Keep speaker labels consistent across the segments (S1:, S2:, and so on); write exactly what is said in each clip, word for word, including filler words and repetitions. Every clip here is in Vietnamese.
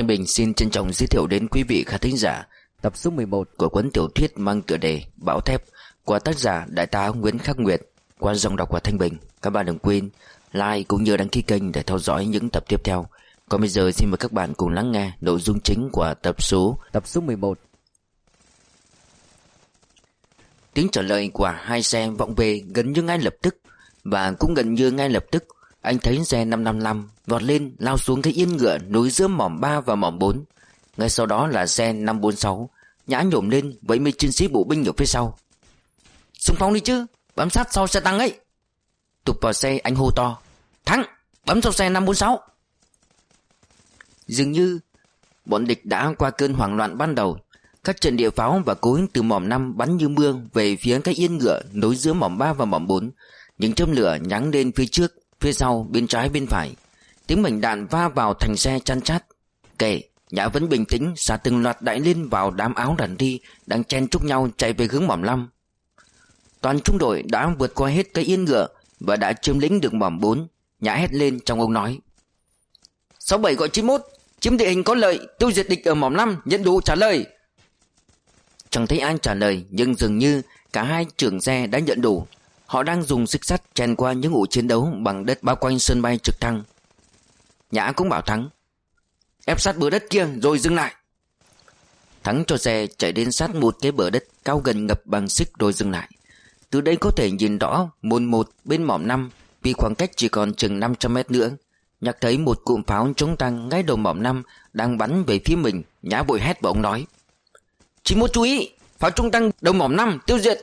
S1: Thanh Bình xin trân trọng giới thiệu đến quý vị khán thính giả tập số mười một của cuốn tiểu thuyết mang tựa đề Bão Thép của tác giả Đại tá Nguyễn Khắc Nguyệt qua giọng đọc của Thanh Bình. Các bạn đừng quên like cũng như đăng ký kênh để theo dõi những tập tiếp theo. Còn bây giờ xin mời các bạn cùng lắng nghe nội dung chính của tập số tập số mười một. Tiếng trả lời của hai xe vọng về gần như ngay lập tức, và cũng gần như ngay lập tức anh thấy xe năm năm năm vọt lên lao xuống cái yên ngựa nối giữa mỏm ba và mỏm bốn. Ngay sau đó là xe năm bốn sáu. Nhã nhổm lên với mấy chiến sĩ bộ binh ở phía sau. Xung phong đi chứ, bám sát sau xe tăng ấy. Tụt vào xe anh hô to: Thắng, bấm sau xe năm bốn sáu. Dường như bọn địch đã qua cơn hoảng loạn ban đầu. Các trận địa pháo và cối từ mỏm năm bắn như mưa về phía cái yên ngựa nối giữa mỏm ba và mỏm bốn. Những châm lửa nháng lên phía trước, phía sau, bên trái bên phải. Tiếng mảnh đạn va vào thành xe chăn chát. Kệ, Nhã vẫn bình tĩnh xả từng loạt đại liên vào đám áo đàn đi đang chen chúc nhau chạy về hướng mỏm năm. Toàn trung đội đã vượt qua hết cái yên ngựa và đã chiếm lĩnh được mỏm bốn. Nhã hét lên trong ông nói: sáu bảy gọi chín mốt, chiếm địa hình có lợi, tiêu diệt địch ở mỏm năm, nhận đủ trả lời. Chẳng thấy ai trả lời, nhưng dường như cả hai trưởng xe đã nhận đủ. Họ đang dùng xích sắt chen qua những ụ chiến đấu bằng đất bao quanh sân bay trực thăng. Nhã cũng bảo Thắng: ép sát bờ đất kia rồi dừng lại. Thắng cho xe chạy đến sát một cái bờ đất cao gần ngập bằng xích rồi dừng lại. Từ đây có thể nhìn rõ mồn một bên mỏm năm, vì khoảng cách chỉ còn chừng năm trăm mét nữa. Nhắc thấy một cụm pháo chống tăng ngay đầu mỏm năm đang bắn về phía mình. Nhã vội hét và ông nói: chín mốt chú ý, pháo chống tăng đầu mỏm năm, tiêu diệt.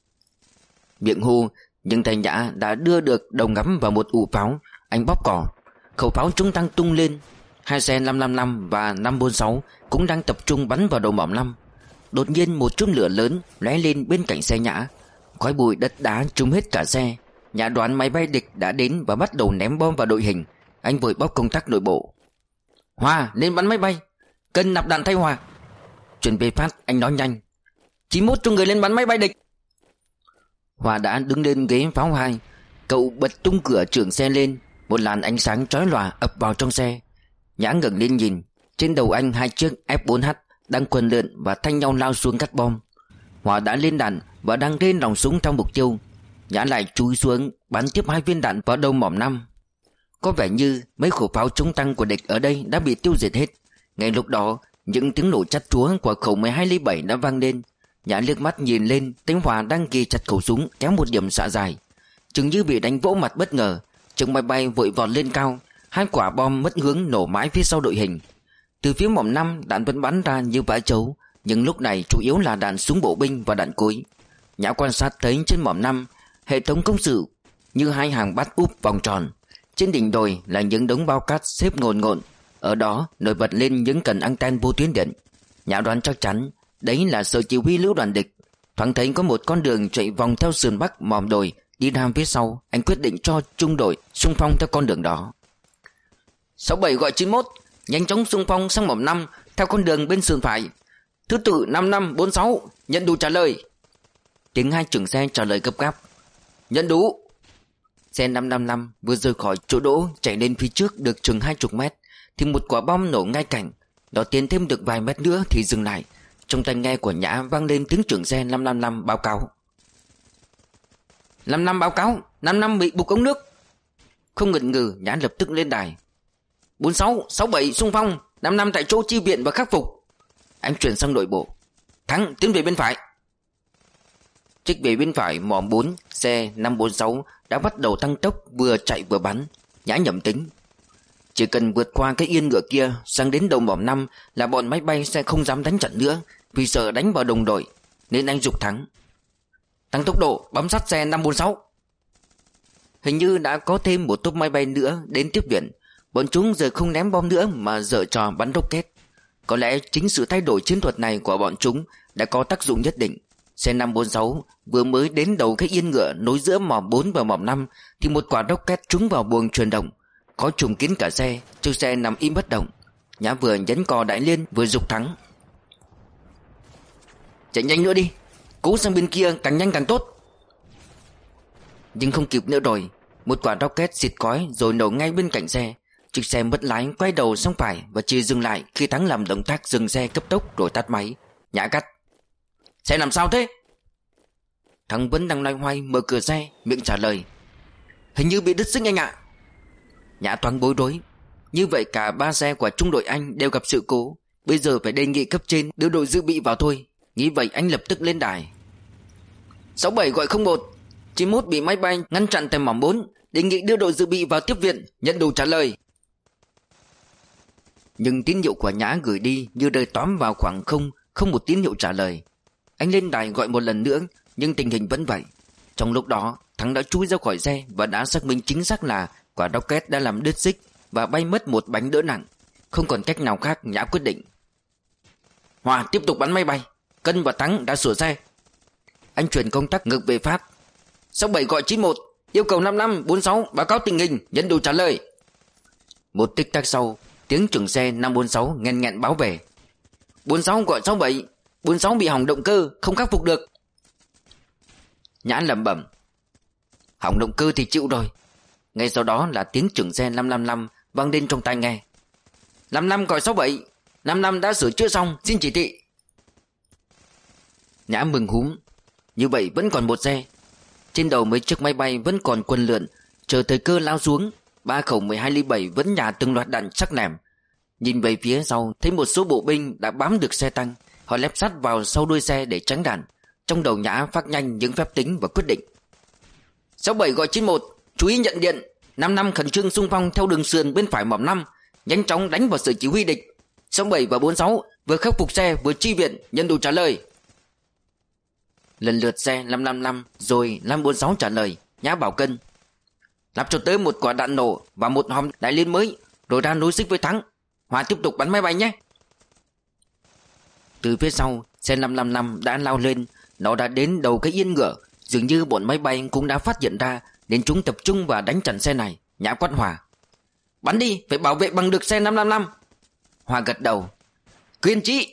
S1: Miệng hô, nhưng tay Nhã đã đưa được đầu ngắm vào một ụ pháo. Anh bóp cò, khẩu pháo chống tăng tung lên. Hai xe năm năm năm và năm bốn sáu cũng đang tập trung bắn vào đầu mỏm năm. Đột nhiên một chùm lửa lớn lóe lên bên cạnh xe Nhã. Khói bụi đất đá trùm hết cả xe. Nhã đoán máy bay địch đã đến và bắt đầu ném bom vào đội hình. Anh vội bóp công tắc nội bộ. Hòa, lên bắn máy bay, cần nạp đạn thay Hòa. Chuẩn bị phát, anh nói nhanh: chín mốt cho người lên bắn máy bay địch. Hòa đã đứng lên ghế pháo hai. Cậu bật tung cửa trưởng xe lên. Một làn ánh sáng chói lòa ập vào trong xe. Nhã ngẩng lên nhìn. Trên đầu anh hai chiếc F bốn H đang quần lượn và thanh nhau lao xuống cắt bom. Hòa đã lên đạn và đang lên nòng súng trong mục tiêu. Nhã lại chúi xuống bắn tiếp hai viên đạn vào đầu mỏm năm. Có vẻ như mấy khẩu pháo chống tăng của địch ở đây đã bị tiêu diệt hết. Ngay lúc đó, những tiếng nổ chát chúa của khẩu mười hai ly bảy đã vang lên. Nhã liếc mắt nhìn lên, thấy Hòa đang ghi chặt khẩu súng kéo một điểm xạ dài. Chừng như bị đánh vỗ mặt bất ngờ, chiếc máy bay vội vọt lên cao. Hai quả bom mất hướng nổ mãi phía sau đội hình. Từ phía mỏm năm, đạn vẫn bắn ra như vãi chấu, nhưng lúc này chủ yếu là đạn súng bộ binh và đạn cối. Nhã quan sát thấy trên mỏm năm, hệ thống công sự như hai hàng bát úp vòng tròn. Trên đỉnh đồi là những đống bao cát xếp ngổn ngộn. Ở đó nổi bật lên những cần anten vô tuyến điện. Nhã đoán chắc chắn đấy là sở chỉ huy lữ đoàn địch. Thoáng thấy có một con đường chạy vòng theo sườn bắc mỏm đồi đi nam phía sau. Anh quyết định cho trung đội xung phong theo con đường đó. Sáu bảy gọi chín mốt, nhanh chóng xung phong sang mỏm năm theo con đường bên sườn phải. Thứ tự năm năm bốn sáu, nhận đủ trả lời. Tiếng hai trưởng xe trả lời gấp gáp: nhận đủ. Xe năm năm năm vừa rời khỏi chỗ đỗ chạy lên phía trước được chừng hai mươi mét thì một quả bom nổ ngay cạnh. Nó tiến thêm được vài mét nữa thì dừng lại. Trong tai nghe của Nhã vang lên tiếng trưởng xe năm năm năm báo cáo: năm năm báo cáo, năm năm bị bục ống nước. Không ngần ngừ, Nhã lập tức lên đài: bốn sáu, sáu bảy xung phong, năm năm tại chỗ chi viện và khắc phục. Anh chuyển sang nội bộ: Thắng, tiến về bên phải. Trích về bên phải mỏm bốn, xe năm bốn sáu đã bắt đầu tăng tốc, vừa chạy vừa bắn. Nhã nhẩm tính: chỉ cần vượt qua cái yên ngựa kia sang đến đầu mỏm năm là bọn máy bay sẽ không dám đánh trận nữa, vì sợ đánh vào đồng đội. Nên anh giục Thắng: tăng tốc độ, bám sát xe năm bốn sáu. Hình như đã có thêm một tốp máy bay nữa đến tiếp viện. Bọn chúng giờ không ném bom nữa mà giở trò bắn rocket. Có lẽ chính sự thay đổi chiến thuật này của bọn chúng đã có tác dụng nhất định. Xe năm bốn sáu vừa mới đến đầu cái yên ngựa nối giữa mỏm bốn và mỏm năm thì một quả rocket trúng vào buồng truyền động, có trùng kín cả xe. Chiếc xe nằm im bất động. Nhã vừa nhấn cò đại liên vừa giục Thắng: chạy nhanh nữa đi, cố sang bên kia càng nhanh càng tốt. Nhưng không kịp nữa rồi. Một quả rocket xịt khói rồi nổ ngay bên cạnh xe. Chiếc xe mất lái quay đầu sang phải và chỉ dừng lại khi Thắng làm động tác dừng xe cấp tốc rồi tắt máy. Nhã cắt: Xe làm sao thế? Thắng vẫn đang loay hoay mở cửa xe, miệng trả lời: Hình như bị đứt xích anh ạ. Nhã thoáng bối rối. Như vậy cả ba xe của trung đội Anh đều gặp sự cố. Bây giờ phải đề nghị cấp trên đưa đội dự bị vào thôi. Nghĩ vậy anh lập tức lên đài: sáu bảy gọi không một, chín mốt bị máy bay ngăn chặn tại mỏm bốn, đề nghị đưa đội dự bị vào tiếp viện, nhận đủ trả lời. Nhưng tín hiệu của Nhã gửi đi như rơi tóm vào khoảng không, không một tín hiệu trả lời. Anh lên đài gọi một lần nữa, nhưng tình hình vẫn vậy. Trong lúc đó, Thắng đã chui ra khỏi xe và đã xác minh chính xác là quả rocket đã làm đứt xích và bay mất một bánh đỡ nặng. Không còn cách nào khác, Nhã quyết định: Hòa tiếp tục bắn máy bay. Cân và Thắng đã sửa xe. Anh chuyển công tắc ngược về Pháp: sáu bảy gọi chín một, yêu cầu năm năm bốn sáu báo cáo tình hình, nhận đủ trả lời. Một tích tắc sau, tiếng trưởng xe năm bốn sáu nghẹn nghẹn báo về: bốn sáu gọi sáu bảy, bốn sáu bị hỏng động cơ, không khắc phục được. Nhã lẩm bẩm: Hỏng động cơ thì chịu rồi. Ngay sau đó là tiếng trưởng xe năm năm năm vang lên trong tai nghe: năm năm gọi sáu bảy, năm năm đã sửa chữa xong, xin chỉ thị. Nhã mừng húm. Như vậy vẫn còn một xe. Trên đầu mấy chiếc máy bay vẫn còn quần lượn, chờ thời cơ lao xuống. Ba khẩu mười hai ly bảy vẫn nhả từng loạt đạn sắc nẻm. Nhìn về phía sau, thấy một số bộ binh đã bám được xe tăng. Họ lép sát vào sau đuôi xe để tránh đạn. Trong đầu Nhã phát nhanh những phép tính và quyết định: sáu bảy gọi chín một, chú ý nhận điện. Năm năm khẩn trương xung phong theo đường sườn bên phải mỏm năm, nhanh chóng đánh vào sở chỉ huy địch. sáu bảy và bốn sáu vừa khắc phục xe vừa chi viện, nhận đủ trả lời. Lần lượt xe năm năm năm rồi năm bốn sáu trả lời. Nhã bảo Cân: lắp cho tới một quả đạn nổ và một hòm đại liên mới, rồi ra nối xích với Thắng. Hòa tiếp tục bắn máy bay nhé. Từ phía sau, xe năm năm năm đã lao lên. Nó đã đến đầu cái yên ngựa. Dường như bọn máy bay cũng đã phát hiện ra, nên chúng tập trung và đánh chặn xe này. Nhã quát Hòa: bắn đi, phải bảo vệ bằng được xe năm năm năm. Hòa gật đầu: kiên trì.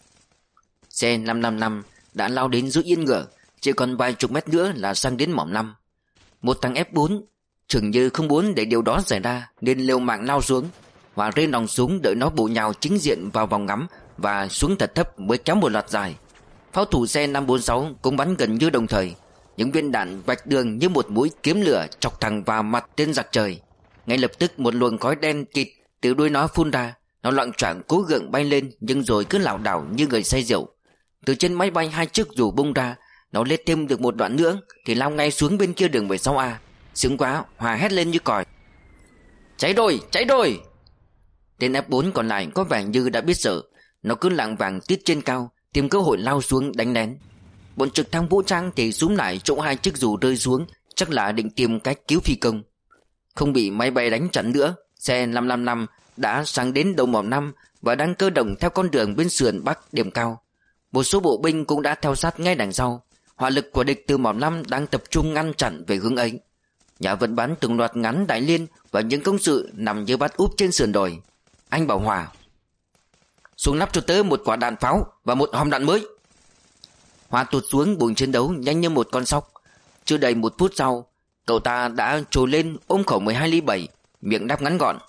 S1: Xe năm năm năm đã lao đến giữa yên ngựa. Chỉ còn vài chục mét nữa là sang đến mỏm năm. Một thằng ép bốn chừng như không muốn để điều đó xảy ra, nên liều mạng lao xuống. Hòa rê nòng súng đợi nó bổ nhào chính diện vào vòng ngắm và xuống thật thấp mới kéo một loạt dài. Pháo thủ xe năm bốn sáu cũng bắn gần như đồng thời. Những viên đạn vạch đường như một mũi kiếm lửa chọc thẳng vào mặt tên giặc trời. Ngay lập tức một luồng khói đen kịt từ đuôi nó phun ra. Nó loạng choạng cố gượng bay lên, nhưng rồi cứ lảo đảo như người say rượu. Từ trên máy bay hai chiếc dù bung ra. Nó lết thêm được một đoạn nữa thì lao ngay xuống bên kia đường mười sáu A. Sướng quá, Hòa hét lên như còi: cháy rồi, cháy rồi. Tên ép bốn còn lại có vẻ như đã biết sợ. Nó cứ lạng vàng tít trên cao, tìm cơ hội lao xuống đánh lén. Bọn trực thăng vũ trang thì xúm lại chỗ hai chiếc dù rơi xuống, chắc là định tìm cách cứu phi công. Không bị máy bay đánh chặn nữa, xe năm năm năm đã sang đến đầu mỏm năm và đang cơ động theo con đường bên sườn bắc điểm cao. Một số bộ binh cũng đã theo sát ngay đằng sau. Hỏa lực của địch từ mỏm năm đang tập trung ngăn chặn về hướng ấy. Nhã vẫn bắn từng loạt ngắn đại liên và những công sự nằm như bát úp trên sườn đồi. Anh bảo Hòa: xuống lắp cho tớ một quả đạn pháo và một hòm đạn mới. Hòa tụt xuống buồng chiến đấu nhanh như một con sóc. Chưa đầy một phút sau, cậu ta đã trồi lên ôm khẩu mười hai ly bảy, miệng đáp ngắn gọn: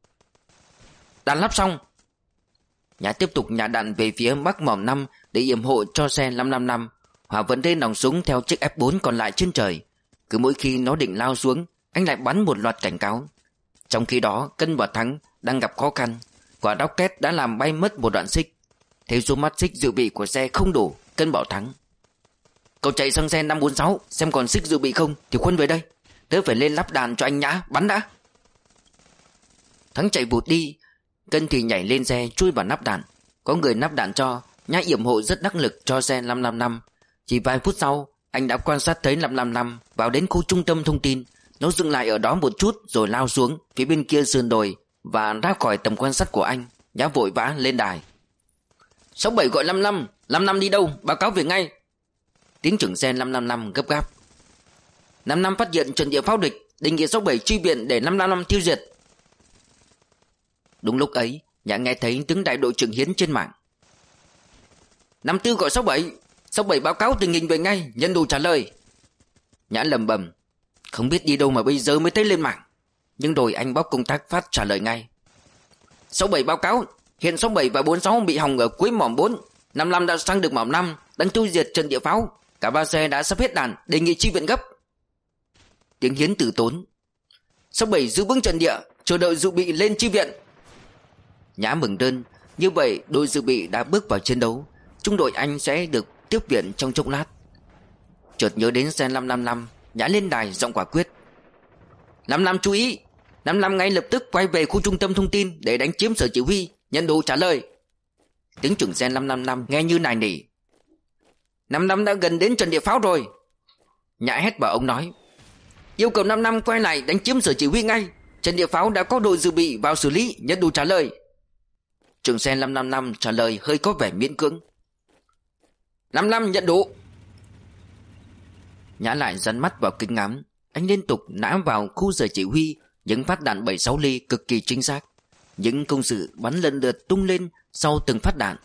S1: đạn lắp xong. Nhã tiếp tục nhả đạn về phía bắc mỏm năm để yểm hộ cho xe năm năm năm. Hòa vẫn lên nòng súng theo chiếc ép bốn còn lại trên trời. Cứ mỗi khi nó định lao xuống, anh lại bắn một loạt cảnh cáo. Trong khi đó, Cân và Thắng đang gặp khó khăn. Quả rocket đã làm bay mất một đoạn xích. Thấy số mắt xích dự bị của xe không đủ, Cân bảo Thắng: cậu chạy sang xe năm bốn sáu xem còn xích dự bị không thì khuân về đây. Tớ phải lên lắp đạn cho anh Nhã, bắn đã. Thắng chạy vụt đi. Cân thì nhảy lên xe chui vào nắp đạn. Có người nắp đạn cho. Nhã yểm hộ rất đắc lực cho xe năm năm năm. Chỉ vài phút sau, anh đã quan sát thấy năm năm năm vào đến khu trung tâm thông tin. Nó dừng lại ở đó một chút rồi lao xuống phía bên kia sườn đồi và ra khỏi tầm quan sát của anh. Nhã vội vã lên đài: sáu bảy gọi năm năm, năm năm đi đâu, báo cáo về ngay. Tiếng trưởng xe năm năm năm gấp gáp: năm năm phát hiện trận địa pháo địch, đề nghị sáu bảy truy viện để năm năm năm tiêu diệt. Đúng lúc ấy, Nhã nghe thấy tiếng đại đội trưởng Hiến trên mạng: năm tư gọi sáu bảy, sáu bảy báo cáo tình hình về ngay, nhận đủ trả lời. Nhã lầm bầm: không biết đi đâu mà bây giờ mới thấy lên mạng. Nhưng rồi anh bóc công tác phát trả lời ngay. Sáu bảy báo cáo, hiện sáu bảy và bốn sáu bị hỏng ở cuối mỏm bốn. năm năm đã sang được mỏm năm, đang tiêu diệt trận địa pháo. Cả ba xe đã sắp hết đạn, đề nghị chi viện gấp. Tiếng Hiến từ tốn. sáu bảy giữ vững trận địa, chờ đợi dự bị lên chi viện. Nhã mừng rơn. Như vậy đội dự bị đã bước vào chiến đấu. Trung đội Anh sẽ được tiếp viện trong chốc lát. Chợt nhớ đến xe năm năm năm, Nhã lên đài giọng quả quyết. năm năm chú ý, năm năm ngay lập tức quay về khu trung tâm thông tin để đánh chiếm sở chỉ huy. Nhận đủ trả lời. Tiếng trưởng xe năm năm năm nghe như nài nỉ. năm năm đã gần đến trận địa pháo rồi. Nhã hét bảo ông nói. Yêu cầu năm năm quay lại đánh chiếm sở chỉ huy ngay. Trận địa pháo đã có đội dự bị vào xử lý. Nhận đủ trả lời. Trưởng xe năm năm năm trả lời hơi có vẻ miễn cưỡng. năm năm nhận đủ. Nhã lại dán mắt vào kính ngắm. Anh liên tục nã vào khu sở chỉ huy những phát đạn bảy sáu ly cực kỳ chính xác. Những công sự bắn lần lượt tung lên sau từng phát đạn.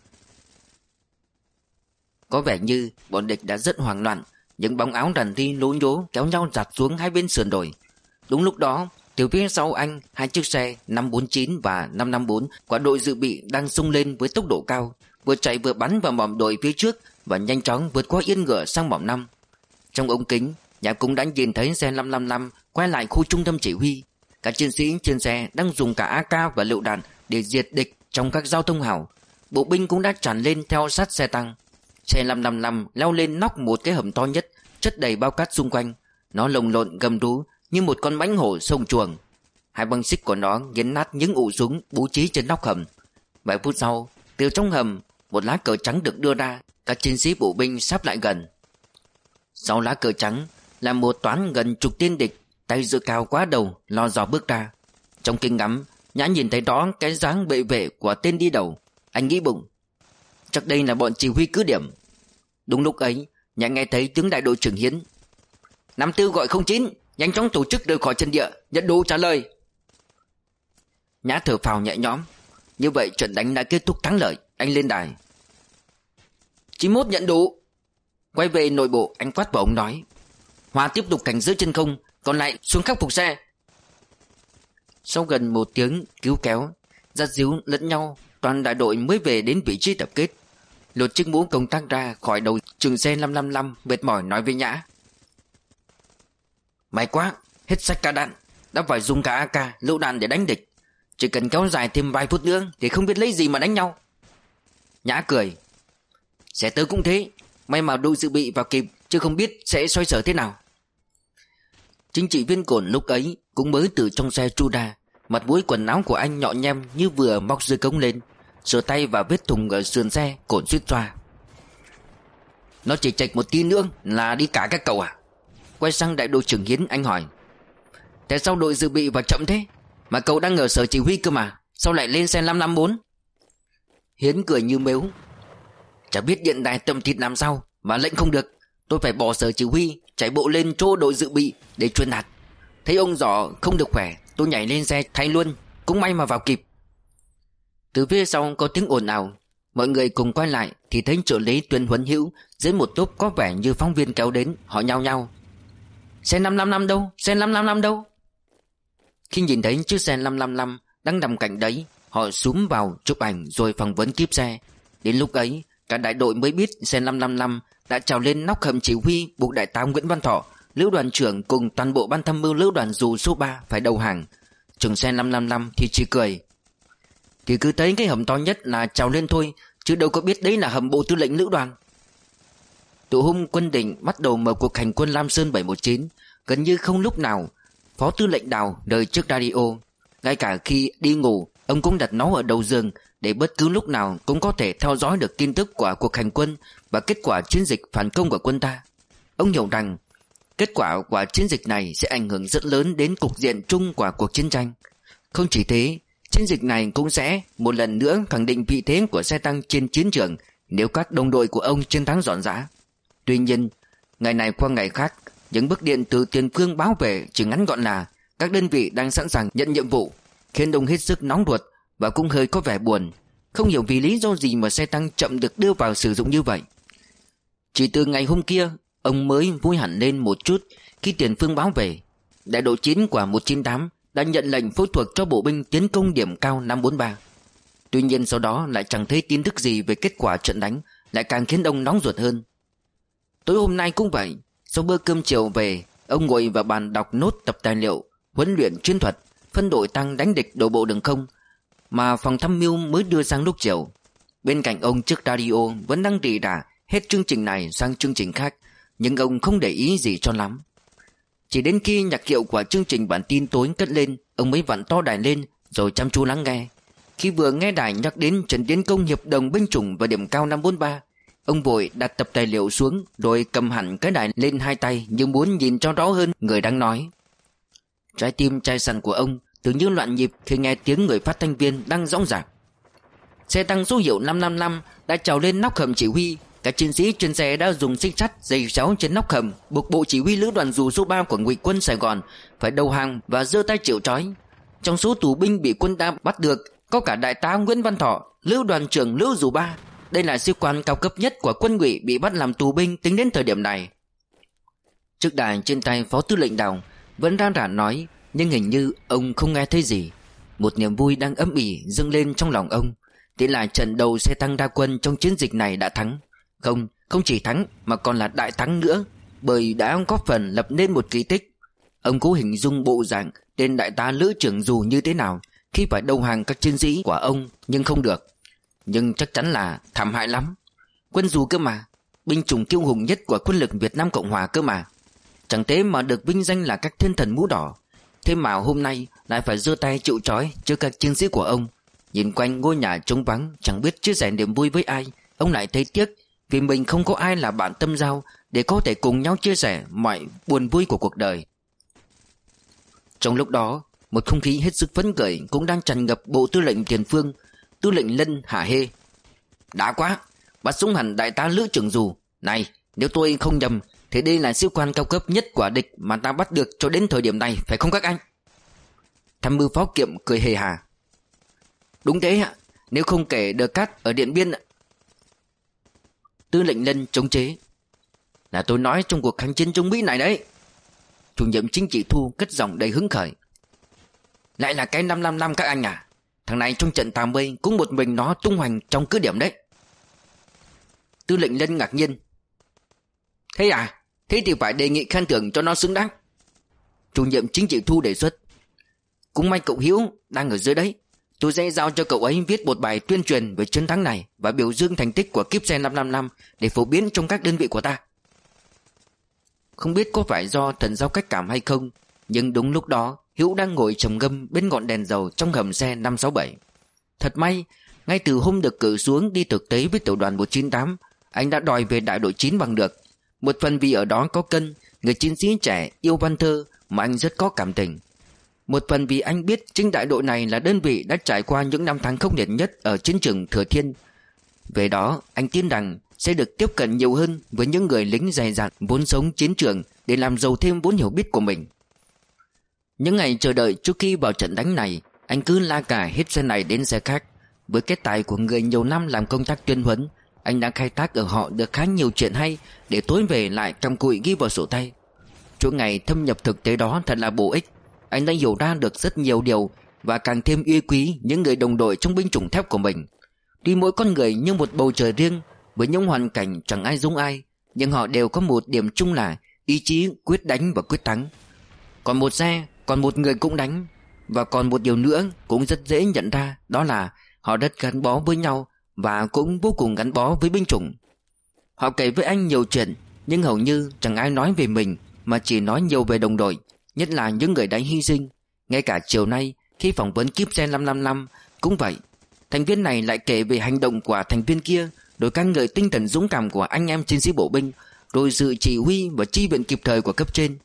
S1: Có vẻ như bọn địch đã rất hoảng loạn. Những bóng áo đàn ri lố nhố kéo nhau giạt xuống hai bên sườn đồi. Đúng lúc đó, từ phía sau anh, hai chiếc xe năm bốn chín và năm năm bốn của đội dự bị đang xông lên với tốc độ cao, vừa chạy vừa bắn vào mỏm đồi phía trước và nhanh chóng vượt qua yên ngựa sang mỏm năm. Trong ống kính, Nhã cũng đã nhìn thấy xe năm năm năm quay lại khu trung tâm chỉ huy. Các chiến sĩ trên xe đang dùng cả a ca và lựu đạn để diệt địch trong các giao thông hào. Bộ binh cũng đã tràn lên theo sát xe tăng. Xe năm năm năm leo lên nóc một cái hầm to nhất, chất đầy bao cát xung quanh. Nó lồng lộn gầm rú như một con mãnh hổ sông chuồng. Hai băng xích của nó nghiến nát những ụ súng bố trí trên nóc hầm. Vài phút sau, từ trong hầm, một lá cờ trắng được đưa ra. Các chiến sĩ bộ binh sắp lại gần. Sau lá cờ trắng là một toán gần chục tên địch, tay giơ cao quá đầu, lo dò bước ra. Trong kính ngắm, Nhã nhìn thấy rõ cái dáng bệ vệ của tên đi đầu. Anh nghĩ bụng, chắc đây là bọn chỉ huy cứ điểm. Đúng lúc ấy, Nhã nghe thấy tiếng đại đội trưởng Hiến. Năm tư gọi không chín, nhanh chóng tổ chức rời khỏi trận địa, nhận đủ trả lời. Nhã thở phào nhẹ nhõm. Như vậy trận đánh đã kết thúc thắng lợi. Anh lên đài. chín mốt nhận đủ. Quay về nội bộ, anh quát vào ông nói. Hòa tiếp tục cảnh giới trên không, còn lại xuống khắc phục xe. Sau gần một tiếng cứu kéo, dắt díu lẫn nhau, toàn đại đội mới về đến vị trí tập kết. Lột chiếc mũ công tác ra khỏi đầu trường xe năm năm năm, mệt mỏi nói với Nhã. May quá, hết sạch cả đạn, đã phải dùng cả a ca, lựu đạn để đánh địch. Chỉ cần kéo dài thêm vài phút nữa thì không biết lấy gì mà đánh nhau. Nhã cười. Sẽ tớ cũng thế, may mà đội dự bị vào kịp, chứ không biết sẽ xoay sở thế nào. Chính trị viên Cổn lúc ấy cũng mới từ trong xe chui ra. Mặt mũi quần áo của anh nhọn nhem như vừa móc dưa cống lên. Sờ tay vào vết thùng ở sườn xe. Cổn suýt xoa. Nó chỉ chệch một tí nữa là đi cả các cậu à? Quay sang đại đội trưởng Hiến, anh hỏi. Tại sao đội dự bị vào chậm thế? Mà cậu đang ở sở chỉ huy cơ mà, sao lại lên xe năm năm bốn? Hiến cười như mếu. Chả biết điện đài tầm thịt làm sao mà lệnh không được. Tôi phải bỏ sở chỉ huy, chạy bộ lên chỗ đội dự bị để truyền đạt. Thấy ông Giỏ không được khỏe, tôi nhảy lên xe thay luôn. Cũng may mà vào kịp. Từ phía sau có tiếng ồn ào. Mọi người cùng quay lại thì thấy trợ lý Tuyên Huấn Hữu dưới một tốp có vẻ như phóng viên kéo đến. Họ nhao nhao. Xe năm năm năm đâu? Xe năm năm năm đâu? Khi nhìn thấy chiếc xe năm năm năm đang nằm cạnh đấy, họ xúm vào chụp ảnh rồi phỏng vấn kíp xe. Đến lúc ấy, cả đại đội mới biết xe năm năm năm đã trèo lên nóc hầm chỉ huy, buộc đại tá Nguyễn Văn Thọ, lữ đoàn trưởng cùng toàn bộ ban tham mưu lữ đoàn dù số ba phải đầu hàng. Trưởng xe năm năm năm thì chỉ cười. Thì cứ thấy cái hầm to nhất là trèo lên thôi, chứ đâu có biết đấy là hầm bộ tư lệnh lữ đoàn. Tụ hung quân định bắt đầu mở cuộc hành quân Lam Sơn bảy một chín. Gần như không lúc nào Phó tư lệnh Đào rời trước radio. Ngay cả khi đi ngủ, ông cũng đặt nó ở đầu giường để bất cứ lúc nào cũng có thể theo dõi được tin tức của cuộc hành quân và kết quả chiến dịch phản công của quân ta. Ông hiểu rằng kết quả của chiến dịch này sẽ ảnh hưởng rất lớn đến cục diện chung của cuộc chiến tranh. Không chỉ thế, chiến dịch này cũng sẽ một lần nữa khẳng định vị thế của xe tăng trên chiến trường nếu các đồng đội của ông chiến thắng rọn rã. Tuy nhiên, ngày này qua ngày khác, những bức điện từ tiền phương báo về chỉ ngắn gọn là các đơn vị đang sẵn sàng nhận nhiệm vụ, khiến ông hết sức nóng ruột và cũng hơi có vẻ buồn. Không hiểu vì lý do gì mà xe tăng chậm được đưa vào sử dụng như vậy. Chỉ từ ngày hôm kia, ông mới vui hẳn lên một chút khi tiền phương báo về. Đại đội chín của một chín tám đã nhận lệnh phối thuộc cho bộ binh tiến công điểm cao năm bốn ba. Tuy nhiên sau đó lại chẳng thấy tin tức gì về kết quả trận đánh, lại càng khiến ông nóng ruột hơn. Tối hôm nay cũng vậy, sau bữa cơm chiều về, ông ngồi vào bàn đọc nốt tập tài liệu huấn luyện chiến thuật, phân đội tăng đánh địch đổ bộ đường không mà phòng tham mưu mới đưa sang lúc chiều. Bên cạnh ông chiếc radio vẫn đang rỉ rả hết chương trình này sang chương trình khác, nhưng ông không để ý gì cho lắm. Chỉ đến khi nhạc hiệu của chương trình bản tin tối cất lên, ông mới vặn to đài lên rồi chăm chú lắng nghe. Khi vừa nghe đài nhắc đến trận tiến công hiệp đồng binh chủng và điểm cao năm bốn ba, ông vội đặt tập tài liệu xuống rồi cầm hẳn cái đài lên hai tay như muốn nhìn cho rõ hơn người đang nói. Trái tim chai sẵn của ông tưởng như loạn nhịp khi nghe tiếng người phát thanh viên đang dõng dạc. Xe tăng số hiệu năm năm năm đã trèo lên nóc hầm chỉ huy. Các chiến sĩ trên xe đã dùng xích sắt dây xéo trên nóc hầm, buộc bộ chỉ huy lữ đoàn dù số ba của ngụy quân Sài Gòn phải đầu hàng và giơ tay chịu trói. Trong số tù binh bị quân ta bắt được có cả đại tá Nguyễn Văn Thọ, lữ đoàn trưởng lữ dù ba. Đây là sĩ quan cao cấp nhất của quân ngụy bị bắt làm tù binh tính đến thời điểm này. Chiếc đài trên tay Phó Tư lệnh Đào vẫn đang rả nói, nhưng hình như ông không nghe thấy gì. Một niềm vui đang ấm ỉ dâng lên trong lòng ông. Thế là trận đầu xe tăng đa quân trong chiến dịch này đã thắng. Không, không chỉ thắng mà còn là đại thắng nữa, bởi đã góp phần lập nên một kỳ tích. Ông cố hình dung bộ dạng tên đại tá lữ trưởng dù như thế nào khi phải đầu hàng các chiến sĩ của ông, nhưng không được. Nhưng chắc chắn là thảm hại lắm. Quân dù cơ mà, binh chủng kiêu hùng nhất của quân lực Việt Nam Cộng Hòa cơ mà. Chẳng thế mà được vinh danh là các thiên thần mũ đỏ. Thế mà hôm nay lại phải giơ tay chịu trói trước các chiến sĩ của ông. Nhìn quanh ngôi nhà trống vắng, chẳng biết chia sẻ niềm vui với ai, ông lại thấy tiếc vì mình không có ai là bạn tâm giao để có thể cùng nhau chia sẻ mọi buồn vui của cuộc đời. Trong lúc đó, một không khí hết sức phấn khởi cũng đang tràn ngập bộ tư lệnh tiền phương. Tư lệnh Lân hả hê: đã quá, bắt súng hẳn đại tá lữ trưởng dù. Này, nếu tôi không nhầm thì đây là sĩ quan cao cấp nhất của địch mà ta bắt được cho đến thời điểm này, phải không các anh? Tham mưu Phó Kiệm cười hề hà: đúng thế ạ, nếu không kể đợt cát ở Điện Biên ạ. Tư lệnh Lân chống chế: là tôi nói trong cuộc kháng chiến chống Mỹ này đấy. Chủ nhiệm chính trị Thu cất giọng đầy hứng khởi: lại là cái năm năm năm các anh à? Thằng này trong trận Tà Mây cũng một mình nó tung hoành trong cứ điểm đấy. Tư lệnh Lân ngạc nhiên: thế à? Thế thì phải đề nghị khen thưởng cho nó xứng đáng. Chủ nhiệm chính trị Thu đề xuất: cũng may cậu Hiếu đang ở dưới đấy, tôi sẽ giao cho cậu ấy viết một bài tuyên truyền về chiến thắng này và biểu dương thành tích của kíp xe năm năm năm để phổ biến trong các đơn vị của ta. Không biết có phải do thần giao cách cảm hay không, nhưng đúng lúc đó Hiếu đang ngồi trầm ngâm bên ngọn đèn dầu trong hầm xe năm sáu bảy. Thật may, ngay từ hôm được cử xuống đi thực tế với tiểu đoàn một chín tám, anh đã đòi về đại đội chín bằng được. Một phần vì ở đó có Cân, người chiến sĩ trẻ yêu văn thơ mà anh rất có cảm tình. Một phần vì anh biết chính đại đội này là đơn vị đã trải qua những năm tháng khốc liệt nhất ở chiến trường Thừa Thiên. Về đó, anh tin rằng sẽ được tiếp cận nhiều hơn với những người lính dày dặn vốn sống chiến trường để làm giàu thêm vốn hiểu biết của mình. Những ngày chờ đợi trước khi vào trận đánh này, anh cứ la cà hết xe này đến xe khác. Với cái tài của người nhiều năm làm công tác tuyên huấn, anh đã khai thác ở họ được khá nhiều chuyện hay để tối về lại cầm cụi ghi vào sổ tay. Chuỗi ngày thâm nhập thực tế đó thật là bổ ích. Anh đã hiểu ra được rất nhiều điều và càng thêm yêu quý những người đồng đội trong binh chủng thép của mình. Tuy mỗi con người như một bầu trời riêng, với những hoàn cảnh chẳng ai giống ai, nhưng họ đều có một điểm chung là ý chí quyết đánh và quyết thắng. Còn một xe, còn một người cũng đánh. Và còn một điều nữa cũng rất dễ nhận ra, đó là họ rất gắn bó với nhau và cũng vô cùng gắn bó với binh chủng. Họ kể với anh nhiều chuyện, nhưng hầu như chẳng ai nói về mình mà chỉ nói nhiều về đồng đội, nhất là những người đã hy sinh. Ngay cả chiều nay khi phỏng vấn kíp xe năm năm năm cũng vậy. Thành viên này lại kể về hành động của thành viên kia, rồi ca ngợi tinh thần dũng cảm của anh em chiến sĩ bộ binh, rồi sự chỉ huy và chi viện kịp thời của cấp trên.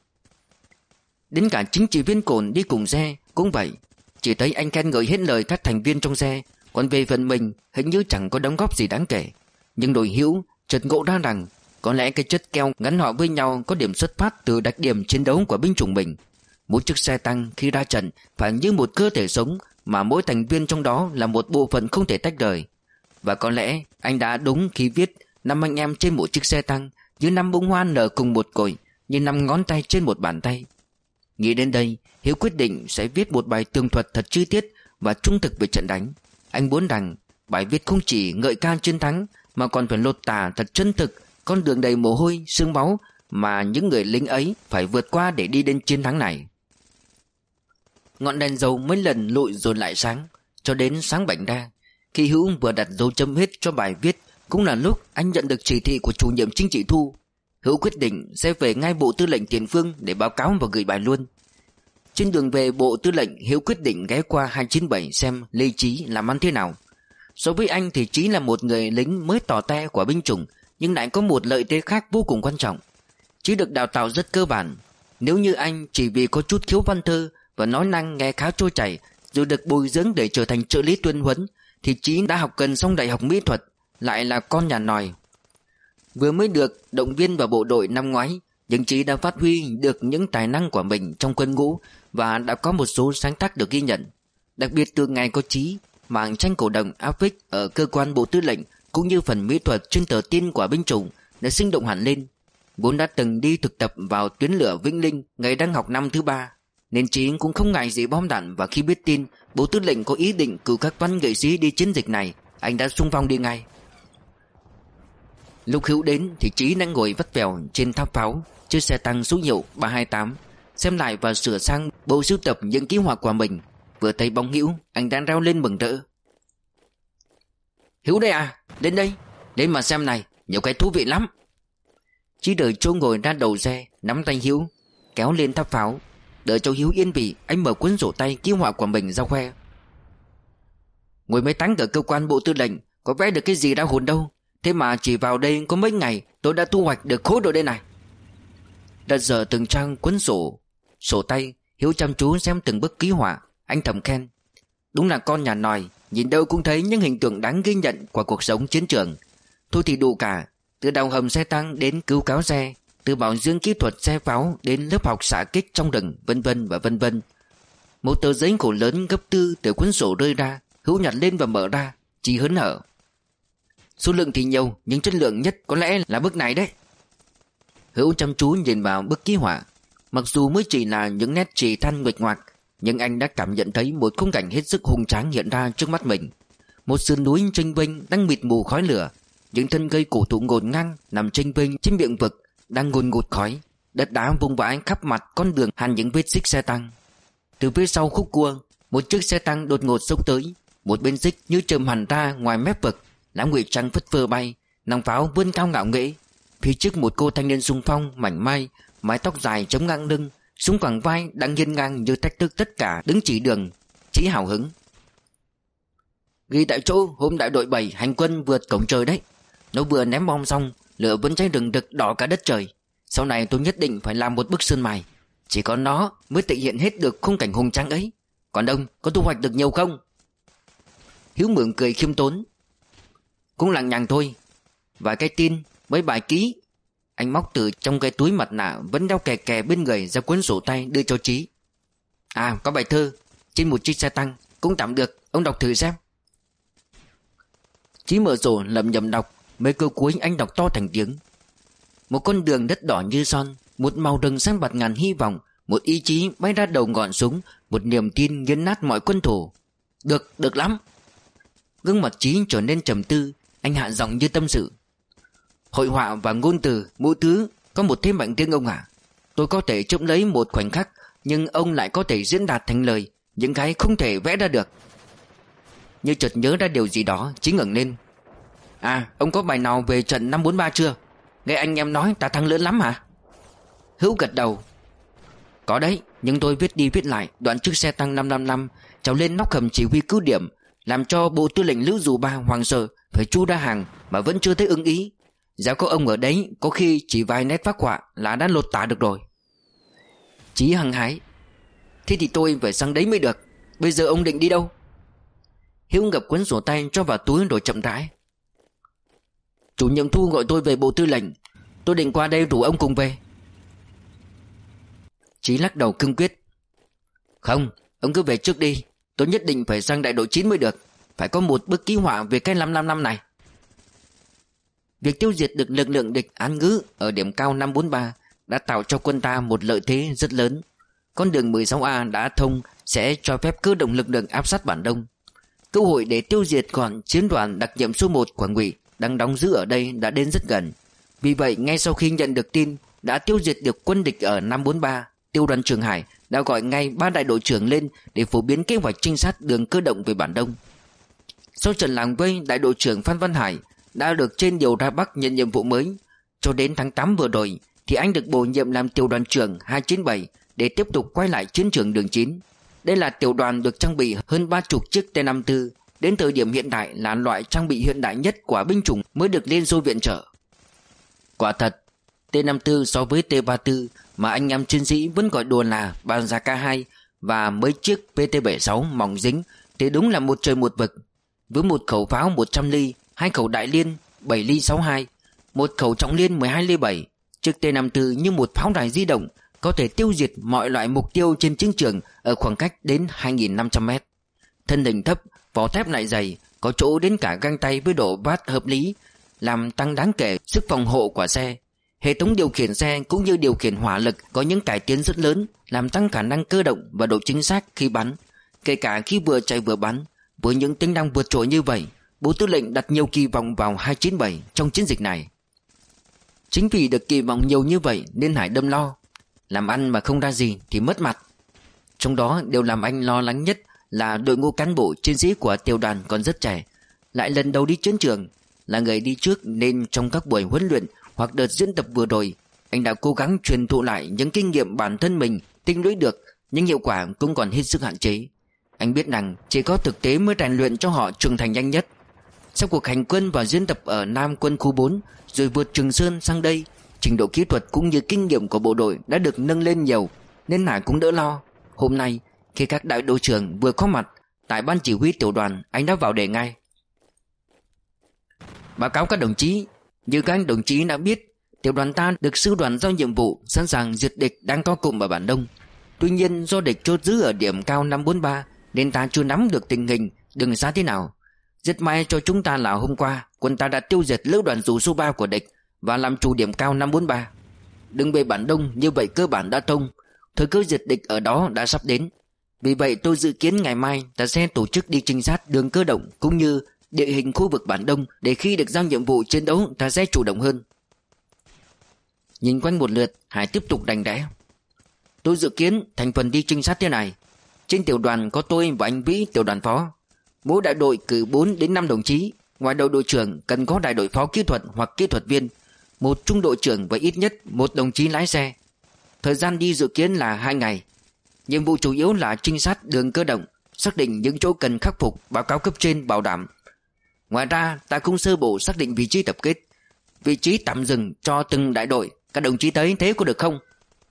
S1: Đến cả chính trị viên Cồn đi cùng xe cũng vậy, chỉ thấy anh khen ngợi hết lời các thành viên trong xe, còn về phần mình hình như chẳng có đóng góp gì đáng kể. Nhưng đội Hữu chợt ngộ ra rằng có lẽ cái chất keo gắn họ với nhau có điểm xuất phát từ đặc điểm chiến đấu của binh chủng mình. Mỗi chiếc xe tăng khi ra trận phải như một cơ thể sống, mà mỗi thành viên trong đó là một bộ phận không thể tách rời. Và có lẽ anh đã đúng khi viết năm anh em trên một chiếc xe tăng như năm bông hoa nở cùng một cội, như năm ngón tay trên một bàn tay. Nghĩ đến đây, Hiếu quyết định sẽ viết một bài tường thuật thật chi tiết và trung thực về trận đánh. Anh muốn rằng bài viết không chỉ ngợi ca chiến thắng mà còn phải lột tả thật chân thực con đường đầy mồ hôi, xương máu mà những người lính ấy phải vượt qua để đi đến chiến thắng này. Ngọn đèn dầu mấy lần lụi rồi lại sáng, cho đến sáng bảnh ra. Khi Hữu vừa đặt dấu chấm hết cho bài viết, cũng là lúc anh nhận được chỉ thị của chủ nhiệm chính trị Thu. Hữu quyết định sẽ về ngay Bộ Tư lệnh Tiền Phương để báo cáo và gửi bài luôn. Trên đường về Bộ Tư lệnh, Hiếu quyết định ghé qua hai chín bảy xem Lê Chí làm ăn thế nào. So với anh thì Chí là một người lính mới tỏ te của binh chủng, nhưng lại có một lợi thế khác vô cùng quan trọng. Chí được đào tạo rất cơ bản. Nếu như anh chỉ vì có chút khiếu văn thơ và nói năng nghe khá trôi chảy rồi được bồi dưỡng để trở thành trợ lý tuyên huấn, thì Chí đã học gần xong đại học mỹ thuật, lại là con nhà nòi. Vừa mới được động viên vào bộ đội năm ngoái, nhưng Chí đã phát huy được những tài năng của mình trong quân ngũ và đã có một số sáng tác được ghi nhận. Đặc biệt từ ngày có Chí, mảng tranh cổ động áp phích ở cơ quan Bộ Tư lệnh cũng như phần mỹ thuật trên tờ tin của binh chủng đã sinh động hẳn lên. Vốn đã từng đi thực tập vào tuyến lửa Vĩnh Linh ngày đang học năm thứ ba, nên Chí cũng không ngại gì bom đạn, và khi biết tin Bộ Tư lệnh có ý định cử các văn nghệ sĩ đi chiến dịch này, anh đã xung phong đi ngay. Lúc Hữu đến thì Chí đang ngồi vắt vẻo trên tháp pháo chiếc xe tăng số hiệu ba hai tám, xem lại và sửa sang bộ sưu tập những ký họa của mình. Vừa thấy bóng Hữu, anh đang reo lên mừng rỡ. Hữu đây à, đến đây, đến mà xem này, nhiều cái thú vị lắm. Chí đợi chỗ ngồi ra đầu xe, nắm tay Hữu kéo lên tháp pháo. Đợi cho Hữu yên vị, anh mở cuốn sổ tay ký họa của mình ra khoe. Ngồi mấy tháng ở cơ quan Bộ Tư lệnh có vẽ được cái gì đã hồn đâu, thế mà chỉ vào đây có mấy ngày tôi đã thu hoạch được khối đồ đây này. Đặt dở từng trang cuốn sổ sổ tay, Hiếu chăm chú xem từng bức ký họa. Anh thầm khen, đúng là con nhà nòi, nhìn đâu cũng thấy những hình tượng đáng ghi nhận của cuộc sống chiến trường. Thôi thì đủ cả, từ đào hầm xe tăng đến cứu cáo xe, từ bảo dưỡng kỹ thuật xe pháo đến lớp học xạ kích trong rừng, vân vân và vân vân. Một tờ giấy khổ lớn gấp tư từ cuốn sổ rơi ra, Hữu nhặt lên và mở ra, Chí hớn hở. Số lượng thì nhiều, nhưng chất lượng nhất có lẽ là bức này đấy. Hữu chăm chú nhìn vào bức ký họa. Mặc dù mới chỉ là những nét chì than nguệch ngoạc, nhưng anh đã cảm nhận thấy một khung cảnh hết sức hùng tráng hiện ra trước mắt mình. Một sườn núi chênh vênh đang mịt mù khói lửa, những thân cây cổ thụ ngổn ngang nằm chênh vênh trên miệng vực đang ngùn ngụt khói. Đất đá vung vãi khắp mặt con đường hằn những vết xích xe tăng. Từ phía sau khúc cua, một chiếc xe tăng đột ngột xông tới, một bên xích như chồm hẳn ra ngoài mép vực, lá ngụy trang phất phơ bay, nòng pháo vươn cao ngạo nghễ. Phía trước một cô thanh niên xung phong mảnh mai, mái tóc dài chống ngang lưng, súng quàng vai đang hiên ngang như thách thức tất cả đứng chỉ đường. Chí hào hứng. Ghi tại chỗ hôm đại đội bảy hành quân vượt cổng trời đấy. Nó vừa ném bom xong, lửa vẫn cháy rừng rực đỏ cả đất trời. Sau này tôi nhất định phải làm một bức sơn mài, chỉ có nó mới thể hiện hết được khung cảnh hùng tráng ấy. Còn ông có thu hoạch được nhiều không? Hiếu mượn cười khiêm tốn. Cũng lằng nhằng thôi, vài cái tin, mấy bài ký. Anh móc từ trong cái túi mặt nạ vẫn đeo kè kè bên người ra cuốn sổ tay đưa cho Chí. À, có bài thơ trên một chiếc xe tăng, cũng tạm được, ông đọc thử xem. Chí mở sổ lẩm nhẩm đọc. Mấy câu cuối anh đọc to thành tiếng. Một con đường đất đỏ như son, một màu rừng xanh bạt ngàn hy vọng, một ý chí bay ra đầu ngọn súng, một niềm tin nghiền nát mọi quân thù. Được, được lắm. Gương mặt Chí trở nên trầm tư. Anh hạ giọng như tâm sự. Hội họa và ngôn từ mỗi thứ có một thế mạnh riêng ông ạ. Tôi có thể trông lấy một khoảnh khắc, nhưng ông lại có thể diễn đạt thành lời những cái không thể vẽ ra được. Như chợt nhớ ra điều gì đó, Chí ngẩng lên. À, ông có bài nào về trận năm bốn ba chưa? Nghe anh em nói ta thắng lớn lắm hả? Hữu gật đầu. Có đấy, nhưng tôi viết đi viết lại đoạn chiếc xe tăng năm năm năm trèo lên nóc hầm chỉ huy cứ điểm, làm cho Bộ Tư lệnh Lữ Dù Ba hoàng sợ phải chu ra hàng mà vẫn chưa thấy ưng ý. Giá có ông ở đấy, có khi chỉ vài nét phác họa là đã lột tả được rồi. Chí hăng hái. Thế thì tôi phải sang đấy mới được. Bây giờ ông định đi đâu? Hiếu gập cuốn sổ tay cho vào túi rồi chậm rãi. Chủ nhiệm Thu gọi tôi về Bộ Tư lệnh. Tôi định qua đây rủ ông cùng về. Chí lắc đầu cương quyết. Không, ông cứ về trước đi. Tôi nhất định phải sang đại đội chín mới được. Phải có một bức ký họa về cái năm năm năm này. Việc tiêu diệt được lực lượng địch án ngữ ở điểm cao năm bốn ba đã tạo cho quân ta một lợi thế rất lớn. con đường mười sáu A đã thông sẽ cho phép cơ động lực lượng áp sát Bản Đông. Cơ hội để tiêu diệt gọn chiến đoàn đặc nhiệm số một của Ngụy đang đóng giữ ở đây đã đến rất gần. Vì vậy, ngay sau khi nhận được tin đã tiêu diệt được quân địch ở năm bốn ba, Tiêu đoàn Trường Hải đã gọi ngay ba đại đội trưởng lên để phổ biến kế hoạch trinh sát đường cơ động về Bản Đông. Sau trận làng vây, đại đội trưởng Phan Văn Hải đã được trên điều ra Bắc nhận nhiệm vụ mới. Cho đến tháng tám vừa rồi thì anh được bổ nhiệm làm tiểu đoàn trưởng hai chín bảy để tiếp tục quay lại chiến trường đường chín. Đây là tiểu đoàn được trang bị hơn ba chục chiếc T năm mươi tư, đến thời điểm hiện tại là loại trang bị hiện đại nhất của binh chủng mới được Liên Xô viện trợ. Quả thật, T năm mươi tư so với T ba mươi tư mà anh em chiến sĩ vẫn gọi đùa là bàn già K hai và mấy chiếc P T bảy mươi sáu mỏng dính thì đúng là một trời một vực. Với một khẩu pháo một trăm ly, hai khẩu đại liên bảy ly sáu mươi hai, một khẩu trọng liên mười hai ly bảy, chiếc T năm mươi tư như một pháo đài di động, có thể tiêu diệt mọi loại mục tiêu trên chiến trường ở khoảng cách đến hai nghìn năm trăm mét. Thân hình thấp, vỏ thép lại dày, có chỗ đến cả găng tay với độ vát hợp lý, làm tăng đáng kể sức phòng hộ của xe. Hệ thống điều khiển xe cũng như điều khiển hỏa lực có những cải tiến rất lớn, làm tăng khả năng cơ động và độ chính xác khi bắn, kể cả khi vừa chạy vừa bắn. Với những tính năng vượt trội như vậy, Bộ Tư lệnh đặt nhiều kỳ vọng vào hai chín bảy trong chiến dịch này. Chính vì được kỳ vọng nhiều như vậy nên Hải đâm lo. Làm ăn mà không ra gì thì mất mặt. Trong đó điều làm anh lo lắng nhất là đội ngũ cán bộ chiến sĩ của tiểu đoàn còn rất trẻ, lại lần đầu đi chiến trường, là người đi trước nên trong các buổi huấn luyện hoặc đợt diễn tập vừa rồi, anh đã cố gắng truyền thụ lại những kinh nghiệm bản thân mình tích lũy được, nhưng hiệu quả cũng còn hết sức hạn chế. Anh biết rằng chỉ có thực tế mới rèn luyện cho họ trưởng thành nhanh nhất. Sau cuộc hành quân và diễn tập ở Nam quân khu bốn, rồi vượt Trường Sơn sang đây, trình độ kỹ thuật cũng như kinh nghiệm của bộ đội đã được nâng lên nhiều, nên Hải cũng đỡ lo. Hôm nay, khi các đại đội trưởng vừa có mặt tại ban chỉ huy tiểu đoàn, anh đã vào đề ngay. Báo cáo các đồng chí, như các anh đồng chí đã biết, tiểu đoàn ta được sư đoàn giao nhiệm vụ sẵn sàng diệt địch đang co cụm ở Bản Đông. Tuy nhiên do địch chốt giữ ở điểm cao năm bốn ba nên ta chưa nắm được tình hình đường xa thế nào. Rất may cho chúng ta là hôm qua quân ta đã tiêu diệt lữ đoàn dù số ba của địch và làm chủ điểm cao năm bốn ba. Đường về Bản Đông như vậy cơ bản đã thông, thời cơ diệt địch ở đó đã sắp đến. Vì vậy tôi dự kiến ngày mai ta sẽ tổ chức đi trinh sát đường cơ động cũng như địa hình khu vực Bản Đông, để khi được giao nhiệm vụ chiến đấu ta sẽ chủ động hơn. Nhìn quanh một lượt, Hải tiếp tục đành đẽ. Tôi dự kiến thành phần đi trinh sát thế này. Trên tiểu đoàn có tôi và anh Vĩ, tiểu đoàn phó. Mỗi đại đội cử bốn đến năm đồng chí. Ngoài đầu đội trưởng cần có đại đội phó kỹ thuật hoặc kỹ thuật viên, một trung đội trưởng và ít nhất một đồng chí lái xe. Thời gian đi dự kiến là hai ngày. Nhiệm vụ chủ yếu là trinh sát đường cơ động, xác định những chỗ cần khắc phục, báo cáo cấp trên bảo đảm. Ngoài ra ta cũng sơ bộ xác định vị trí tập kết, vị trí tạm dừng cho từng đại đội. Các đồng chí thấy thế có được không?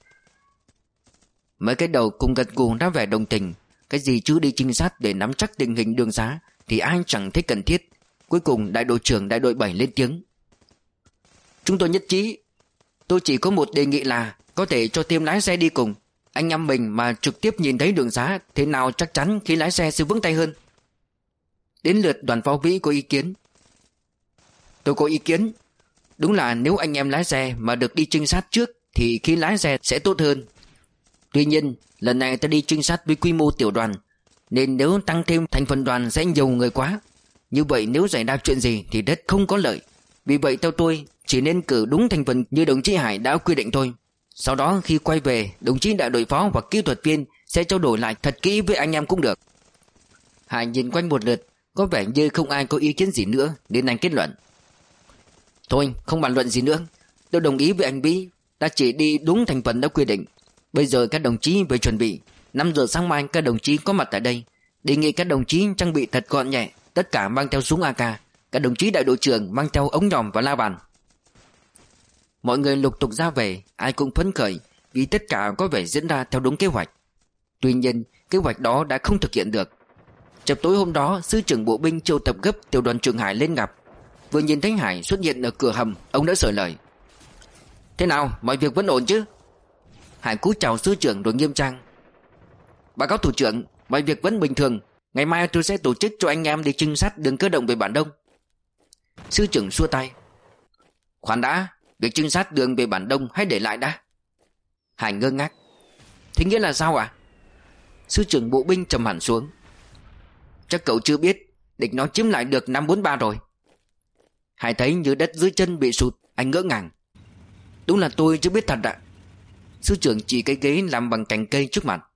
S1: Mấy cái đầu cùng gật gù ra vẻ đồng tình. Cái gì chứ đi trinh sát để nắm chắc tình hình đường xá thì ai chẳng thấy cần thiết. Cuối cùng đại đội trưởng đại đội bảy lên tiếng. Chúng tôi nhất trí. Tôi chỉ có một đề nghị là có thể cho thêm lái xe đi cùng. Anh em mình mà trực tiếp nhìn thấy đường xá, thế nào chắc chắn khi lái xe sẽ vững tay hơn. Đến lượt đoàn phó Vĩ có ý kiến. Tôi có ý kiến. Đúng là nếu anh em lái xe mà được đi trinh sát trước thì khi lái xe sẽ tốt hơn. Tuy nhiên lần này ta đi trinh sát với quy mô tiểu đoàn, nên nếu tăng thêm thành phần đoàn sẽ nhiều người quá. Như vậy nếu xảy ra chuyện gì thì rất không có lợi. Vì vậy theo tôi chỉ nên cử đúng thành phần như đồng chí Hải đã quy định thôi. Sau đó khi quay về, đồng chí đại đội phó hoặc kỹ thuật viên sẽ trao đổi lại thật kỹ với anh em cũng được. Hải nhìn quanh một lượt, có vẻ như không ai có ý kiến gì nữa nên anh kết luận. Thôi không bàn luận gì nữa. Tôi đồng ý với anh Vĩ. Ta chỉ đi đúng thành phần đã quy định. Bây giờ các đồng chí về chuẩn bị. Năm giờ sáng mai các đồng chí có mặt tại đây. Đề nghị các đồng chí trang bị thật gọn nhẹ, tất cả mang theo súng a ca. Các đồng chí đại đội trưởng mang theo ống nhòm và la bàn. Mọi người lục tục ra về, ai cũng phấn khởi vì tất cả có vẻ diễn ra theo đúng kế hoạch. Tuy nhiên kế hoạch đó đã không thực hiện được. Chập tối hôm đó, sư trưởng bộ binh triệu tập gấp tiểu đoàn trưởng Hải lên gặp. Vừa nhìn thấy Hải xuất hiện ở cửa hầm, ông đã sởi lời. Thế nào, mọi việc vẫn ổn chứ? Hải cúi chào sư trưởng rồi nghiêm trang. Báo cáo thủ trưởng, mọi việc vẫn bình thường. Ngày mai tôi sẽ tổ chức cho anh em đi trinh sát đường cơ động về Bản Đông. Sư trưởng xua tay. Khoan đã, việc trinh sát đường về Bản Đông hãy để lại đã. Hải ngơ ngác. Thế nghĩa là sao ạ? Sư trưởng bộ binh trầm hẳn xuống. Chắc cậu chưa biết, địch nó chiếm lại được năm bốn ba rồi. Hải thấy như đất dưới chân bị sụt, anh ngỡ ngàng. Đúng là tôi chưa biết thật ạ. Sư trưởng chỉ cái ghế làm bằng cành cây trước mặt.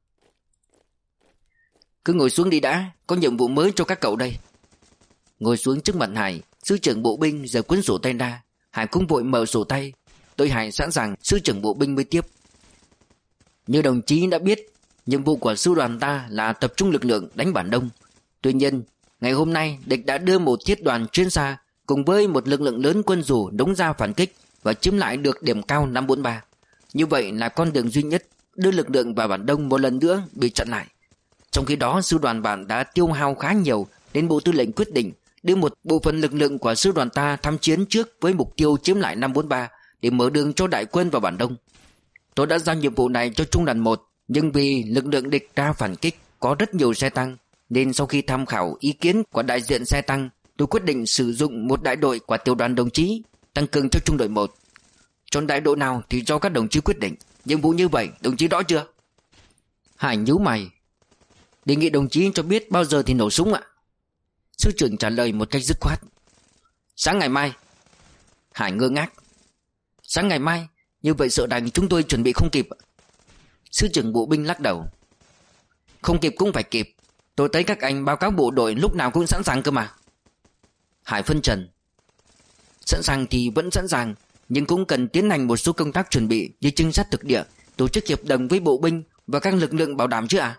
S1: Cứ ngồi xuống đi đã, có nhiệm vụ mới cho các cậu đây. Ngồi xuống trước mặt Hải, sư trưởng bộ binh giơ cuốn sổ tay ra. Hải cũng vội mở sổ tay. Tôi Hải sẵn sàng, sư trưởng bộ binh mới tiếp. Như đồng chí đã biết, nhiệm vụ của sư đoàn ta là tập trung lực lượng đánh Bản Đông. Tuy nhiên, ngày hôm nay địch đã đưa một thiết đoàn chuyên xa cùng với một lực lượng lớn quân dù đống ra phản kích và chiếm lại được điểm cao năm bốn ba. Như vậy là con đường duy nhất đưa lực lượng vào Bản Đông một lần nữa bị chặn lại. Trong khi đó, sư đoàn bạn đã tiêu hao khá nhiều nên Bộ Tư lệnh quyết định đưa một bộ phận lực lượng của sư đoàn ta tham chiến trước với mục tiêu chiếm lại năm bốn ba để mở đường cho đại quân vào Bản Đông. Tôi đã giao nhiệm vụ này cho trung đoàn một, nhưng vì lực lượng địch ra phản kích có rất nhiều xe tăng, nên sau khi tham khảo ý kiến của đại diện xe tăng, tôi quyết định sử dụng một đại đội của tiểu đoàn đồng chí tăng cường cho trung đội một. Chọn đại đội nào thì do các đồng chí quyết định. Nhiệm vụ như vậy, đồng chí rõ chưa? Hải nhíu mày. Đề nghị đồng chí cho biết bao giờ thì nổ súng ạ? Sư trưởng trả lời một cách dứt khoát. Sáng ngày mai. Hải ngơ ngác. Sáng ngày mai? Như vậy sợ rằng chúng tôi chuẩn bị không kịp. Sư trưởng bộ binh lắc đầu. Không kịp cũng phải kịp. Tôi thấy các anh báo cáo bộ đội lúc nào cũng sẵn sàng cơ mà. Hải phân trần. Sẵn sàng thì vẫn sẵn sàng, nhưng cũng cần tiến hành một số công tác chuẩn bị như trinh sát thực địa, tổ chức hiệp đồng với bộ binh và các lực lượng bảo đảm chứ à?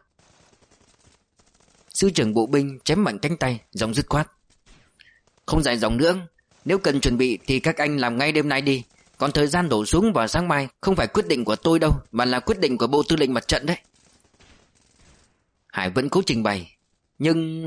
S1: Sư trưởng bộ binh chém mạnh cánh tay, giọng dứt khoát. Không dài dòng nữa. Nếu cần chuẩn bị thì các anh làm ngay đêm nay đi. Còn thời gian đổ xuống vào sáng mai không phải quyết định của tôi đâu, mà là quyết định của Bộ Tư lệnh Mặt trận đấy. Hải vẫn cố trình bày. Nhưng...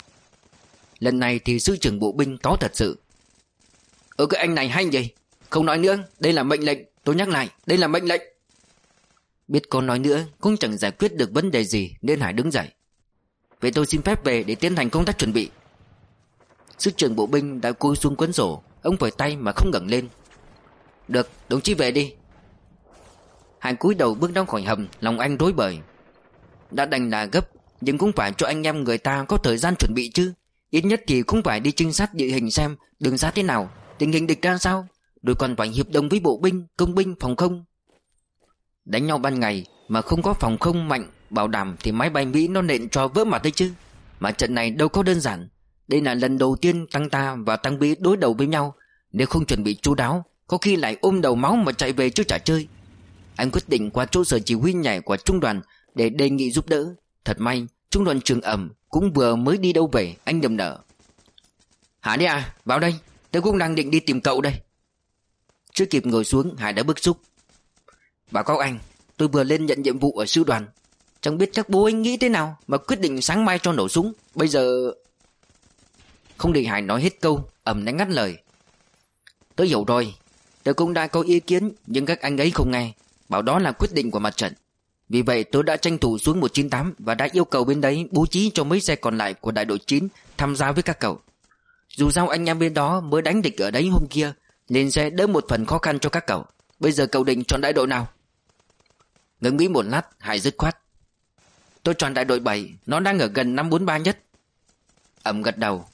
S1: lần này thì sư trưởng bộ binh có thật sự. Ơ cái anh này hay gì? Không nói nữa, đây là mệnh lệnh. Tôi nhắc lại, đây là mệnh lệnh. Biết có nói nữa cũng chẳng giải quyết được vấn đề gì, nên Hải đứng dậy. Vậy tôi xin phép về để tiến hành công tác chuẩn bị. Sư trưởng bộ binh đã cúi xuống cuốn sổ. Ông phẩy tay mà không ngẩng lên. Được, đồng chí về đi. Hải cúi đầu bước ra khỏi hầm, lòng anh rối bời. Đã đành là gấp, nhưng cũng phải cho anh em người ta có thời gian chuẩn bị chứ. Ít nhất thì cũng phải đi trinh sát địa hình xem đường ra thế nào, tình hình địch ra sao, rồi còn phải hiệp đồng với bộ binh, công binh, phòng không. Đánh nhau ban ngày mà không có phòng không mạnh bảo đảm thì máy bay Mỹ nó nện cho vỡ mặt đấy chứ. Mà trận này đâu có đơn giản. Đây là lần đầu tiên tăng ta và tăng Mỹ đối đầu với nhau. Nếu không chuẩn bị chu đáo, có khi lại ôm đầu máu mà chạy về chứ chả chơi. Anh quyết định qua chỗ sở chỉ huy nhảy của trung đoàn để đề nghị giúp đỡ. Thật may trung đoàn Trường Ẩm cũng vừa mới đi đâu về. Anh đầm nở. Hả đi à, vào đây. Tôi cũng đang định đi tìm cậu đây. Chưa kịp ngồi xuống, Hải đã bức xúc. Báo cáo anh, tôi vừa lên nhận nhiệm vụ ở sư đoàn. Chẳng biết các bố anh nghĩ thế nào mà quyết định sáng mai cho nổ súng. Bây giờ... Không để Hải nói hết câu, Ẩm đã ngắt lời. Tôi hiểu rồi. Tôi cũng đã có ý kiến, nhưng các anh ấy không nghe, bảo đó là quyết định của mặt trận. Vì vậy tôi đã tranh thủ xuống một chín tám và đã yêu cầu bên đấy bố trí cho mấy xe còn lại của đại đội chín tham gia với các cậu. Dù sao anh em bên đó mới đánh địch ở đấy hôm kia, nên sẽ đỡ một phần khó khăn cho các cậu. Bây giờ cậu định chọn đại đội nào? Ngừng nghĩ một lát, Hải dứt khoát. Tôi chọn đại đội bảy, nó đang ở gần năm bốn ba nhất. Ẩm gật đầu.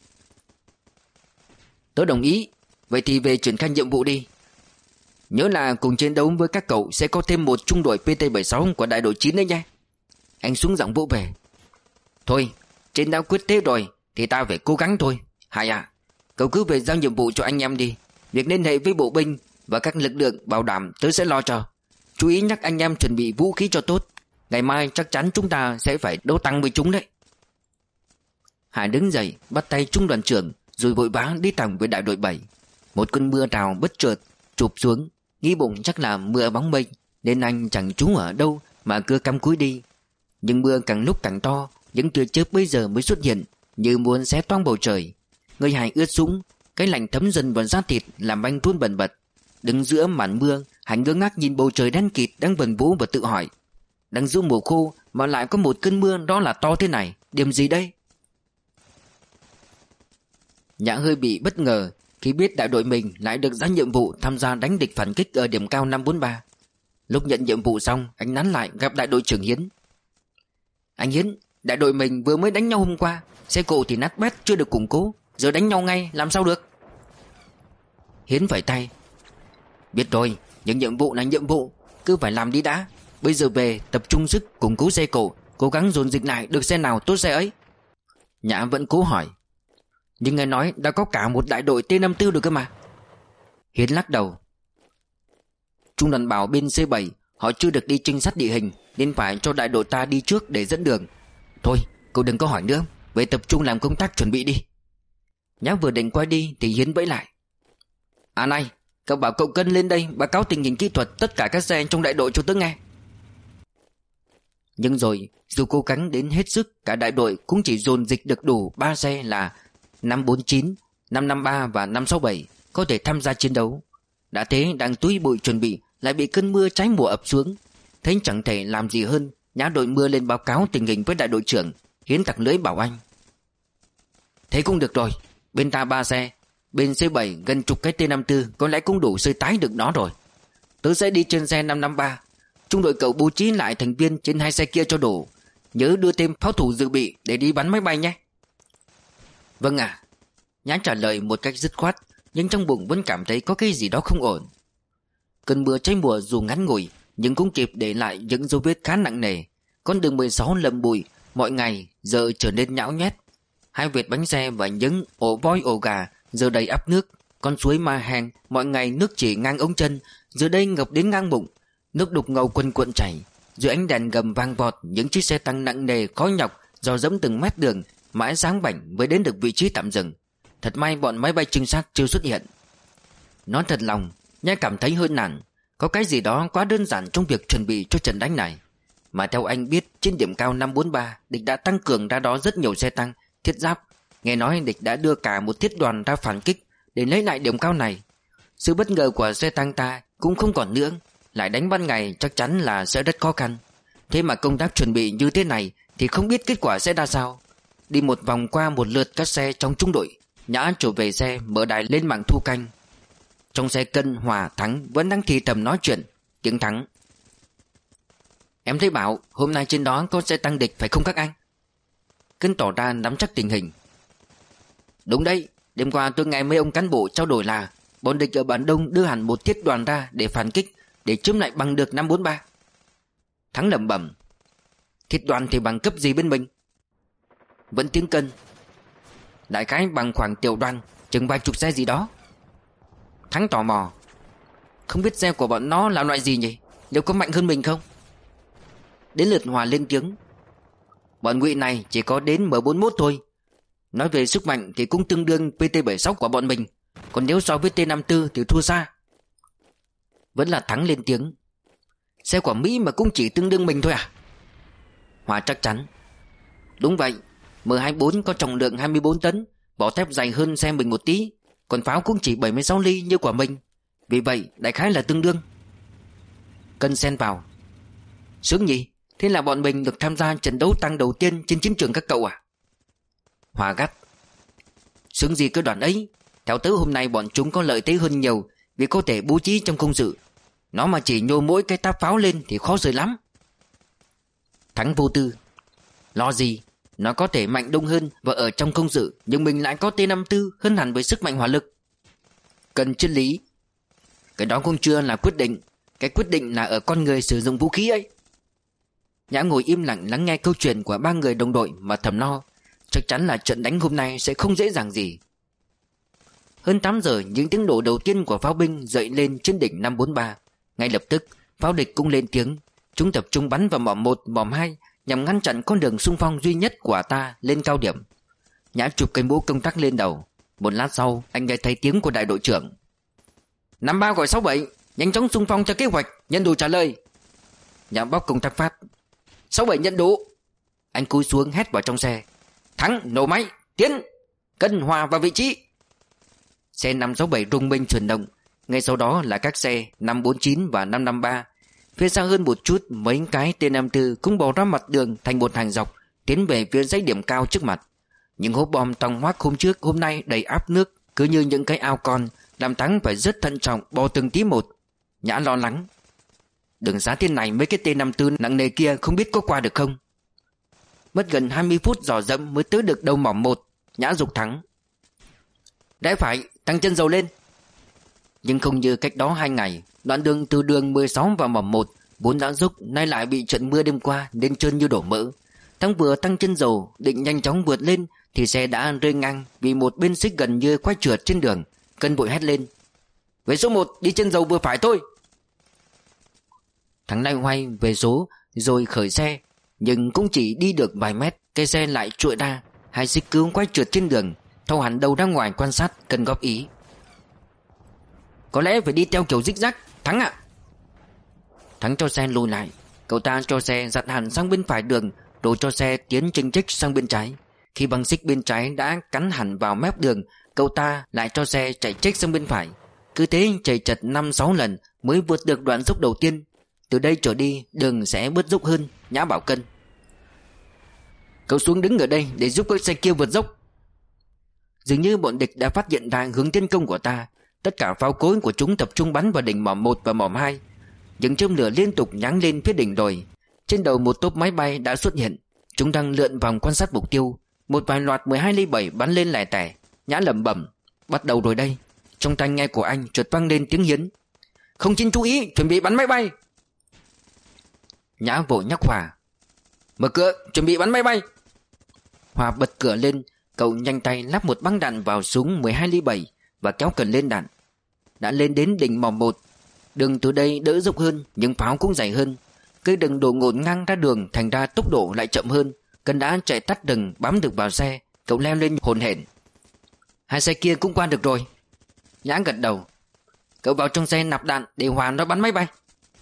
S1: Tớ đồng ý. Vậy thì về triển khai nhiệm vụ đi. Nhớ là cùng chiến đấu với các cậu sẽ có thêm một trung đội P T bảy mươi sáu của đại đội chín đấy nhé. Anh xuống giọng vỗ về. Thôi, trên đã quyết thế rồi thì ta phải cố gắng thôi. Hải à, cậu cứ về giao nhiệm vụ cho anh em đi. Việc liên hệ với bộ binh và các lực lượng bảo đảm tớ sẽ lo cho. Chú ý nhắc anh em chuẩn bị vũ khí cho tốt. Ngày mai chắc chắn chúng ta sẽ phải đấu tăng với chúng đấy. Hải đứng dậy, bắt tay trung đoàn trưởng, rồi vội vã đi thẳng về đại đội bảy. Một cơn mưa rào bất chợt chụp xuống, nghĩ bụng chắc là mưa bóng mây, nên anh chẳng trú ở đâu mà cứ cắm cúi đi. Nhưng mưa càng lúc càng to, những tia chớp bây giờ mới xuất hiện, như muốn xé toang bầu trời. Người Hải ướt sũng, cái lạnh thấm dần vào da thịt làm anh run bần bật. Đứng giữa màn mưa, Hải ngơ ngác nhìn bầu trời đen kịt đang vần vũ và tự hỏi, đang giữa mùa khô mà lại có một cơn mưa đó là to thế này, điểm gì đây? Nhã hơi bị bất ngờ khi biết đại đội mình lại được giao nhiệm vụ tham gia đánh địch phản kích ở điểm cao năm bốn ba. Lúc nhận nhiệm vụ xong, anh nắn lại gặp đại đội trưởng Hiến. Anh Hiến, đại đội mình vừa mới đánh nhau hôm qua, xe cộ thì nát bét chưa được củng cố, giờ đánh nhau ngay làm sao được? Hiến vẫy tay. Biết rồi, những nhiệm vụ là nhiệm vụ, cứ phải làm đi đã. Bây giờ về tập trung sức củng cố xe cộ, cố gắng dồn dịch lại, được xe nào tốt xe ấy. Nhã vẫn cố hỏi. Nhưng nghe nói đã có cả một đại đội T năm mươi tư được cơ mà. Hiến lắc đầu. Trung đoàn bảo bên C bảy họ chưa được đi trinh sát địa hình, nên phải cho đại đội ta đi trước để dẫn đường. Thôi cậu đừng có hỏi nữa, về tập trung làm công tác chuẩn bị đi. Nhã vừa định quay đi thì Hiến vẫy lại. À này, cậu bảo cậu Cân lên đây báo cáo tình hình kỹ thuật tất cả các xe trong đại đội cho tớ nghe. Nhưng rồi dù cố gắng đến hết sức, cả đại đội cũng chỉ dồn dịch được đủ ba xe là năm bốn chín, năm năm ba và năm sáu bảy có thể tham gia chiến đấu. Đã thế đang túi bụi chuẩn bị lại bị cơn mưa trái mùa ập xuống. Thấy chẳng thể làm gì hơn, Nhã đội mưa lên báo cáo tình hình với đại đội trưởng. Hiến tặc lưỡi bảo anh. Thế cũng được rồi, bên ta ba xe, bên C bảy gần chục cái T năm mươi tư, có lẽ cũng đủ sơi tái được nó rồi. Tớ sẽ đi trên xe năm năm ba. Trung đội cậu bố trí lại thành viên trên hai xe kia cho đủ. Nhớ đưa thêm pháo thủ dự bị để đi bắn máy bay nhé. Vâng ạ. À. Nhã trả lời một cách dứt khoát, nhưng trong bụng vẫn cảm thấy có cái gì đó không ổn. Cơn mưa trái mùa dù ngắn ngủi nhưng cũng kịp để lại những dấu vết khá nặng nề. Con đường mười sáu lầm bụi mọi ngày giờ trở nên nhão nhét. Hai vệt bánh xe và những ổ voi ổ gà giờ đầy ắp nước. Con suối Ma Hèn mọi ngày nước chỉ ngang ống chân, giờ đây ngập đến ngang bụng. Nước đục ngầu quần cuộn chảy. Dưới ánh đèn gầm vang vọt, những chiếc xe tăng nặng nề khó nhọc dò dẫm từng mét đường, mãi sáng bảnh mới đến được vị trí tạm dừng. Thật may bọn máy bay trinh sát chưa xuất hiện. Nói thật lòng, Nhã cảm thấy hơi nản. Có cái gì đó quá đơn giản trong việc chuẩn bị cho trận đánh này. Mà theo anh biết, trên điểm cao năm bốn ba, địch đã tăng cường ra đó rất nhiều xe tăng, thiết giáp. Nghe nói địch đã đưa cả một thiết đoàn ra phản kích để lấy lại điểm cao này. Sự bất ngờ của xe tăng ta cũng không còn nữa. Lại đánh ban ngày chắc chắn là sẽ rất khó khăn. Thế mà công tác chuẩn bị như thế này thì không biết kết quả sẽ ra sao. Đi một vòng qua một lượt các xe trong trung đội, Nhã trở về xe mở đài lên mảng thu canh. Trong xe Cân, Hòa, Thắng vẫn đang thì thầm nói chuyện. Tiếng Thắng: Em thấy bảo hôm nay trên đó có xe tăng địch phải không các anh? Cân tỏ ra nắm chắc tình hình. Đúng đấy, đêm qua tôi nghe mấy ông cán bộ trao đổi là bọn địch ở Bản Đông đưa hẳn một thiết đoàn ra để phản kích, để chiếm lại bằng được năm bốn ba. Thắng lẩm bẩm: Thiết đoàn thì bằng cấp gì bên mình? Vẫn tiếng Cân: Đại khái bằng khoảng tiểu đoàn, chừng vài chục xe gì đó. Thắng tò mò: Không biết xe của bọn nó là loại gì nhỉ? Liệu có mạnh hơn mình không? Đến lượt Hòa lên tiếng: Bọn Ngụy này chỉ có đến M bốn mốt thôi. Nói về sức mạnh thì cũng tương đương P T bảy mươi sáu của bọn mình. Còn nếu so với T năm mươi tư thì thua xa. Vẫn là Thắng lên tiếng: Xe của Mỹ mà cũng chỉ tương đương mình thôi à? Hòa chắc chắn: Đúng vậy, M hai mươi bốn có trọng lượng hai mươi bốn tấn, vỏ thép dày hơn xe mình một tí. Còn pháo cũng chỉ bảy mươi sáu ly như của mình. Vì vậy đại khái là tương đương. Cân xen vào: Sướng nhỉ, thế là bọn mình được tham gia trận đấu tăng đầu tiên trên chiến trường các cậu à? Hòa gắt: Sướng gì cái đoàn ấy. Theo tớ hôm nay bọn chúng có lợi thế hơn nhiều, vì có thể bố trí trong công sự. Nó mà chỉ nhô mỗi cái táp pháo lên thì khó rời lắm. Thắng vô tư: Lo gì, nó có thể mạnh đông hơn và ở trong công sự, nhưng mình lại có T năm mươi tư hơn hẳn với sức mạnh hỏa lực. Cần triết lý: Cái đó cũng chưa là quyết định. Cái quyết định là ở con người sử dụng vũ khí ấy. Nhã ngồi im lặng lắng nghe câu chuyện của ba người đồng đội mà thầm lo. Chắc chắn là trận đánh hôm nay sẽ không dễ dàng gì. Hơn tám giờ, những tiếng nổ đầu tiên của pháo binh dậy lên trên đỉnh năm bốn ba. Ngay lập tức, pháo địch cũng lên tiếng. Chúng tập trung bắn vào mỏm một, mỏm hai nhằm ngăn chặn con đường xung phong duy nhất của ta lên cao điểm. Nhã chụp cây mũ công tác lên đầu. Một lát sau, anh nghe thấy tiếng của đại đội trưởng: năm ba gọi sáu bảy, nhanh chóng xung phong cho kế hoạch, nhận đủ trả lời. Nhã bóc công tác phát: sáu bảy nhận đủ. Anh cúi xuống hét vào trong xe: Thắng, nổ máy, tiến. Cân, Hòa vào vị trí. Xe năm sáu bảy rung minh chuyển động. Ngay sau đó là các xe năm bốn chín và năm năm ba. Phía xa hơn một chút, mấy cái T năm mươi tư cũng bò ra mặt đường thành một hàng dọc, tiến về phía dãy điểm cao trước mặt. Những hố bom tòng hoác hôm trước hôm nay đầy áp nước, cứ như những cái ao con, làm Thắng phải rất thận trọng bò từng tí một. Nhã lo lắng: Đường xá thế này mấy cái T năm tư nặng nề kia không biết có qua được không. Mất gần hai mươi phút dò dẫm mới tới được đầu mỏm một. Nhã dục thắng. Rẽ phải, tăng chân dầu lên. Nhưng không như cách đó hai ngày, đoạn đường từ đường mười sáu vào mỏm một vốn đã dốc, nay lại bị trận mưa đêm qua nên trơn như đổ mỡ. Thắng vừa tăng chân dầu định nhanh chóng vượt lên thì xe đã rơi ngang vì một bên xích gần như quay trượt trên đường. Cân vội hét lên: về số một, đi chân dầu vừa phải thôi. Thắng loay hoay về số rồi khởi xe, nhưng cũng chỉ đi được vài mét, cây xe lại trụi ra. Hai xích cứu quay trượt trên đường. Thâu hẳn đầu ra ngoài quan sát, cần góp ý: có lẽ phải đi theo kiểu zigzag, Thắng ạ. Thắng cho xe lùi lại. Cậu ta cho xe dặn hẳn sang bên phải đường, rồi cho xe tiến chênh chếch sang bên trái. Khi băng xích bên trái đã cắn hẳn vào mép đường, cậu ta lại cho xe chạy chếch sang bên phải. Cứ thế chạy chật năm sáu lần mới vượt được đoạn dốc đầu tiên. Từ đây trở đi đường sẽ bớt dốc hơn. Nhã bảo Cân: cậu xuống đứng ở đây để giúp các xe kia vượt dốc. Dường như bọn địch đã phát hiện ra hướng tiến công của ta. Tất cả pháo cối của chúng tập trung bắn vào đỉnh mỏm một và mỏm hai. Những châm lửa liên tục nháng lên phía đỉnh đồi. Trên đầu một tốp máy bay đã xuất hiện. Chúng đang lượn vòng quan sát mục tiêu. Một vài loạt mười hai ly bảy bắn lên lẻ tẻ. Nhã lẩm bẩm: bắt đầu rồi đây. Trong tai nghe của anh chợt vang lên tiếng Hiến: không chín chú ý, chuẩn bị bắn máy bay. Nhã vội nhắc Hòa: mở cửa, chuẩn bị bắn máy bay. Hòa bật cửa lên. Cậu nhanh tay lắp một băng đạn vào súng mười hai ly bảy và kéo cần lên đạn. Đã lên đến đỉnh mỏm một. Đường từ đây đỡ dốc hơn, nhưng pháo cũng dày hơn. Cây rừng đổ ngổn ngang ra đường, thành ra tốc độ lại chậm hơn. Cần đã chạy tắt rừng bám được vào xe. Cậu leo lên hồn hển: hai xe kia cũng qua được rồi. Nhã gật đầu: cậu vào trong xe nạp đạn để Hòa nó bắn máy bay.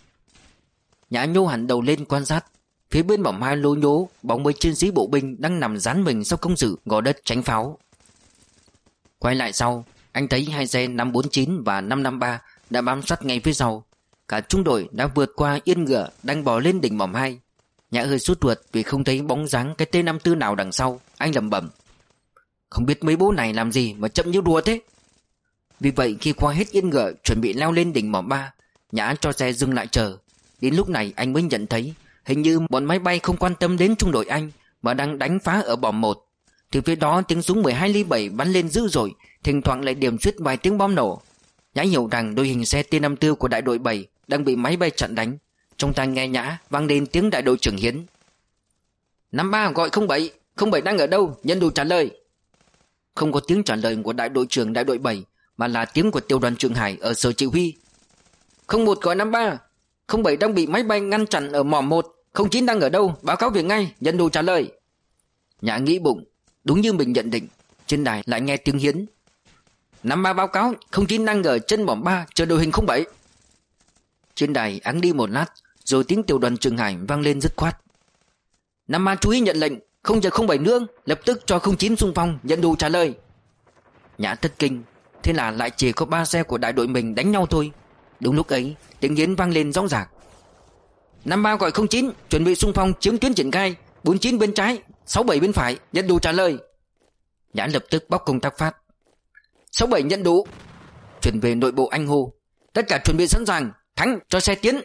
S1: Nhã nhô hẳn đầu lên quan sát. Phía bên mỏm hai lố nhố, bóng mấy chiến sĩ bộ binh đang nằm dán mình sau công sự gò đất tránh pháo. Quay lại sau, anh thấy hai xe năm bốn chín và năm năm ba đã bám sát ngay phía sau. Cả trung đội đã vượt qua yên ngựa đang bò lên đỉnh mỏm hai. Nhã hơi sốt ruột vì không thấy bóng dáng cái T năm tư nào đằng sau. Anh lẩm bẩm: không biết mấy bố này làm gì mà chậm như đùa thế. Vì vậy khi qua hết yên ngựa chuẩn bị leo lên đỉnh mỏm ba, Nhã cho xe dừng lại chờ. Đến lúc này anh mới nhận thấy hình như bọn máy bay không quan tâm đến trung đội anh mà đang đánh phá ở mỏm một. Từ phía đó tiếng súng mười hai ly bảy bắn lên dữ dội, thỉnh thoảng lại điểm xuyết vài tiếng bom nổ. Nhã hiểu rằng đội hình xe T năm tư của đại đội bảy đang bị máy bay chặn đánh. Trong tai nghe Nhã vang lên tiếng đại đội trưởng Hiến: năm ba gọi không bảy, không bảy đang ở đâu, nhân đủ trả lời. Không có tiếng trả lời của đại đội trưởng đại đội bảy, mà là tiếng của tiểu đoàn trưởng Hải ở sở chỉ huy: không một gọi năm ba, không bảy đang bị máy bay ngăn chặn ở mỏm một, không chín đang ở đâu, báo cáo về ngay, nhân đủ trả lời. Nhã nghĩ bụng, đúng như mình nhận định. Trên đài lại nghe tiếng Hiến: năm ba báo cáo, không chín đang ở chân mỏm ba chờ đội hình không bảy. Trên đài áng đi một lát, rồi tiếng tiểu đoàn trưởng Hải vang lên dứt khoát: năm ba chú ý nhận lệnh, không chờ không bảy nữa, lập tức cho không chín xung phong, nhận đủ trả lời. Nhã thất kinh, thế là lại chỉ có ba xe của đại đội mình đánh nhau thôi. Đúng lúc ấy tiếng Hiến vang lên rõ ràng: năm ba gọi không chín, chuẩn bị xung phong chiếm tuyến triển khai, bốn chín bên trái, sáu bảy bên phải, nhận đủ trả lời. Nhã lập tức bóc công tác phát: sáu bảy nhận đủ. Chuyển về nội bộ anh hô: tất cả chuẩn bị sẵn sàng, Thắng cho xe tiến.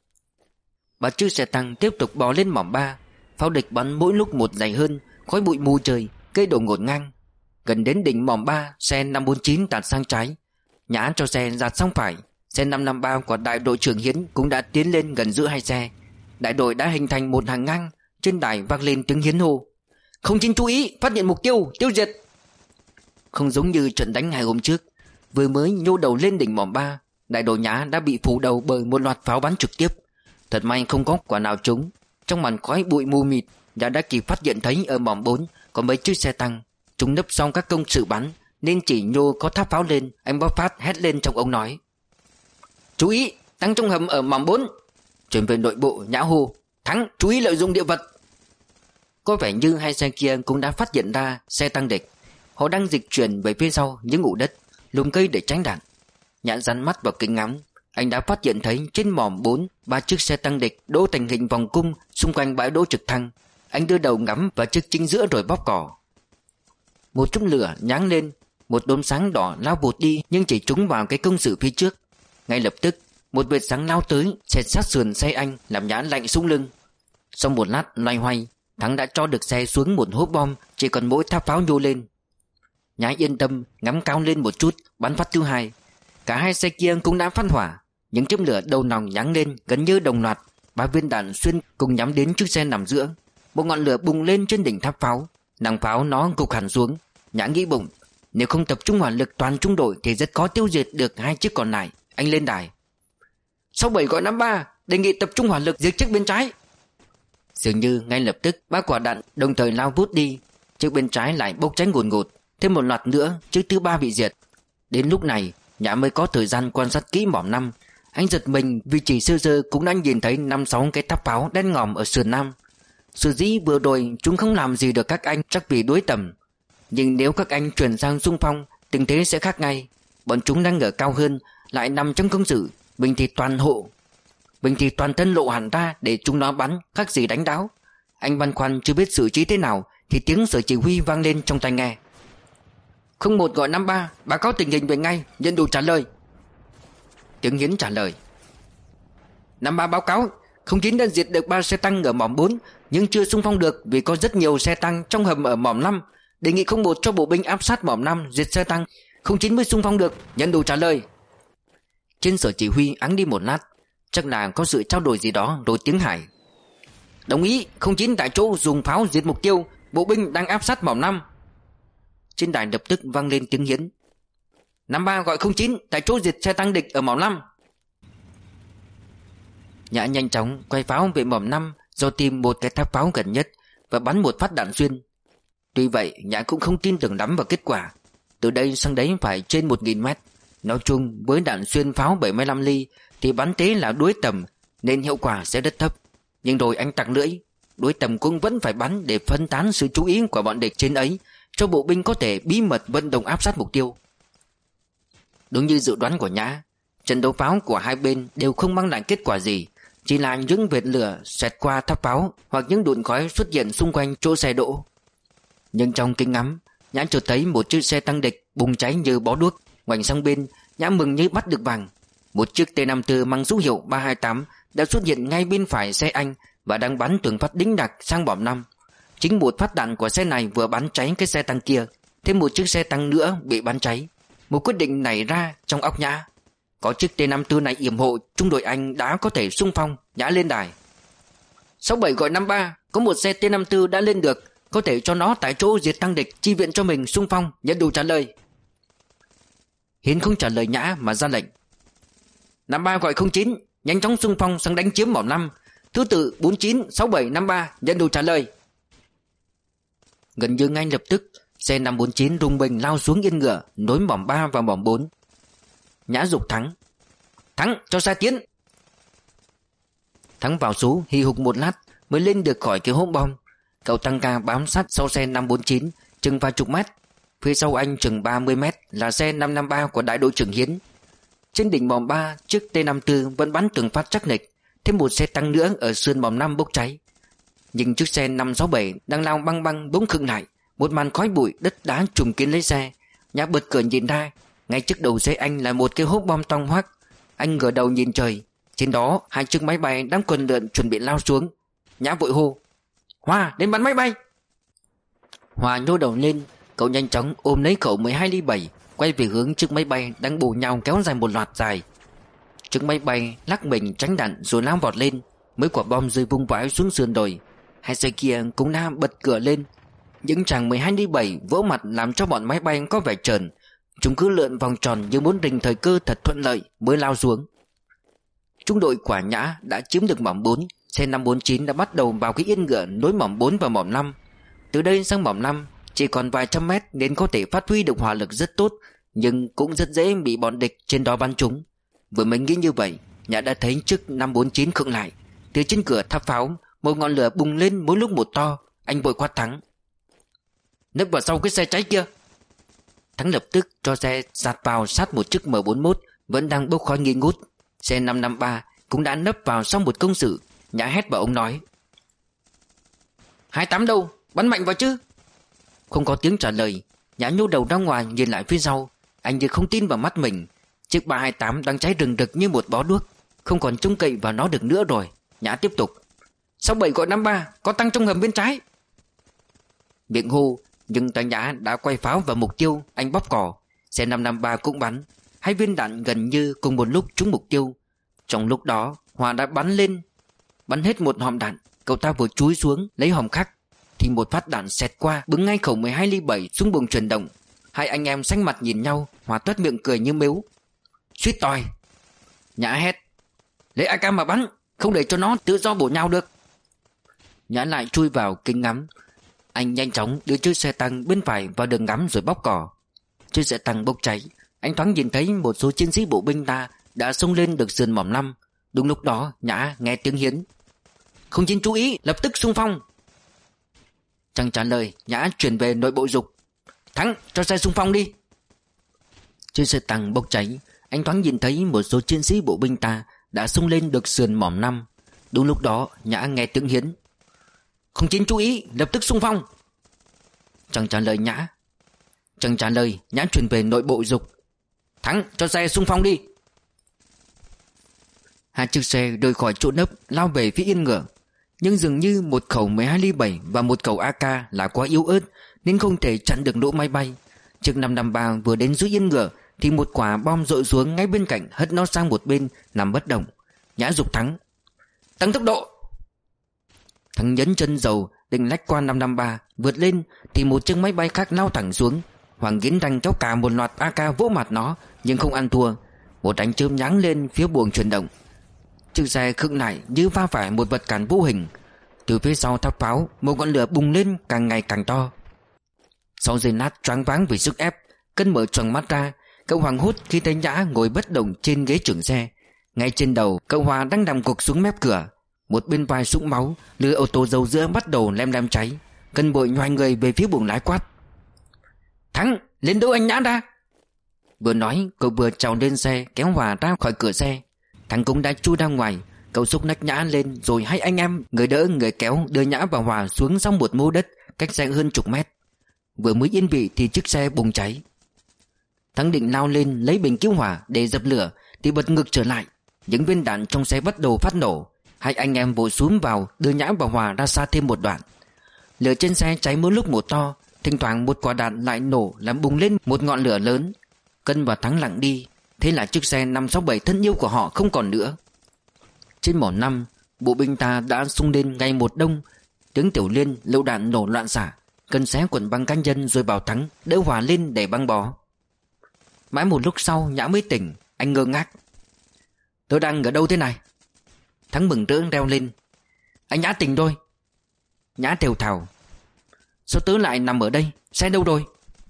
S1: Ba chiếc xe tăng tiếp tục bò lên mỏm ba. Pháo địch bắn mỗi lúc một dày hơn, khói bụi mù trời, cây đổ ngổn ngang. Gần đến đỉnh mỏm ba, xe năm bốn chín tạt sang trái. Nhã cho xe dạt sang phải. Xe năm năm ba của đại đội trưởng Hiến cũng đã tiến lên gần giữa hai xe. Đại đội đã hình thành một hàng ngang. Trên đài vang lên tiếng Hiến hô: không chín chú ý, phát hiện mục tiêu, tiêu diệt. Không giống như trận đánh hai hôm trước, vừa mới nhô đầu lên đỉnh mỏm ba, đại đội Nhã đã bị phủ đầu bởi một loạt pháo bắn trực tiếp. Thật may không có quả nào trúng. Trong màn khói bụi mù mịt, Nhã đã kịp phát hiện thấy ở mỏm bốn có mấy chiếc xe tăng. Chúng nấp xong các công sự bắn nên chỉ nhô có tháp pháo lên. Anh Bó Phát hét lên trong ống nói: chú ý, tăng trong hầm ở mỏm bốn. Chuyển về nội bộ, Nhã hô: Thắng, chú ý lợi dụng địa vật. Có vẻ như hai xe kia cũng đã phát hiện ra xe tăng địch. Họ đang dịch chuyển về phía sau những ụ đất, lùm cây để tránh đạn. Nhã dán mắt vào kính ngắm. Anh đã phát hiện thấy trên mỏm bốn ba chiếc xe tăng địch đỗ thành hình vòng cung xung quanh bãi đỗ trực thăng. Anh đưa đầu ngắm vào chiếc chính giữa rồi bóp cò. Một chùm lửa nháng lên, một đốm sáng đỏ lao vụt đi nhưng chỉ trúng vào cái công sự phía trước. Ngay lập tức Một vệt sáng lao tới, xẹt sát sườn xe anh, làm Nhã lạnh sống lưng. Sau một lát loay hoay, Thắng đã cho được xe xuống một hố bom, chỉ còn mỗi tháp pháo nhô lên. Nhã yên tâm ngắm cao lên một chút, bắn phát thứ hai. Cả hai xe kia cũng đã phát hỏa. Những chớp lửa đầu nòng nháng lên gần như đồng loạt. Ba viên đạn xuyên cùng nhắm đến chiếc xe nằm giữa. Một ngọn lửa bùng lên trên đỉnh tháp pháo. Nòng pháo nó gục hẳn xuống. Nhã nghĩ bụng, nếu không tập trung hỏa lực toàn trung đội thì rất khó tiêu diệt được hai chiếc còn lại. Anh lên đài. Sáu bảy gọi năm ba, đề nghị tập trung hỏa lực diệt chiếc bên trái. Dường như ngay lập tức ba quả đạn đồng thời lao vút đi. Chiếc bên trái lại bốc cháy ngùn ngụt. Thêm một loạt nữa, chiếc thứ ba bị diệt. Đến lúc này Nhã mới có thời gian quan sát kỹ mỏm năm. Anh giật mình vì chỉ sơ sơ cũng đã nhìn thấy năm sáu cái tháp pháo đen ngòm ở sườn nam. Sự dĩ vừa rồi chúng không làm gì được các anh, chắc vì đuối tầm. Nhưng nếu các anh chuyển sang xung phong, tình thế sẽ khác ngay. Bọn chúng đang ở cao hơn, lại nằm trong công sự. Mình thì toàn hộ Mình thì toàn thân lộ hẳn ra để chúng nó bắn, khác gì đánh đáo. Anh băn khoăn chưa biết xử trí thế nào thì tiếng sở chỉ huy vang lên trong tai nghe. Không một gọi năm ba, báo cáo tình hình về ngay, nhận đủ trả lời. Tiếng Hiến trả lời. Năm ba báo cáo, không chín đã diệt được ba xe tăng ở mỏm bốn, nhưng chưa xung phong được vì có rất nhiều xe tăng trong hầm ở mỏm năm. Đề nghị không một cho bộ binh áp sát mỏm năm diệt xe tăng, không chín mới xung phong được, nhận đủ trả lời. Trên sở chỉ huy ắng đi một lát, chắc là có sự trao đổi gì đó, rồi tiếng Hải. Đồng ý, không chín tại chỗ dùng pháo diệt mục tiêu, bộ binh đang áp sát mỏm năm. Trên đài lập tức vang lên tiếng Hiến. Năm ba gọi không chín tại chỗ diệt xe tăng địch ở mỏm năm. Nhã nhanh chóng quay pháo về mỏm năm, do tìm một cái tháp pháo gần nhất và bắn một phát đạn xuyên. Tuy vậy Nhã cũng không tin tưởng lắm vào kết quả. Từ đây sang đấy phải trên một nghìn mét. Nói chung với đạn xuyên pháo bảy mươi lăm ly thì bắn tế là đuối tầm, nên hiệu quả sẽ rất thấp. Nhưng rồi anh tặc lưỡi, đuối tầm cũng vẫn phải bắn để phân tán sự chú ý của bọn địch trên ấy, cho bộ binh có thể bí mật vận động áp sát mục tiêu. Đúng như dự đoán của Nhã, trận đấu pháo của hai bên đều không mang lại kết quả gì, chỉ là những vệt lửa xẹt qua tháp pháo hoặc những đụn khói xuất hiện xung quanh chỗ xe đỗ. Nhưng trong kính ngắm, Nhã chợt thấy một chiếc xe tăng địch bùng cháy như bó đuốc. Ngoảnh sang bên, Nhã mừng như bắt được vàng. Một chiếc T năm mươi tư mang số hiệu ba hai tám đã xuất hiện ngay bên phải xe anh và đang bắn từng phát đính đặc sang mỏm năm. Chính một phát đạn của xe này vừa bắn cháy cái xe tăng kia, thêm một chiếc xe tăng nữa bị bắn cháy. Một quyết định nảy ra trong óc Nhã. Có chiếc T năm mươi tư này yểm hộ, trung đội Anh đã có thể xung phong. Nhã lên đài. Sáu bảy gọi năm ba, có một xe T năm mươi tư đã lên được, có thể cho nó tại chỗ diệt tăng địch, chi viện cho mình xung phong. Nhận đủ trả lời. Hiến không trả lời Nhã mà ra lệnh. Năm ba gọi không chín, nhanh chóng xung phong sang đánh chiếm mỏm năm. Thứ tự bốn chín sáu bảy năm ba, nhận đủ trả lời. Gần như ngay lập tức, xe năm bốn chín rung bình lao xuống yên ngựa, nối mỏm ba và mỏm bốn. Nhã dục Thắng. Thắng, cho xe tiến. Thắng vào số hì hục một lát mới lên được khỏi cái hố bom. Cậu tăng ca bám sát sau xe năm bốn chín chừng vài chục mét. Phía sau anh chừng ba mươi mét là xe năm năm ba của đại đội trưởng Hiến. Trên đỉnh mỏm ba, chiếc T năm mươi tư vẫn bắn từng phát chắc nịch. Thêm một xe tăng nữa ở sườn mỏm năm bốc cháy. Nhưng chiếc xe năm sáu bảy đang lao băng băng bỗng khựng lại. Một màn khói bụi đất đá trùm kín lấy xe. Nhã bật cửa nhìn ra, ngay trước đầu xe anh là một cái hố bom toang hoác. Anh ngửa đầu nhìn trời, trên đó hai chiếc máy bay đang quần lượn chuẩn bị lao xuống. Nhã vội hô. Hòa, đến bắn máy bay. Hòa nhô đầu lên, cậu nhanh chóng ôm lấy khẩu mười hai ly bảy, quay về hướng chiếc máy bay đang bổ nhào kéo dài một loạt dài. Chiếc máy bay lắc mình tránh đạn rồi lao vọt lên. Mấy quả bom rơi vung vãi xuống sườn đồi. Hai xe kia cũng đã bật cửa lên. Những chàng mười hai ly bảy vỗ mặt làm cho bọn máy bay có vẻ trờn. Chúng cứ lượn vòng tròn như muốn rình thời cơ thật thuận lợi mới lao xuống. Trung đội của Nhã đã chiếm được mỏm bốn. Xe năm bốn chín đã bắt đầu vào cái yên ngựa nối mỏm bốn và mỏm năm. Từ đây sang mỏm năm chỉ còn vài trăm mét nên có thể phát huy được hỏa lực rất tốt, nhưng cũng rất dễ bị bọn địch trên đó bắn trúng. Vừa mới nghĩ như vậy, Nhã đã thấy chiếc năm bốn chín khựng lại. Từ trên cửa tháp pháo, một ngọn lửa bùng lên mỗi lúc một to. Anh vội quát Thắng. Nấp vào sau cái xe cháy kia. Thắng lập tức cho xe dạt vào sát một chiếc M bốn mốt vẫn đang bốc khói nghi ngút. Xe năm năm ba cũng đã nấp vào sau một công sự. Nhã hét vào ông nói. Hai tám đâu? Bắn mạnh vào chứ? Không có tiếng trả lời. Nhã nhô đầu ra ngoài nhìn lại phía sau. Anh như không tin vào mắt mình. Chiếc ba hai tám đang cháy rừng rực như một bó đuốc. Không còn trông cậy vào nó được nữa rồi. Nhã tiếp tục: sáu bảy gọi năm ba, có tăng trong hầm bên trái. Miệng hô, nhưng tay Nhã đã quay pháo vào mục tiêu. Anh bóp cò, xe năm năm ba cũng bắn. Hai viên đạn gần như cùng một lúc trúng mục tiêu. Trong lúc đó Hòa đã bắn lên, bắn hết một hòm đạn. Cậu ta vừa chúi xuống lấy hòm khác thì một phát đạn xẹt qua, bứng ngay khẩu mười hai ly bảy xuống buồng truyền động. Hai anh em xanh mặt nhìn nhau. Hòa toét miệng cười như mếu: suýt tòi. Nhã hét: lấy a ca mà bắn, không để cho nó tự do bổ nhau được. Nhã lại chui vào kính ngắm. Anh nhanh chóng đưa chiếc xe tăng bên phải vào đường ngắm rồi bóp cò. Chiếc xe tăng bốc cháy. Anh thoáng nhìn thấy một số chiến sĩ bộ binh ta đã xông lên được sườn mỏm năm. Đúng lúc đó Nhã nghe tiếng hiến: không chín chú ý, lập tức xung phong. Chẳng trả lời, Nhã chuyển về nội bộ dục: Thắng, cho xe xung phong đi. Chiếc xe tăng bốc cháy. Anh thoáng nhìn thấy một số chiến sĩ bộ binh ta đã xông lên được sườn mỏm năm. Đúng lúc đó Nhã nghe tiếng hiến: không chín chú ý, lập tức xung phong. Chẳng trả lời Nhã. Chẳng trả lời, Nhã chuyển về nội bộ dục: Thắng, cho xe xung phong đi. Hai chiếc xe rời khỏi chỗ nấp lao về phía yên ngựa. Nhưng dường như một khẩu mười hai ly bảy và một khẩu a ca là quá yếu ớt nên không thể chặn được lỗ máy bay. Chiếc năm năm ba vừa đến dưới yên ngựa thì một quả bom rội xuống ngay bên cạnh, hất nó sang một bên nằm bất động. Nhã giục Thắng: tăng tốc độ. Thắng nhấn chân dầu định lách qua năm năm ba vượt lên thì một chiếc máy bay khác lao thẳng xuống. Hoàng Kiến Thành kéo cả một loạt a ca vỗ mặt nó nhưng không ăn thua. Một ánh chớp nháng lên phía buồng chuyển động. Chiếc xe khựng lại như va phải một vật cản vô hình. Từ phía sau tháp pháo một ngọn lửa bùng lên càng ngày càng to. Sau giây nát choáng váng vì sức ép, Cân mở tròn mắt ra. Cậu Hoàng hốt khi thấy Nhã ngồi bất động trên ghế trưởng xe. Ngay trên đầu cậu Hòa đang nằm gục xuống mép cửa. Một bên vai sũng máu, lửa ô tô dầu giữa bắt đầu lem lem cháy. Cân bội nhoài người về phía buồng lái quát: Thắng, lên đỡ anh Nhã ra. Vừa nói cậu vừa trèo lên xe kéo Hòa ra khỏi cửa xe. Thắng cũng đã chui ra ngoài. Cậu xúc nách Nhã lên rồi hai anh em người đỡ người kéo đưa Nhã và Hòa xuống sau một mô đất cách xe hơn chục mét. Vừa mới yên vị thì chiếc xe bùng cháy. Thắng định lao lên lấy bình cứu hỏa để dập lửa thì bật ngược trở lại. Những viên đạn trong xe bắt đầu phát nổ. Hai anh em vội xuống vào đưa Nhã và Hòa ra xa thêm một đoạn. Lửa trên xe cháy mỗi lúc một to. Thỉnh thoảng một quả đạn lại nổ làm bùng lên một ngọn lửa lớn. Cân và Thắng lặng đi. Thế là chiếc xe năm sáu bảy thân yêu của họ không còn nữa. Trên mỏ năm, bộ binh ta đã xung lên ngay một đông. Tiếng Tiểu Liên lựu đạn nổ loạn xạ. Cân xé quần băng cá nhân rồi bảo Thắng đỡ Hòa lên để băng bó. Mãi một lúc sau Nhã mới tỉnh. Anh ngơ ngác: Tớ đang ở đâu thế này? Thắng mừng rỡ reo lên: Anh Nhã tỉnh rồi. Nhã thều thào: Sao tớ lại nằm ở đây? Xe đâu rồi?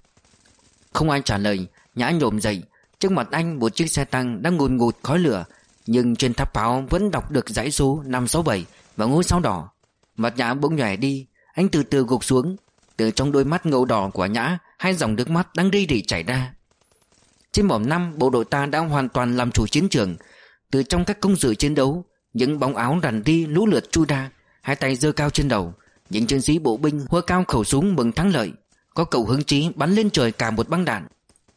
S1: Không ai trả lời. Nhã nhổm dậy. Trước mặt anh một chiếc xe tăng đang ngùn ngụt khói lửa. Nhưng trên tháp pháo vẫn đọc được dãy số năm sáu bảy và ngôi sao đỏ. Mặt Nhã bỗng nhòe đi. Anh từ từ gục xuống. Từ trong đôi mắt ngầu đỏ của Nhã, hai dòng nước mắt đang rỉ rỉ chảy ra. Trên mỏm năm, bộ đội ta đã hoàn toàn làm chủ chiến trường. Từ trong các công sự chiến đấu, những bóng áo rằn ri lũ lượt chui ra, hai tay giơ cao trên đầu. Những chiến sĩ bộ binh hua cao khẩu súng mừng thắng lợi. Có cậu hứng chí bắn lên trời cả một băng đạn.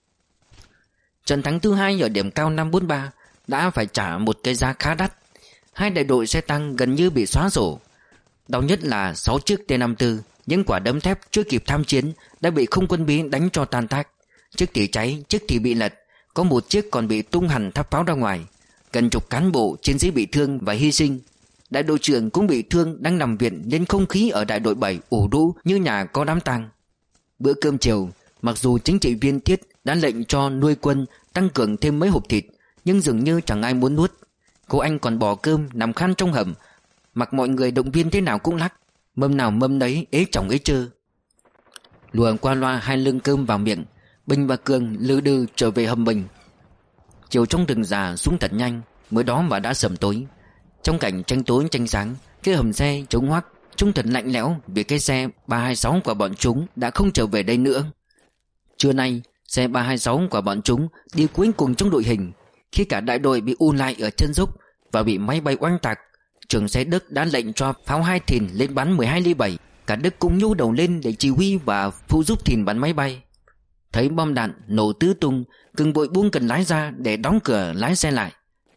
S1: Trận thắng thứ hai ở điểm cao năm bốn ba đã phải trả một cái giá khá đắt. Hai đại đội xe tăng gần như bị xóa sổ. Đau nhất là sáu chiếc T năm mươi tư, những quả đấm thép chưa kịp tham chiến đã bị không quân Bí đánh cho tan tác. Chiếc thì cháy, chiếc thì bị lật. Có một chiếc còn bị tung hẳn tháp pháo ra ngoài. Gần chục cán bộ chiến sĩ bị thương và hy sinh. Đại đội trưởng cũng bị thương đang nằm viện nên không khí ở đại đội bảy ủ rũ như nhà có đám tang. Bữa cơm chiều, mặc dù chính trị viên Tiết đã lệnh cho nuôi quân tăng cường thêm mấy hộp thịt, nhưng dường như chẳng ai muốn nuốt. Cô anh còn bỏ cơm nằm khan trong hầm, mặc mọi người động viên thế nào cũng lắc, mâm nào mâm đấy ế chỏng ế chơ. Lùa qua loa hai lưng cơm vào miệng, Bình và Cường lư đư trở về hầm mình. Chiều trong rừng già xuống thật nhanh, mới đó mà đã sầm tối. Trong cảnh tranh tối tranh sáng, cái hầm xe trống hoác, trông thật lạnh lẽo vì cái xe ba hai sáu của bọn chúng đã không trở về đây nữa. Trưa nay, xe ba hai sáu của bọn chúng đi cuối cùng trong đội hình. Khi cả đại đội bị u lại ở chân dốc và bị máy bay oanh tạc, trưởng xe Đức đã lệnh cho pháo hai thìn lên bắn mười hai ly bảy. Cả Đức cũng nhô đầu lên để chỉ huy và phụ giúp thìn bắn máy bay. Thấy bom đạn nổ tứ tung, Cường vội buông cần lái ra để đóng cửa lái xe lại.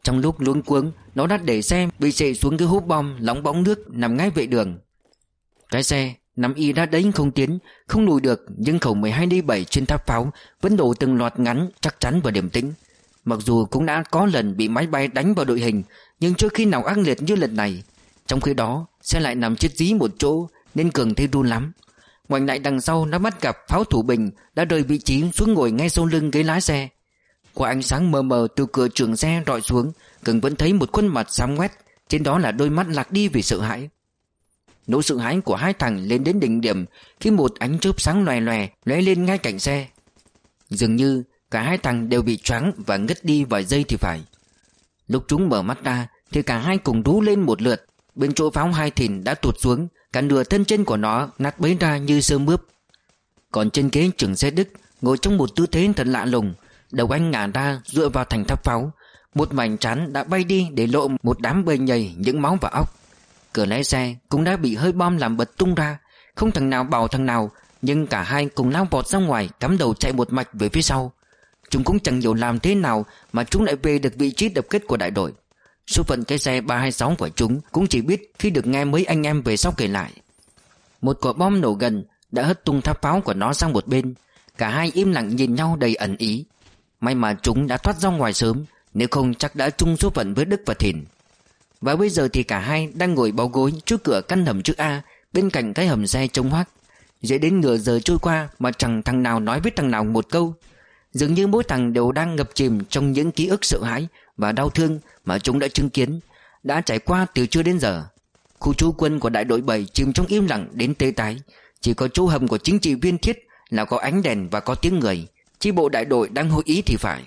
S1: Trong lúc luống cuống, nó đã để xe bị xệ xuống cái hố bom lóng bóng nước nằm ngay vệ đường. Cái xe nằm y ra đấy không tiến, không lùi được, nhưng khẩu mười hai ly bảy trên tháp pháo vẫn đổ từng loạt ngắn chắc chắn và điềm tĩnh. Mặc dù cũng đã có lần bị máy bay đánh vào đội hình, nhưng chưa khi nào ác liệt như lần này. Trong khi đó xe lại nằm chết dí một chỗ nên Cường thấy run lắm. Ngoảnh lại đằng sau, nó bắt gặp pháo thủ Bình đã rời vị trí xuống ngồi ngay sau lưng ghế lái xe. Qua ánh sáng mờ mờ từ cửa trường xe rọi xuống, Cường vẫn thấy một khuôn mặt xám ngoét, trên đó là đôi mắt lạc đi vì sợ hãi. Nỗi sợ hãi của hai thằng lên đến đỉnh điểm khi một ánh chớp sáng lòe lòe lóe lên ngay cạnh xe. Dường như cả hai thằng đều bị choáng và ngất đi vài giây thì phải. Lúc chúng mở mắt ra thì cả hai cùng rú lên một lượt. Bên chỗ pháo hai thìn đã tụt xuống, cả nửa thân trên của nó nát bấy ra như sơ mướp. Còn trên ghế trưởng xe Đức ngồi trong một tư thế thật lạ lùng, đầu anh ngả ra dựa vào thành tháp pháo. Một mảnh trán đã bay đi để lộ một đám bầy nhầy những máu và óc. Cửa lái xe cũng đã bị hơi bom làm bật tung ra, không thằng nào bảo thằng nào, nhưng cả hai cùng lao vọt ra ngoài, cắm đầu chạy một mạch về phía sau. Chúng cũng chẳng hiểu làm thế nào mà chúng lại về được vị trí tập kết của đại đội. Số phận cái xe ba hai sáu của chúng cũng chỉ biết khi được nghe mấy anh em về sau kể lại. Một quả bom nổ gần đã hất tung tháp pháo của nó sang một bên. Cả hai im lặng nhìn nhau đầy ẩn ý. May mà chúng đã thoát ra ngoài sớm, nếu không chắc đã chung số phận với Đức và Thìn. Và bây giờ thì cả hai đang ngồi bó gối trước cửa căn hầm chữ A, bên cạnh cái hầm xe trống hoác. Dễ đến nửa giờ trôi qua mà chẳng thằng nào nói với thằng nào một câu. Dường như mỗi thằng đều đang ngập chìm trong những ký ức sợ hãi và đau thương mà chúng đã chứng kiến, đã trải qua từ trưa đến giờ. Khu trú quân của đại đội bảy chìm trong im lặng đến tê tái. Chỉ có chỗ hầm của chính trị viên Thiết là có ánh đèn và có tiếng người. Chi bộ đại đội đang hội ý thì phải.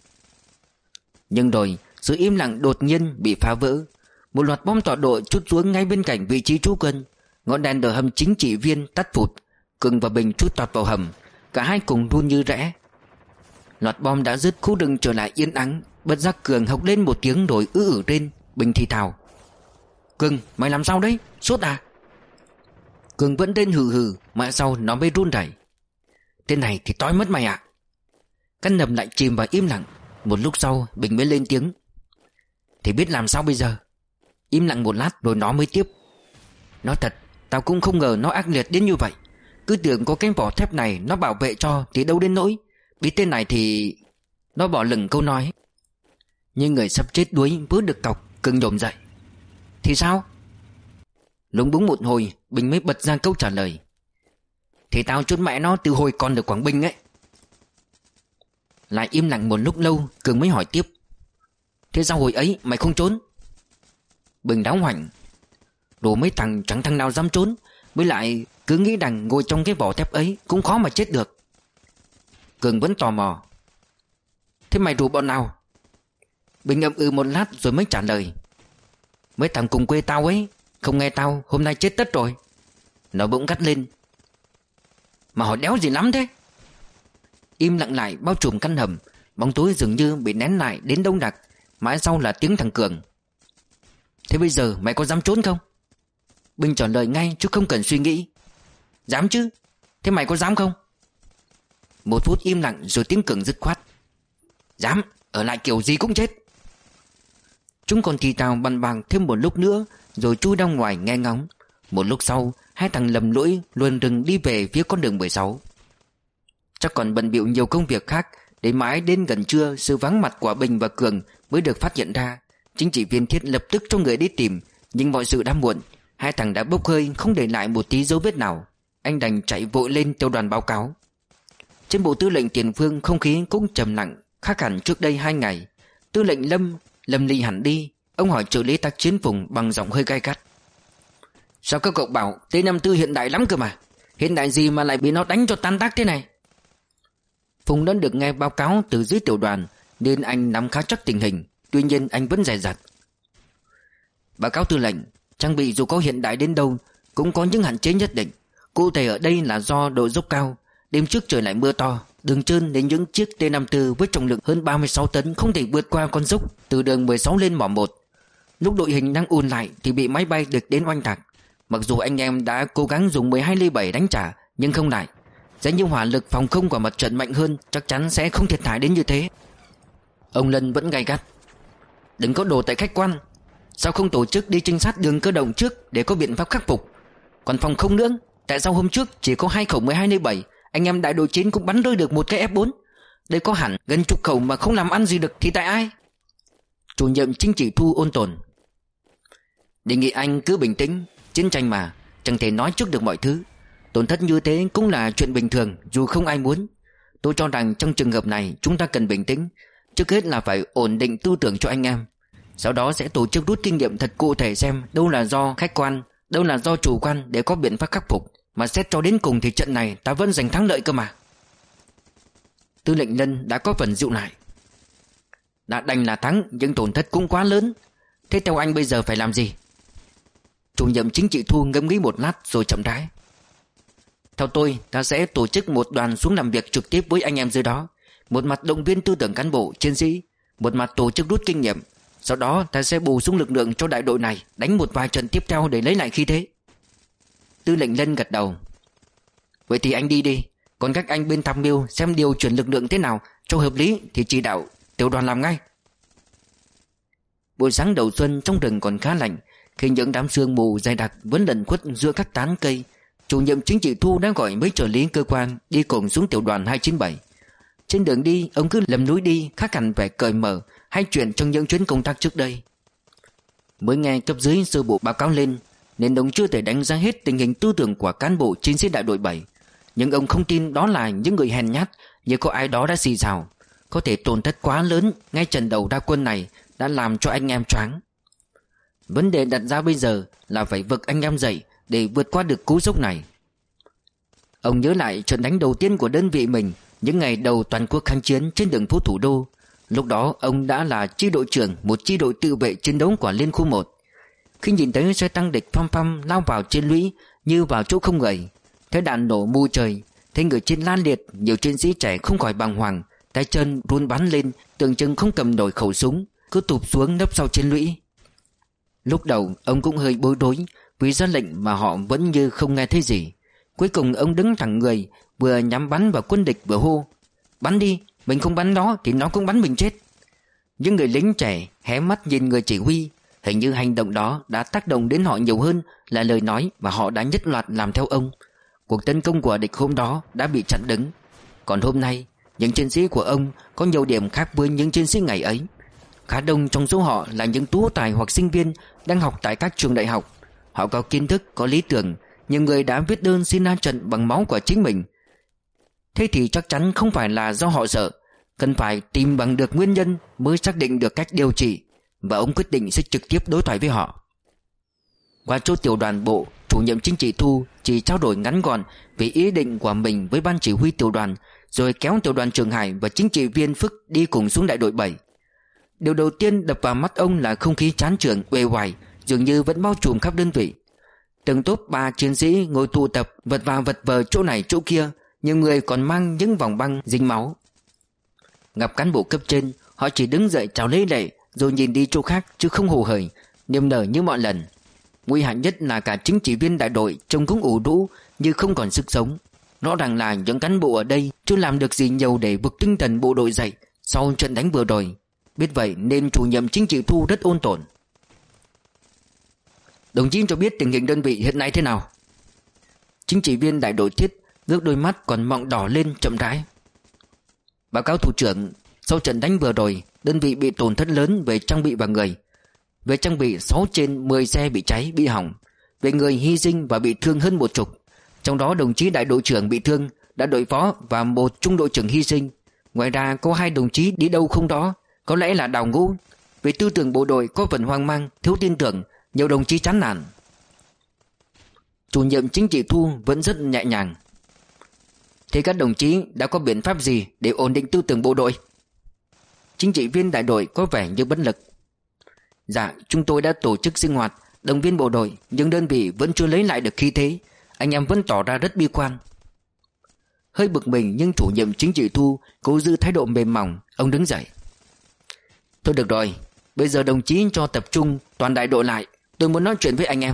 S1: Nhưng rồi sự im lặng đột nhiên bị phá vỡ. Một loạt bom tọa độ trút xuống ngay bên cạnh vị trí trú quân. Ngọn đèn ở hầm chính trị viên tắt phụt. Cường và Bình trút tọt vào hầm. Cả hai cùng run như rẽ. Loạt bom đã dứt, khu rừng trở lại yên ắng. Bất giác Cường hộc lên một tiếng rồi ư ử lên. Bình thì thào: Cường, mày làm sao đấy? Sốt à? Cường vẫn tên hừ hừ. Mãi sau nó mới run rẩy: Tên này thì tối mất mày ạ. Căn hầm lại chìm vào im lặng. Một lúc sau Bình mới lên tiếng: Thì biết làm sao bây giờ? Im lặng một lát rồi nó mới tiếp: Nói thật, tao cũng không ngờ nó ác liệt đến như vậy. Cứ tưởng có cái vỏ thép này nó bảo vệ cho thì đâu đến nỗi. Biết tên này thì... Nó bỏ lửng câu nói. Nhưng người sắp chết đuối vừa được cọc, Cường nhổm dậy: Thì sao? Lúng búng một hồi Bình mới bật ra câu trả lời: Thì tao chốt mẹ nó từ hồi còn ở Quảng Bình ấy. Lại im lặng một lúc lâu, Cường mới hỏi tiếp: Thế sao hồi ấy mày không trốn? Bình đáo hoảnh: Đồ mấy thằng chẳng thằng nào dám trốn. Với lại cứ nghĩ rằng ngồi trong cái vỏ thép ấy cũng khó mà chết được. Cường vẫn tò mò: Thế mày rủ bọn nào? Bình ậm ừ một lát rồi mới trả lời: Mấy thằng cùng quê tao ấy. Không nghe tao hôm nay chết tất rồi. Nó bỗng gắt lên: Mà họ đéo gì lắm thế? Im lặng lại bao trùm căn hầm. Bóng tối dường như bị nén lại đến đông đặc. Mãi sau là tiếng thằng Cường: Thế bây giờ mày có dám trốn không? Bình trả lời ngay chứ không cần suy nghĩ: Dám chứ. Thế mày có dám không? Một phút im lặng rồi tiếng Cường dứt khoát: Dám, ở lại kiểu gì cũng chết. Chúng còn thì tào bàn bàng thêm một lúc nữa rồi chui ra ngoài nghe ngóng. Một lúc sau hai thằng lầm lũi luồn rừng đi về phía con đường mười sáu. Chắc còn bận bịu nhiều công việc khác, để mãi đến gần trưa sự vắng mặt của Bình và Cường mới được phát hiện ra. Chính trị viên Thiết lập tức cho người đi tìm, nhưng mọi sự đã muộn. Hai thằng đã bốc hơi không để lại một tí dấu vết nào. Anh đành chạy vội lên tiêu đoàn báo cáo. Trên bộ tư lệnh tiền phương không khí cũng trầm lặng, khác hẳn trước đây hai ngày. Tư lệnh Lâm Lâm ly hẳn đi. Ông hỏi trợ lý tác chiến Phùng bằng giọng hơi gay gắt: Sao các cậu bảo T năm mươi tư hiện đại lắm cơ mà? Hiện đại gì mà lại bị nó đánh cho tan tác thế này? Phùng đã được nghe báo cáo từ dưới tiểu đoàn nên anh nắm khá chắc tình hình. Tuy nhiên anh vẫn dè dặt: Báo cáo tư lệnh, trang bị dù có hiện đại đến đâu cũng có những hạn chế nhất định. Cụ thể ở đây là do độ dốc cao. Đêm trước trời lại mưa to, đường trơn đến những chiếc T năm mươi tư với trọng lượng hơn ba mươi sáu tấn không thể vượt qua con dốc từ đường mười sáu lên mỏ một. Lúc đội hình đang ùn lại thì bị máy bay địch đến oanh tạc. Mặc dù anh em đã cố gắng dùng mười hai ly bảy đánh trả nhưng không lại. Giá như hỏa lực phòng không của mặt trận mạnh hơn chắc chắn sẽ không thiệt hại đến như thế. Ông Lân vẫn gay gắt: Đừng có đồ tại khách quan. Sao không tổ chức đi trinh sát đường cơ động trước để có biện pháp khắc phục? Còn phòng không nữa, tại sao hôm trước chỉ có hai khẩu mười hai nơi bảy, anh em đại đội chín cũng bắn rơi được một cái ép bốn? Đây có hẳn gần chục khẩu mà không làm ăn gì được thì tại ai? Chủ nhiệm chính trị Thu ôn tồn: Đề nghị anh cứ bình tĩnh. Chiến tranh mà, chẳng thể nói trước được mọi thứ. Tổn thất như thế cũng là chuyện bình thường, dù không ai muốn. Tôi cho rằng trong trường hợp này chúng ta cần bình tĩnh. Trước hết là phải ổn định tư tưởng cho anh em. Sau đó sẽ tổ chức rút kinh nghiệm thật cụ thể, xem đâu là do khách quan, đâu là do chủ quan để có biện pháp khắc phục. Mà xét cho đến cùng thì trận này ta vẫn giành thắng lợi cơ mà. Tư lệnh Lân đã có phần dịu lại: Đã đành là thắng, nhưng tổn thất cũng quá lớn. Thế theo anh bây giờ phải làm gì? Chủ nhiệm chính trị Thu ngẫm nghĩ một lát rồi chậm rãi: Theo tôi, ta sẽ tổ chức một đoàn xuống làm việc trực tiếp với anh em dưới đó. Một mặt động viên tư tưởng cán bộ, chiến sĩ, một mặt tổ chức rút kinh nghiệm. Sau đó ta sẽ bổ sung lực lượng cho đại đội này, đánh một vài trận tiếp theo để lấy lại khí thế. Tư lệnh Lân gật đầu: Vậy thì anh đi đi. Còn các anh bên tham mưu xem điều chuyển lực lượng thế nào cho hợp lý thì chỉ đạo tiểu đoàn làm ngay. Buổi sáng đầu xuân trong rừng còn khá lạnh. Khi những đám sương mù dày đặc vẫn lẩn khuất giữa các tán cây, chủ nhiệm chính trị Thu đã gọi mấy trợ lý cơ quan đi cùng xuống tiểu đoàn hai chín bảy. Trên đường đi, ông cứ lầm núi đi, khác hẳn vẻ cởi mở hay chuyện trong những chuyến công tác trước đây. Mới nghe cấp dưới sơ bộ báo cáo lên nên ông chưa thể đánh giá hết tình hình tư tưởng của cán bộ chiến sĩ đại đội bảy. Nhưng ông không tin đó là những người hèn nhát như có ai đó đã xì xào. Có thể tổn thất quá lớn ngay trận đầu ra quân này đã làm cho anh em choáng. Vấn đề đặt ra bây giờ là phải vực anh em dậy để vượt qua được cú sốc này. Ông nhớ lại trận đánh đầu tiên của đơn vị mình những ngày đầu toàn quốc kháng chiến trên đường phố thủ đô. Lúc đó ông đã là chi đội trưởng một chi đội tự vệ chiến đấu của Liên khu một. Khi nhìn thấy xe tăng địch phăm phăm lao vào trên lũy như vào chỗ không người, thấy đạn nổ mù trời, thấy người trên lan liệt, nhiều chiến sĩ trẻ không khỏi bàng hoàng, tay chân run bắn lên, tưởng chừng không cầm nổi khẩu súng, cứ tụp xuống nấp sau trên lũy. Lúc đầu ông cũng hơi bối rối, vì ra lệnh mà họ vẫn như không nghe thấy gì. Cuối cùng ông đứng thẳng người, vừa nhắm bắn vào quân địch vừa hô: Bắn đi, mình không bắn nó thì nó cũng bắn mình chết. Những người lính trẻ hé mắt nhìn người chỉ huy. Hình như hành động đó đã tác động đến họ nhiều hơn là lời nói, và họ đã nhất loạt làm theo ông. Cuộc tấn công của địch hôm đó đã bị chặn đứng. Còn hôm nay, những chiến sĩ của ông có nhiều điểm khác với những chiến sĩ ngày ấy. Khá đông trong số họ là những tú tài hoặc sinh viên đang học tại các trường đại học. Họ có kiến thức, có lý tưởng, nhiều người đã viết đơn xin ra trận bằng máu của chính mình. Thế thì chắc chắn không phải là do họ sợ, cần phải tìm bằng được nguyên nhân mới xác định được cách điều trị, và ông quyết định sẽ trực tiếp đối thoại với họ. Qua chỗ tiểu đoàn bộ, chủ nhiệm chính trị Thu chỉ trao đổi ngắn gọn về ý định của mình với ban chỉ huy tiểu đoàn, rồi kéo tiểu đoàn trưởng Hải và chính trị viên Phức đi cùng xuống đại đội bảy. Điều đầu tiên đập vào mắt ông là không khí chán chường uể oải dường như vẫn bao trùm khắp đơn vị. Từng tốp ba chiến sĩ ngồi tụ tập vật vào vật vờ chỗ này chỗ kia, nhiều người còn mang những vòng băng dính máu. Gặp cán bộ cấp trên, họ chỉ đứng dậy chào lấy lệ rồi nhìn đi chỗ khác chứ không hồ hởi, niềm nở như mọi lần. Nguy hại nhất là cả chính trị viên đại đội trông cũng ủ rũ như không còn sức sống. Rõ ràng là những cán bộ ở đây chưa làm được gì nhiều để vực tinh thần bộ đội dậy sau trận đánh vừa rồi. Biết vậy nên chủ nhiệm chính trị Thu rất ôn tồn: Đồng chí cho biết tình hình đơn vị hiện nay thế nào? Chính trị viên đại đội Thiết ngước đôi mắt còn mọng đỏ lên chậm rãi: Báo cáo thủ trưởng, sau trận đánh vừa rồi, đơn vị bị tổn thất lớn về trang bị và người. Về trang bị, sáu trên mười xe bị cháy, bị hỏng. Về người hy sinh và bị thương hơn một chục. Trong đó đồng chí đại đội trưởng bị thương, đã đội phó và một trung đội trưởng hy sinh. Ngoài ra có hai đồng chí đi đâu không đó, có lẽ là đào ngũ. Về tư tưởng bộ đội có phần hoang mang, thiếu tin tưởng, nhiều đồng chí chán nản. Chủ nhiệm chính trị Thu vẫn rất nhẹ nhàng: Thế các đồng chí đã có biện pháp gì để ổn định tư tưởng bộ đội? Chính trị viên đại đội có vẻ như bất lực: Dạ, chúng tôi đã tổ chức sinh hoạt động viên bộ đội, nhưng đơn vị vẫn chưa lấy lại được khí thế. Anh em vẫn tỏ ra rất bi quan. Hơi bực mình nhưng chủ nhiệm chính trị Thu cố giữ thái độ mềm mỏng. Ông đứng dậy: Thôi được rồi, bây giờ đồng chí cho tập trung toàn đại đội lại, tôi muốn nói chuyện với anh em.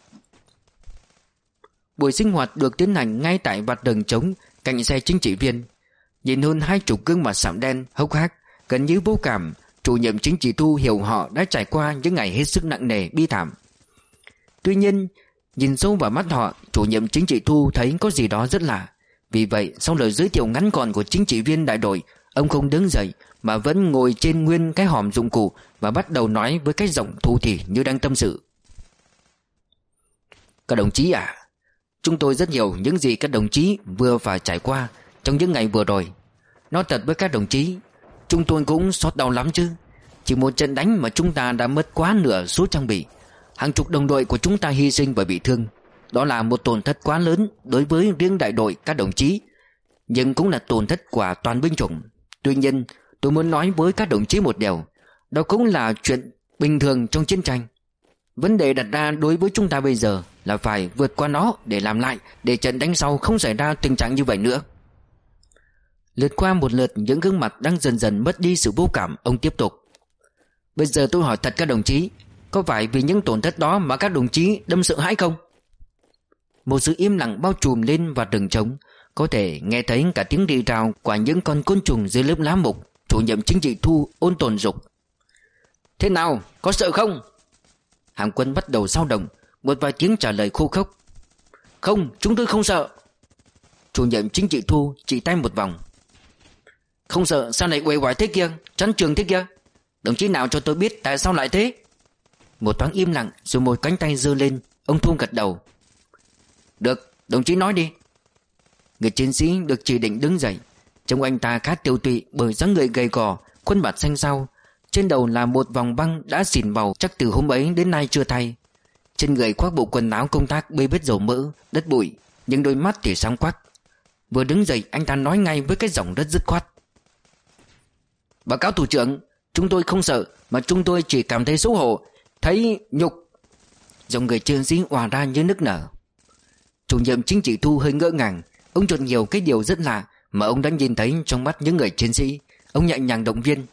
S1: Buổi sinh hoạt được tiến hành ngay tại vạt rừng trống cạnh xe chính trị viên. Nhìn hơn hai chục gương mặt sạm đen hốc hác, gần như vô cảm, Chủ nhiệm chính trị Thu hiểu họ đã trải qua những ngày hết sức nặng nề bi thảm. Tuy nhiên, nhìn sâu vào mắt họ, chủ nhiệm chính trị Thu thấy có gì đó rất lạ. Vì vậy, sau lời giới thiệu ngắn gọn của chính trị viên đại đội, ông không đứng dậy mà vẫn ngồi trên nguyên cái hòm dụng cụ và bắt đầu nói với cái giọng thủ thỉ như đang tâm sự. Các đồng chí à, chúng tôi rất hiểu những gì các đồng chí vừa phải trải qua trong những ngày vừa rồi. Nói thật với các đồng chí, chúng tôi cũng xót đau lắm chứ. Chỉ một trận đánh mà chúng ta đã mất quá nửa số trang bị. Hàng chục đồng đội của chúng ta hy sinh và bị thương. Đó là một tổn thất quá lớn đối với riêng đại đội các đồng chí, nhưng cũng là tổn thất của toàn binh chủng. Tuy nhiên, tôi muốn nói với các đồng chí một điều, đó cũng là chuyện bình thường trong chiến tranh. Vấn đề đặt ra đối với chúng ta bây giờ là phải vượt qua nó để làm lại, để trận đánh sau không xảy ra tình trạng như vậy nữa. Lướt qua một lượt những gương mặt đang dần dần mất đi sự vô cảm, ông tiếp tục. Bây giờ tôi hỏi thật các đồng chí, có phải vì những tổn thất đó mà các đồng chí đâm sợ hãi không? Một sự im lặng bao trùm lên và rừng trống, có thể nghe thấy cả tiếng rì rào của những con côn trùng dưới lớp lá mục. Chủ nhiệm chính trị Thu ôn tồn dục. Thế nào, có sợ không? Hàng quân bắt đầu dao động. Một vài tiếng trả lời khô khốc. Không, chúng tôi không sợ. Chủ nhiệm chính trị Thu chỉ tay một vòng. Không sợ sao lại uể oải thế kia, chán trường thế kia? Đồng chí nào cho tôi biết tại sao lại thế? Một thoáng im lặng rồi một cánh tay giơ lên. Ông Thu gật đầu. Được, đồng chí nói đi. Người chiến sĩ được chỉ định đứng dậy. Trông anh ta khá tiêu tụy bởi dáng người gầy gò, khuôn mặt xanh xao. Trên đầu là một vòng băng đã xỉn màu, chắc từ hôm ấy đến nay chưa thay. Trên người khoác bộ quần áo công tác bê bết dầu mỡ, đất bụi, nhưng đôi mắt thì sáng quắc. Vừa đứng dậy anh ta nói ngay với cái giọng rất dứt khoát. Báo cáo thủ trưởng, chúng tôi không sợ, mà chúng tôi chỉ cảm thấy xấu hổ, thấy nhục. Giọng người chiến sĩ òa ra như nức nở. Chủ nhiệm chính trị Thu hơi ngỡ ngàng. Ông chợt nhiều cái điều rất lạ mà ông đã nhìn thấy trong mắt những người chiến sĩ. Ông nhẹ nhàng động viên.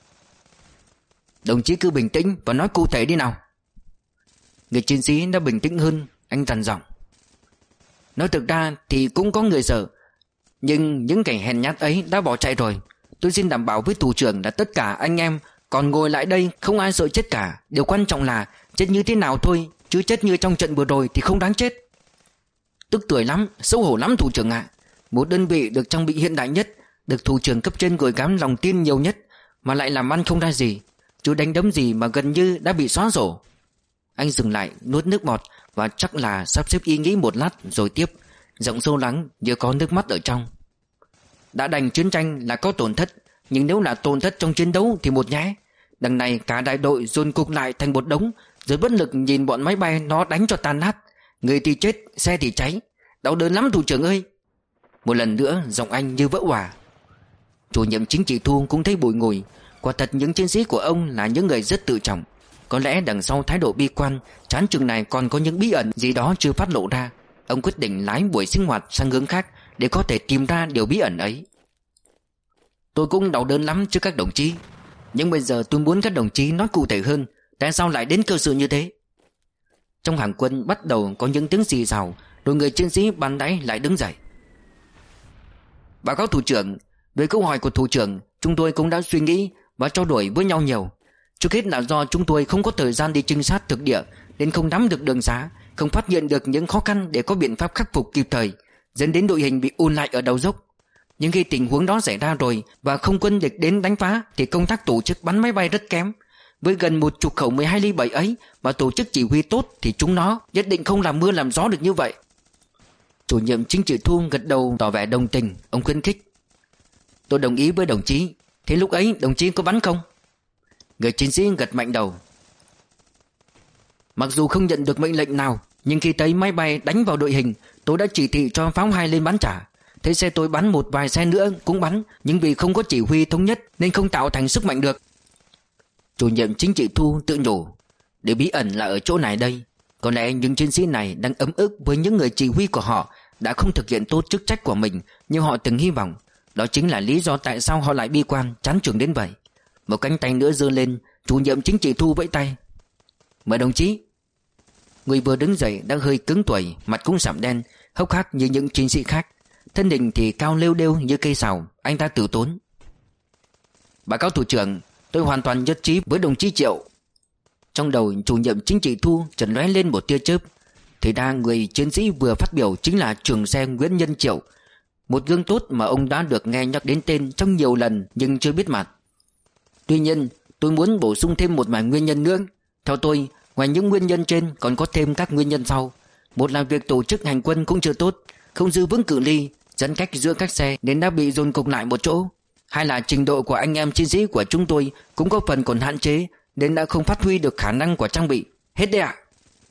S1: Đồng chí cứ bình tĩnh và nói cụ thể đi nào. Người chiến sĩ đã bình tĩnh hơn. Anh dằn giọng. Nói thực ra thì cũng có người sợ, nhưng những kẻ hèn nhát ấy đã bỏ chạy rồi. Tôi xin đảm bảo với thủ trưởng là tất cả anh em còn ngồi lại đây không ai sợ chết cả. Điều quan trọng là chết như thế nào thôi, chứ chết như trong trận vừa rồi thì không đáng chết. Tức tuổi lắm, xấu hổ lắm thủ trưởng ạ. Một đơn vị được trang bị hiện đại nhất, được thủ trưởng cấp trên gửi gắm lòng tin nhiều nhất, mà lại làm ăn không ra gì, chứ đánh đấm gì mà gần như đã bị xóa sổ. Anh dừng lại, nuốt nước bọt và chắc là sắp xếp ý nghĩ một lát rồi tiếp, giọng sâu lắng như có nước mắt ở trong. Đã đành chiến tranh là có tổn thất, nhưng nếu là tổn thất trong chiến đấu thì một nhé. Đằng này cả đại đội dồn cục lại thành một đống, rồi bất lực nhìn bọn máy bay nó đánh cho tan nát. Người thì chết, xe thì cháy. Đau đớn lắm thủ trưởng ơi. Một lần nữa giọng anh như vỡ òa. Chủ nhiệm chính trị Thu cũng thấy bùi ngùi. Quả thật những chiến sĩ của ông là những người rất tự trọng. Có lẽ đằng sau thái độ bi quan, chán chừng này còn có những bí ẩn gì đó chưa phát lộ ra. Ông quyết định lái buổi sinh hoạt sang hướng khác để có thể tìm ra điều bí ẩn ấy. Tôi cũng đau đớn lắm chứ các đồng chí, nhưng bây giờ tôi muốn các đồng chí nói cụ thể hơn. Tại sao lại đến cơ sự như thế? Trong hàng quân bắt đầu có những tiếng xì xào, rồi người chiến sĩ ban nãy lại đứng dậy. Báo cáo thủ trưởng, về câu hỏi của thủ trưởng, chúng tôi cũng đã suy nghĩ và trao đổi với nhau nhiều. Trước hết là do chúng tôi không có thời gian đi trinh sát thực địa, nên không nắm được đường xá, không phát hiện được những khó khăn để có biện pháp khắc phục kịp thời, dẫn đến đội hình bị ùn lại ở đầu dốc. Nhưng khi tình huống đó xảy ra rồi và không quân địch đến đánh phá, thì công tác tổ chức bắn máy bay rất kém. Với gần một chục khẩu mười hai ly bảy ấy mà tổ chức chỉ huy tốt thì chúng nó nhất định không làm mưa làm gió được như vậy. Chủ nhiệm chính trị Thu gật đầu tỏ vẻ đồng tình. Ông khuyến khích. Tôi đồng ý với đồng chí. Thế lúc ấy đồng chí có bắn không? Người chiến sĩ gật mạnh đầu. Mặc dù không nhận được mệnh lệnh nào, nhưng khi thấy máy bay đánh vào đội hình, tôi đã chỉ thị cho pháo hai lên bắn trả. Thế xe tôi bắn một vài xe nữa cũng bắn, nhưng vì không có chỉ huy thống nhất nên không tạo thành sức mạnh được. Chủ nhiệm chính trị Thu tự nhủ. Điều bí ẩn là ở chỗ này đây. Có lẽ những chiến sĩ này đang ấm ức với những người chỉ huy của họ đã không thực hiện tốt chức trách của mình như họ từng hy vọng. Đó chính là lý do tại sao họ lại bi quan, chán chường đến vậy. Một cánh tay nữa giơ lên. Chủ nhiệm chính trị Thu vẫy tay. Mời đồng chí. Người vừa đứng dậy đã hơi cứng tuổi, mặt cũng sạm đen, hốc hác như những chiến sĩ khác. Thân hình thì cao lêu đêu như cây sào. Anh ta từ tốn. Báo cáo thủ trưởng, Tôi hoàn toàn nhất trí với đồng chí Triệu. Trong đầu chủ nhiệm chính trị Thu chợt lóe lên một tia chớp. Thì ra người chiến sĩ vừa phát biểu chính là trưởng xe Nguyễn Nhân Triệu, một gương tốt mà ông đã được nghe nhắc đến tên trong nhiều lần nhưng chưa biết mặt. Tuy nhiên tôi muốn bổ sung thêm một vài nguyên nhân nữa. Theo tôi, ngoài những nguyên nhân trên còn có thêm các nguyên nhân sau. Một là việc tổ chức hành quân cũng chưa tốt, không giữ vững cự ly, giãn cách giữa các xe nên đã bị dồn cục lại một chỗ. Hai là trình độ của anh em chiến sĩ của chúng tôi cũng có phần còn hạn chế nên đã không phát huy được khả năng của trang bị. Hết đấy ạ.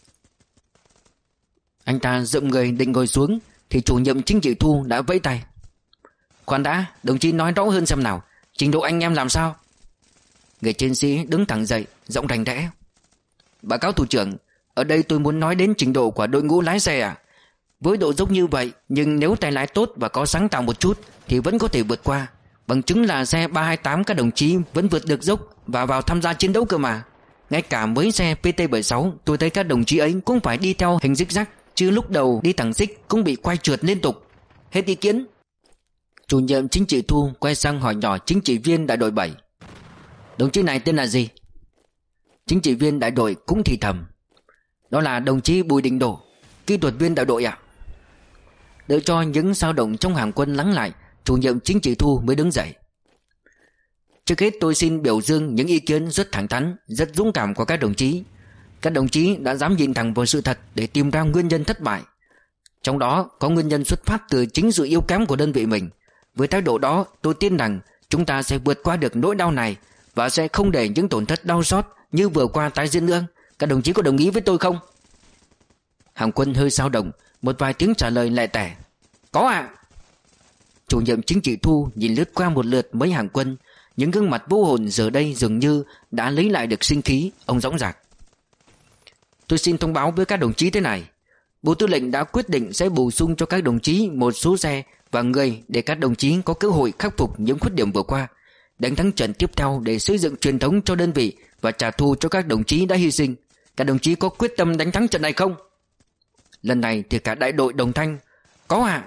S1: Anh ta dậm người định ngồi xuống thì chủ nhiệm chính trị Thu đã vẫy tay. Khoan đã, đồng chí nói rõ hơn xem nào, trình độ anh em làm sao? Người chiến sĩ đứng thẳng dậy, giọng rành rẽ. Báo cáo thủ trưởng, ở đây tôi muốn nói đến trình độ của đội ngũ lái xe à. Với độ dốc như vậy, nhưng nếu tay lái tốt và có sáng tạo một chút thì vẫn có thể vượt qua. Bằng chứng là xe ba hai tám các đồng chí vẫn vượt được dốc và vào tham gia chiến đấu cơ mà. Ngay cả với xe P T bảy mươi sáu, tôi thấy các đồng chí ấy cũng phải đi theo hình zigzag, chứ lúc đầu đi thẳng xích cũng bị quay trượt liên tục. Hết ý kiến. Chủ nhiệm chính trị Thu quay sang hỏi nhỏ chính trị viên đại đội bảy. Đồng chí này tên là gì? Chính trị viên đại đội cũng thì thầm. Đó là đồng chí Bùi Đình Đổ, kỹ thuật viên đại đội ạ. Đợi cho những dao động trong hàng quân lắng lại, chủ nhiệm chính trị Thu mới đứng dậy. Trước hết tôi xin biểu dương những ý kiến rất thẳng thắn, rất dũng cảm của các đồng chí. Các đồng chí đã dám nhìn thẳng vào sự thật để tìm ra nguyên nhân thất bại. Trong đó có nguyên nhân xuất phát từ chính sự yếu kém của đơn vị mình. Với thái độ đó, tôi tin rằng chúng ta sẽ vượt qua được nỗi đau này và sẽ không để những tổn thất đau xót như vừa qua tái diễn nữa. Các đồng chí có đồng ý với tôi không? Hàng quân hơi dao động, một vài tiếng trả lời lẹ tẻ. Có ạ. À. Chủ nhiệm chính trị Thu nhìn lướt qua một lượt mấy hàng quân, những gương mặt vô hồn giờ đây dường như đã lấy lại được sinh khí. Ông dõng dạc. Tôi xin thông báo với các đồng chí thế này. Bộ Tư lệnh đã quyết định sẽ bổ sung cho các đồng chí một số xe và người để các đồng chí có cơ hội khắc phục những khuyết điểm vừa qua, đánh thắng trận tiếp theo để xây dựng truyền thống cho đơn vị và trả thù cho các đồng chí đã hy sinh. Các đồng chí có quyết tâm đánh thắng trận này không? Lần này thì cả đại đội đồng thanh. Có ạ. À.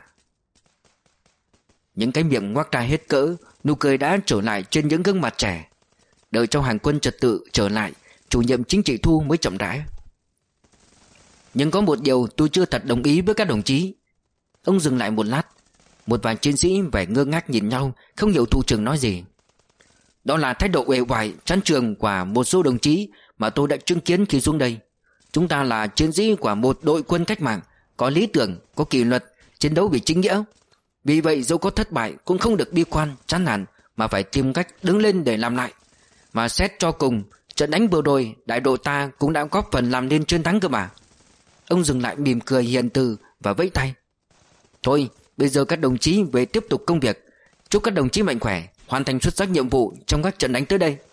S1: Những cái miệng ngoác ra hết cỡ, nụ cười đã trở lại trên những gương mặt trẻ. Đợi cho hàng quân trật tự trở lại, chủ nhiệm chính trị Thu mới chậm rãi. Nhưng có một điều tôi chưa thật đồng ý với các đồng chí. Ông dừng lại một lát. Một vài chiến sĩ vẻ ngơ ngác nhìn nhau, không hiểu thủ trưởng nói gì. Đó là thái độ uể oải, chán trường của một số đồng chí mà tôi đã chứng kiến khi xuống đây. Chúng ta là chiến sĩ của một đội quân cách mạng, có lý tưởng, có kỷ luật, chiến đấu vì chính nghĩa. Vì vậy dẫu có thất bại cũng không được bi quan, chán nản, mà phải tìm cách đứng lên để làm lại. Mà xét cho cùng, trận đánh vừa rồi đại đội ta cũng đã góp phần làm nên chiến thắng cơ mà. Ông dừng lại mỉm cười hiền từ và vẫy tay. Thôi, bây giờ các đồng chí về tiếp tục công việc. Chúc các đồng chí mạnh khỏe, hoàn thành xuất sắc nhiệm vụ trong các trận đánh tới đây.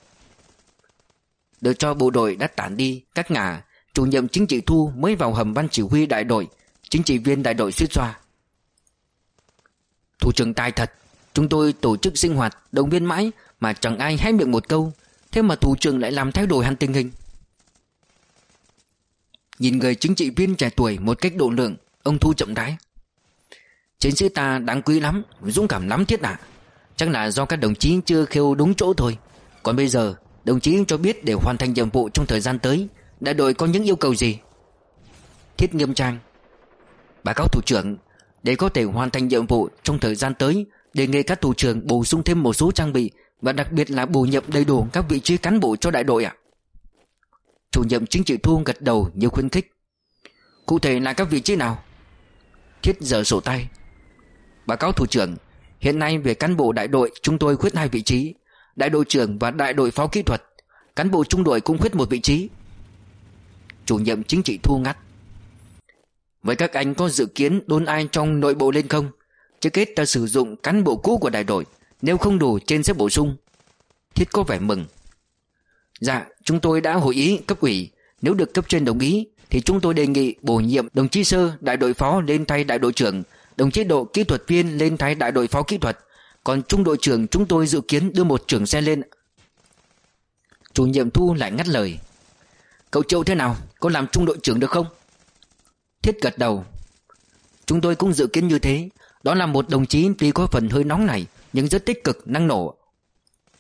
S1: Đợi cho bộ đội đã tản đi các ngả, chủ nhiệm chính trị Thu mới vào hầm ban chỉ huy đại đội. Chính trị viên đại đội suýt xoa. Thủ trưởng tài thật, chúng tôi tổ chức sinh hoạt động viên mãi mà chẳng ai hé miệng một câu, thế mà thủ trưởng lại làm thay đổi hẳn tình hình. Nhìn người chính trị viên trẻ tuổi một cách độ lượng, ông Thu chậm rãi. Chiến sĩ ta đáng quý lắm, dũng cảm lắm thiết ạ. Chắc là do các đồng chí chưa khêu đúng chỗ thôi. Còn bây giờ, đồng chí cho biết để hoàn thành nhiệm vụ trong thời gian tới, đại đội có những yêu cầu gì? Thiết Nghiêm Trang. Báo cáo thủ trưởng, để có thể hoàn thành nhiệm vụ trong thời gian tới, đề nghị các thủ trưởng bổ sung thêm một số trang bị và đặc biệt là bổ nhiệm đầy đủ các vị trí cán bộ cho đại đội ạ. Chủ nhiệm chính trị Thu gật đầu như khuyến khích. Cụ thể là các vị trí nào? Thiết giở sổ tay. Báo cáo thủ trưởng, hiện nay về cán bộ đại đội chúng tôi khuyết hai vị trí, đại đội trưởng và đại đội phó kỹ thuật. Cán bộ trung đội cũng khuyết một vị trí. Chủ nhiệm chính trị Thu ngắt. Vậy các anh có dự kiến đôn ai trong nội bộ lên không? Trước hết ta sử dụng cán bộ cũ của đại đội, nếu không đủ trên sẽ bổ sung. Thiết có vẻ mừng. Dạ, chúng tôi đã hội ý cấp ủy, nếu được cấp trên đồng ý thì chúng tôi đề nghị bổ nhiệm đồng chí Sơ đại đội phó lên thay đại đội trưởng, đồng chí Độ kỹ thuật viên lên thay đại đội phó kỹ thuật, còn trung đội trưởng chúng tôi dự kiến đưa một trưởng xe lên. Chủ nhiệm Thu lại ngắt lời. Cậu Triệu thế nào, có làm trung đội trưởng được không? Thiết gật đầu. Chúng tôi cũng dự kiến như thế. Đó là một đồng chí tuy có phần hơi nóng này nhưng rất tích cực, năng nổ.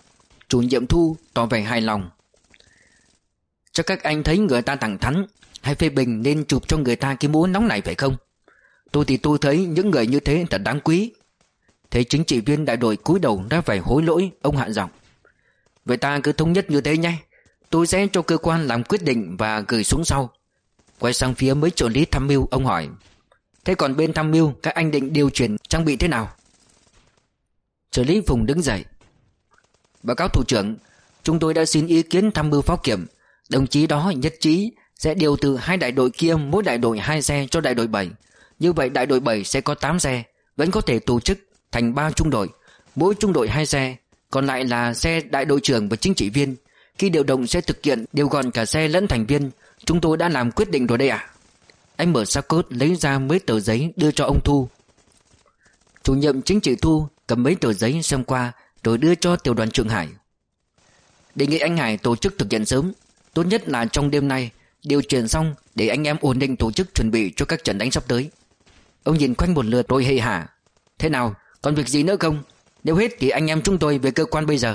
S1: Chủ nhiệm Thu tỏ vẻ hài lòng. Chắc các anh thấy người ta thẳng thắn hay phê bình nên chụp cho người ta cái mũ nóng này phải không? Tôi thì tôi thấy những người như thế thật đáng quý. Thấy chính trị viên đại đội cúi đầu ra vẻ hối lỗi, ông hạ giọng. Vậy ta cứ thống nhất như thế nhé. Tôi sẽ cho cơ quan làm quyết định và gửi xuống sau. Quay sang phía mấy trợ lý tham mưu, ông hỏi. Thế còn bên tham mưu các anh định điều chuyển trang bị thế nào? Trợ lý Phùng đứng dậy. Báo cáo thủ trưởng, chúng tôi đã xin ý kiến tham mưu phó kiểm. Đồng chí đó nhất trí sẽ điều từ hai đại đội kia mỗi đại đội hai xe cho đại đội bảy. Như vậy đại đội bảy sẽ có tám xe, vẫn có thể tổ chức thành ba trung đội, mỗi trung đội hai xe, còn lại là xe đại đội trưởng và chính trị viên. Khi điều động sẽ thực hiện điều gọn cả xe lẫn thành viên. Chúng tôi đã làm quyết định rồi đây ạ. Anh mở xác cốt lấy ra mấy tờ giấy đưa cho ông Thu. Chủ nhiệm chính trị Thu cầm mấy tờ giấy xem qua rồi đưa cho tiểu đoàn trưởng Hải. Đề nghị anh Hải tổ chức thực hiện sớm, tốt nhất là trong đêm nay điều chuyển xong để anh em ổn định tổ chức chuẩn bị cho các trận đánh sắp tới. Ông nhìn quanh một lượt rồi hề hả. Thế nào, còn việc gì nữa không? Nếu hết thì anh em chúng tôi về cơ quan bây giờ.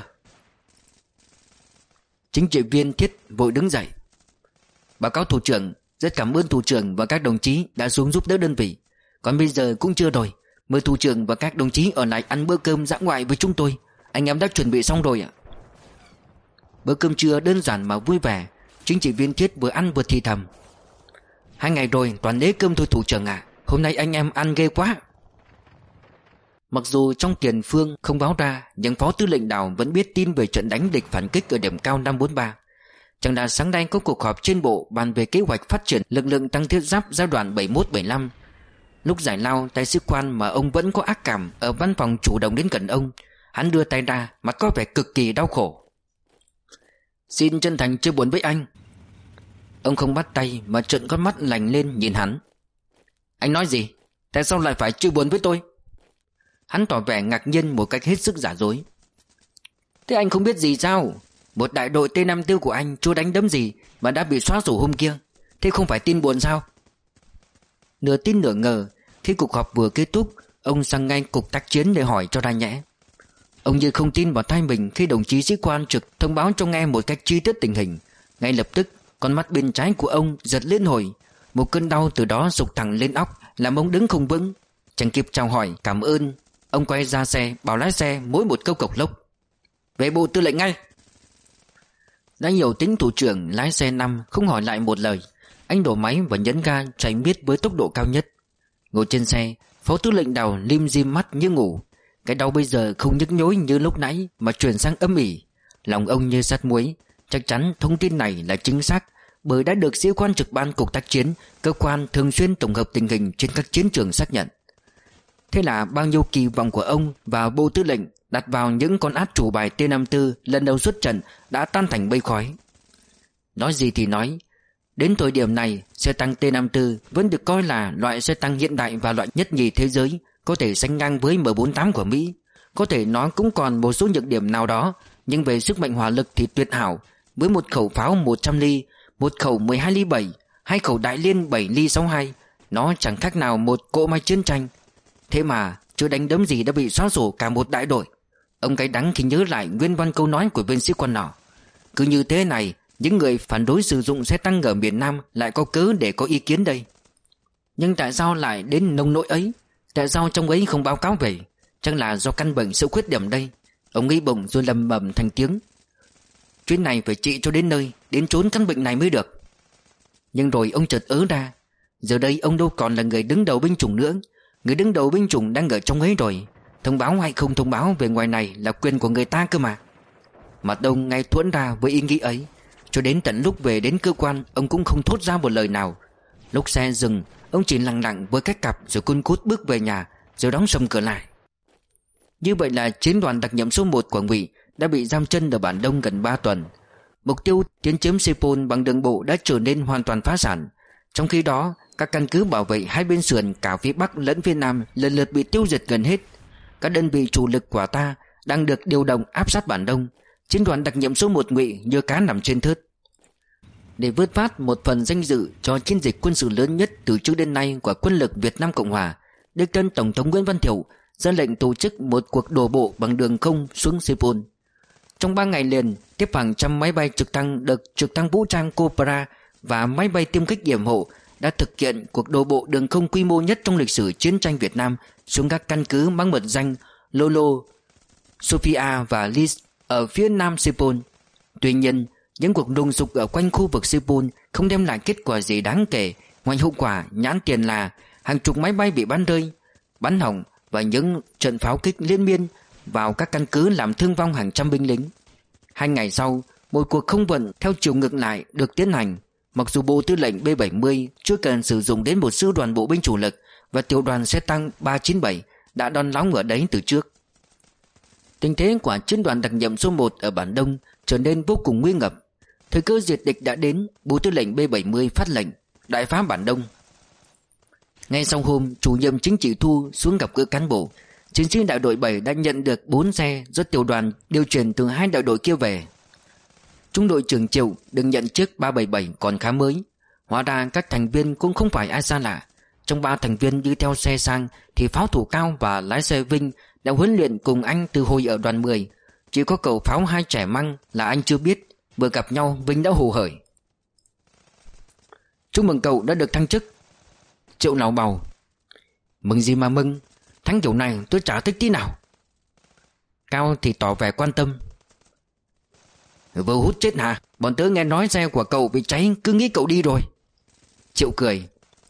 S1: Chính trị viên Thiết vội đứng dậy. Báo cáo thủ trưởng, rất cảm ơn thủ trưởng và các đồng chí đã xuống giúp đỡ đơn vị. Còn bây giờ cũng chưa rồi, mời thủ trưởng và các đồng chí ở lại ăn bữa cơm dã ngoại với chúng tôi. Anh em đã chuẩn bị xong rồi ạ. Bữa cơm trưa đơn giản mà vui vẻ. Chính trị viên Thiết vừa ăn vừa thì thầm. Hai ngày rồi toàn lấy cơm thôi thủ trưởng ạ. Hôm nay anh em ăn ghê quá. Mặc dù trong tiền phương không báo ra, nhưng phó tư lệnh Đào vẫn biết tin về trận đánh địch phản kích ở điểm cao năm bốn ba. Chẳng là sáng nay có cuộc họp trên bộ bàn về kế hoạch phát triển lực lượng tăng thiết giáp giai đoạn bảy mốt bảy lăm. Lúc giải lao, tay sĩ quan mà ông vẫn có ác cảm ở văn phòng chủ động đến gần ông. Hắn đưa tay ra, mặt có vẻ cực kỳ đau khổ. Xin chân thành chia buồn với anh. Ông không bắt tay mà trợn con mắt lạnh lên nhìn hắn. Anh nói gì? Tại sao lại phải chia buồn với tôi? Hắn tỏ vẻ ngạc nhiên một cách hết sức giả dối. Thế anh không biết gì sao? Một đại đội T năm mươi tư của anh chưa đánh đấm gì mà đã bị xóa sổ hôm kia. Thế không phải tin buồn sao? Nửa tin nửa ngờ. Khi cuộc họp vừa kết thúc, ông sang ngay cục tác chiến để hỏi cho ra nhẽ. Ông như không tin vào tai mình khi đồng chí sĩ quan trực thông báo cho nghe một cách chi tiết tình hình. Ngay lập tức, con mắt bên trái của ông giật lên hồi. Một cơn đau từ đó sục thẳng lên óc, làm ông đứng không vững. Chẳng kịp chào hỏi cảm ơn, ông quay ra xe bảo lái xe mỗi một câu cộc lốc. Về bộ tư lệnh ngay. Đã hiểu tính thủ trưởng lái xe năm không hỏi lại một lời. Anh đổ máy và nhấn ga chạy miết với tốc độ cao nhất. Ngồi trên xe, phó tư lệnh Đào lim dim mắt như ngủ. Cái đau bây giờ không nhức nhối như lúc nãy mà chuyển sang âm ỉ. Lòng ông như sắt muối. Chắc chắn thông tin này là chính xác, bởi đã được sĩ quan trực ban cục tác chiến, cơ quan thường xuyên tổng hợp tình hình trên các chiến trường xác nhận. Thế là bao nhiêu kỳ vọng của ông và bộ tư lệnh đặt vào những con át chủ bài T năm mươi tư lần đầu xuất trận đã tan thành mây khói. Nói gì thì nói, đến thời điểm này, xe tăng T năm mươi tư vẫn được coi là loại xe tăng hiện đại và loại nhất nhì thế giới, có thể sánh ngang với M bốn tám của Mỹ. Có thể nó cũng còn một số nhược điểm nào đó, nhưng về sức mạnh hỏa lực thì tuyệt hảo. Với một khẩu pháo một trăm ly, một khẩu mười hai ly bảy, hai khẩu đại liên bảy ly sáu mươi hai, nó chẳng khác nào một cỗ máy chiến tranh. Thế mà chưa đánh đấm gì đã bị xóa sổ cả một đại đội. Ông cay đắng khi nhớ lại nguyên văn câu nói của viên sĩ quan nọ. Cứ như thế này, những người phản đối sử dụng xe tăng ở miền Nam lại có cớ để có ý kiến đây. Nhưng tại sao lại đến nông nỗi ấy? Tại sao trong ấy không báo cáo về? Chắc là do căn bệnh sự khuyết điểm đây. Ông nghĩ bụng rồi lầm bầm thành tiếng. Chuyến này phải trị cho đến nơi, đến trốn căn bệnh này mới được. Nhưng rồi ông chợt ớ ra. Giờ đây ông đâu còn là người đứng đầu binh chủng nữa. Người đứng đầu binh chủng đang ở trong ấy rồi. Thông báo hay không thông báo về ngoài này là quyền của người ta cơ mà. Mặt ông ngay thuẫn ra với ý nghĩ ấy. Cho đến tận lúc về đến cơ quan, ông cũng không thốt ra một lời nào. Lúc xe dừng, ông chỉ lặng lặng với cái cặp rồi cun cút bước về nhà, rồi đóng sầm cửa lại. Như vậy là chiến đoàn đặc nhiệm số một của Ngụy đã bị giam chân ở Bản Đông gần ba tuần. Mục tiêu tiến chiếm Sepol bằng đường bộ đã trở nên hoàn toàn phá sản. Trong khi đó, các căn cứ bảo vệ hai bên sườn cả phía Bắc lẫn phía Nam lần lượt bị tiêu diệt gần hết. Các đơn vị chủ lực của ta đang được điều động áp sát Bản Đông. Chiến đoàn đặc nhiệm số một Ngụy như cá nằm trên thớt. Để vớt vát một phần danh dự cho chiến dịch quân sự lớn nhất từ trước đến nay của quân lực Việt Nam Cộng Hòa, đích thân Tổng thống Nguyễn Văn Thiệu ra lệnh tổ chức một cuộc đổ bộ bằng đường không xuống Sepol. Trong ba ngày liền, tiếp hàng trăm máy bay trực thăng được trực thăng vũ trang Cobra và máy bay tiêm kích yểm hộ đã thực hiện cuộc đổ bộ đường không quy mô nhất trong lịch sử chiến tranh Việt Nam xuống các căn cứ mang mật danh Lolo, Sofia và Lis ở phía nam Sepol. Tuy nhiên, những cuộc lùng sục ở quanh khu vực Sepol không đem lại kết quả gì đáng kể, ngoài hậu quả nhãn tiền là hàng chục máy bay bị bắn rơi, bắn hỏng và những trận pháo kích liên miên vào các căn cứ làm thương vong hàng trăm binh lính. Hai ngày sau, một cuộc không vận theo chiều ngược lại được tiến hành. Mặc dù Bộ Tư lệnh B bảy mươi chưa cần sử dụng đến một sư đoàn bộ binh chủ lực và tiểu đoàn xe tăng ba chín bảy đã đón lõng ở đấy từ trước. Tình thế của chiến đoàn đặc nhiệm số một ở Bản Đông trở nên vô cùng nguy ngập. Thời cơ diệt địch đã đến, Bộ Tư lệnh B bảy mươi phát lệnh đại phá Bản Đông. Ngay sau hôm, chủ nhiệm chính trị Thu xuống gặp gỡ cán bộ, chiến sĩ đại đội bảy đã nhận được bốn xe do tiểu đoàn điều chuyển từ hai đại đội kia về. Trung đội trưởng Triệu được nhận chiếc ba bảy bảy còn khá mới. Hóa ra các thành viên cũng không phải ai xa lạ. Trong ba thành viên đi theo xe sang thì pháo thủ Cao và lái xe Vinh đã huấn luyện cùng anh từ hồi ở đoàn mười. Chỉ có cậu pháo hai trẻ măng là anh chưa biết. Vừa gặp nhau Vinh đã hồ hởi: "Chúc mừng cậu đã được thăng chức." Triệu lào bào: "Mừng gì mà mừng, thắng kiểu này tôi chả thích tí nào." Cao thì tỏ vẻ quan tâm: "Vừa hút chết hả? Bọn tớ nghe nói xe của cậu bị cháy, cứ nghĩ cậu đi rồi." Triệu cười: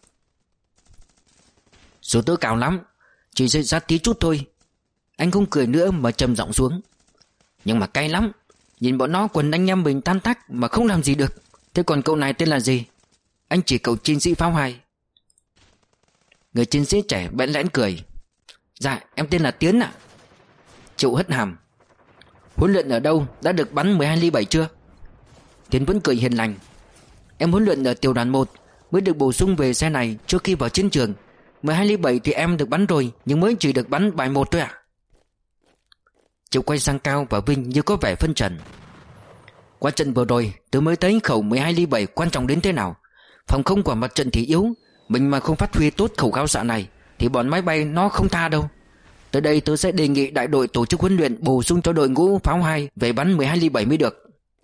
S1: "Số tớ cao lắm, chỉ sẽ sát tí chút thôi." Anh không cười nữa mà trầm giọng xuống: "Nhưng mà cay lắm, nhìn bọn nó quần anh em mình tan tác mà không làm gì được. Thế còn cậu này tên là gì?" Anh chỉ cậu chiến sĩ pháo hai. Người chiến sĩ trẻ bẽn lẽn cười: "Dạ em tên là Tiến ạ." Triệu hất hàm: "Huấn luyện ở đâu, đã được bắn mười hai ly bảy chưa?" Tiến vẫn cười hiền lành: "Em huấn luyện ở tiểu đoàn một, mới được bổ sung về xe này trước khi vào chiến trường. Mười hai ly bảy thì em được bắn rồi, nhưng mới chỉ được bắn bài một thôi ạ." Triệu quay sang Cao và Vinh như có vẻ phân trần: "Qua trận vừa rồi tôi mới thấy khẩu mười hai ly bảy quan trọng đến thế nào. Phòng không của mặt trận thì yếu, mình mà không phát huy tốt khẩu cao xạ này thì bọn máy bay nó không tha đâu. Tới đây tôi sẽ đề nghị đại đội tổ chức huấn luyện bổ sung cho đội ngũ pháo hai về bắn mười hai ly bảy mới được."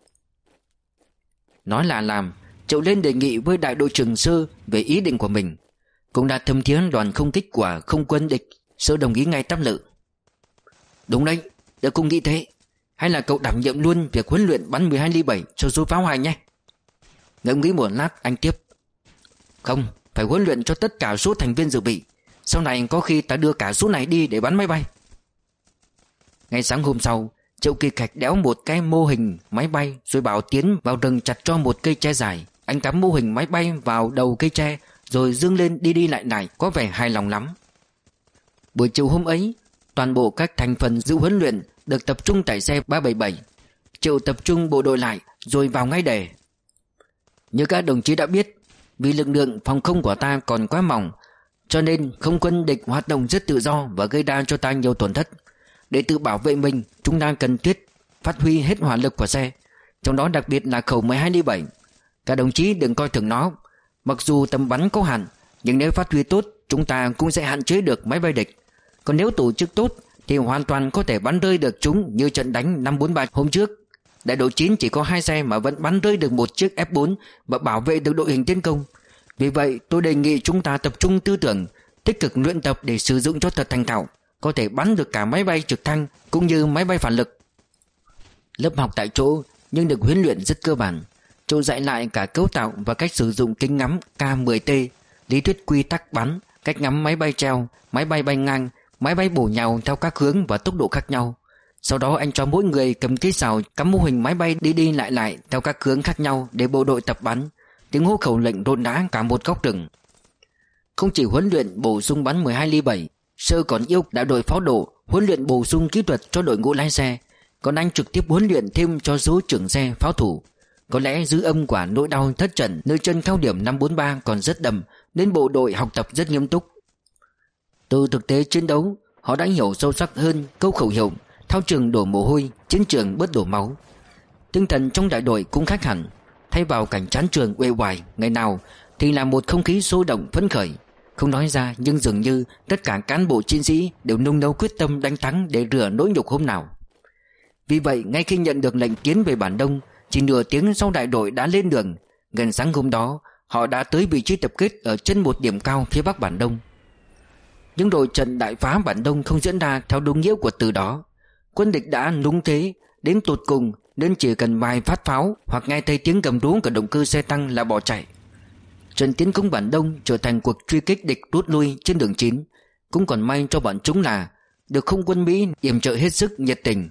S1: Nói là làm, Triệu lên đề nghị với đại đội trưởng Sơ về ý định của mình. Cũng đã thâm thiế đoàn không kích của không quân địch, Sơ đồng ý ngay tắp lự: "Đúng đấy, tôi cũng nghĩ thế. Hay là cậu đảm nhiệm luôn việc huấn luyện bắn mười hai ly bảy cho số pháo hai nhé." Ngẫm nghĩ một lát anh tiếp: "Không, phải huấn luyện cho tất cả số thành viên dự bị. Sau này có khi ta đưa cả số này đi để bắn máy bay." Ngay sáng hôm sau, Triệu Kỳ Khạch đéo một cái mô hình máy bay rồi bảo Tiến vào rừng chặt cho một cây tre dài. Anh cắm mô hình máy bay vào đầu cây tre rồi dương lên đi đi lại lại, có vẻ hài lòng lắm. Buổi chiều hôm ấy, toàn bộ các thành phần dự huấn luyện được tập trung tại xe ba bảy bảy. Triệu tập trung bộ đội lại rồi vào ngay đề: "Như các đồng chí đã biết, vì lực lượng phòng không của ta còn quá mỏng, cho nên không quân địch hoạt động rất tự do và gây ra cho ta nhiều tổn thất. Để tự bảo vệ mình, chúng ta cần thiết phát huy hết hỏa lực của xe, trong đó đặc biệt là khẩu mười hai ly bảy. Các đồng chí đừng coi thường nó. Mặc dù tầm bắn có hạn, nhưng nếu phát huy tốt, chúng ta cũng sẽ hạn chế được máy bay địch. Còn nếu tổ chức tốt thì hoàn toàn có thể bắn rơi được chúng như trận đánh năm bốn ba hôm trước. Đại đội chín chỉ có hai xe mà vẫn bắn rơi được một chiếc F bốn và bảo vệ được đội hình tiến công. Vì vậy tôi đề nghị chúng ta tập trung tư tưởng, tích cực luyện tập để sử dụng cho thật thành thạo, có thể bắn được cả máy bay trực thăng cũng như máy bay phản lực." Lớp học tại chỗ nhưng được huấn luyện rất cơ bản. Châu dạy lại cả cấu tạo và cách sử dụng kính ngắm K mười T, lý thuyết quy tắc bắn, cách ngắm máy bay treo, máy bay bay ngang, máy bay bổ nhào theo các hướng và tốc độ khác nhau. Sau đó anh cho mỗi người cầm cây sào cắm mô hình máy bay đi đi lại lại theo các hướng khác nhau để bộ đội tập bắn. Tiếng hô khẩu lệnh rộn rã cả một góc rừng. Không chỉ huấn luyện bổ sung bắn mười hai ly bảy, Sơ còn yêu đại đội pháo độ huấn luyện bổ sung kỹ thuật cho đội ngũ lái xe. Còn anh trực tiếp huấn luyện thêm cho số trưởng xe pháo thủ. Có lẽ dư âm của nỗi đau thất trận nơi chân cao điểm năm bốn ba còn rất đậm, nên bộ đội học tập rất nghiêm túc. Từ thực tế chiến đấu, họ đã hiểu sâu sắc hơn câu khẩu hiệu thao trường đổ mồ hôi, chiến trường bớt đổ máu. Tinh thần trong đại đội cũng khác hẳn. Thay vào cảnh chán trường uể oải ngày nào thì là một không khí sôi động phấn khởi. Không nói ra nhưng dường như tất cả cán bộ chiến sĩ đều nung nấu quyết tâm đánh thắng để rửa nỗi nhục hôm nào. Vì vậy ngay khi nhận được lệnh tiến về Bản Đông, chỉ nửa tiếng sau đại đội đã lên đường. Gần sáng hôm đó, họ đã tới vị trí tập kết ở chân một điểm cao phía bắc Bản Đông. Nhưng đội trận đại phá Bản Đông không diễn ra theo đúng nghĩa của từ đó. Quân địch đã núng thế đến tột cùng, nên chỉ cần vài phát pháo hoặc nghe thấy tiếng gầm rú của động cơ xe tăng là bỏ chạy. Trận tiến công Bản Đông trở thành cuộc truy kích địch rút lui trên đường chín. Cũng còn may cho bọn chúng là được không quân Mỹ yểm trợ hết sức nhiệt tình.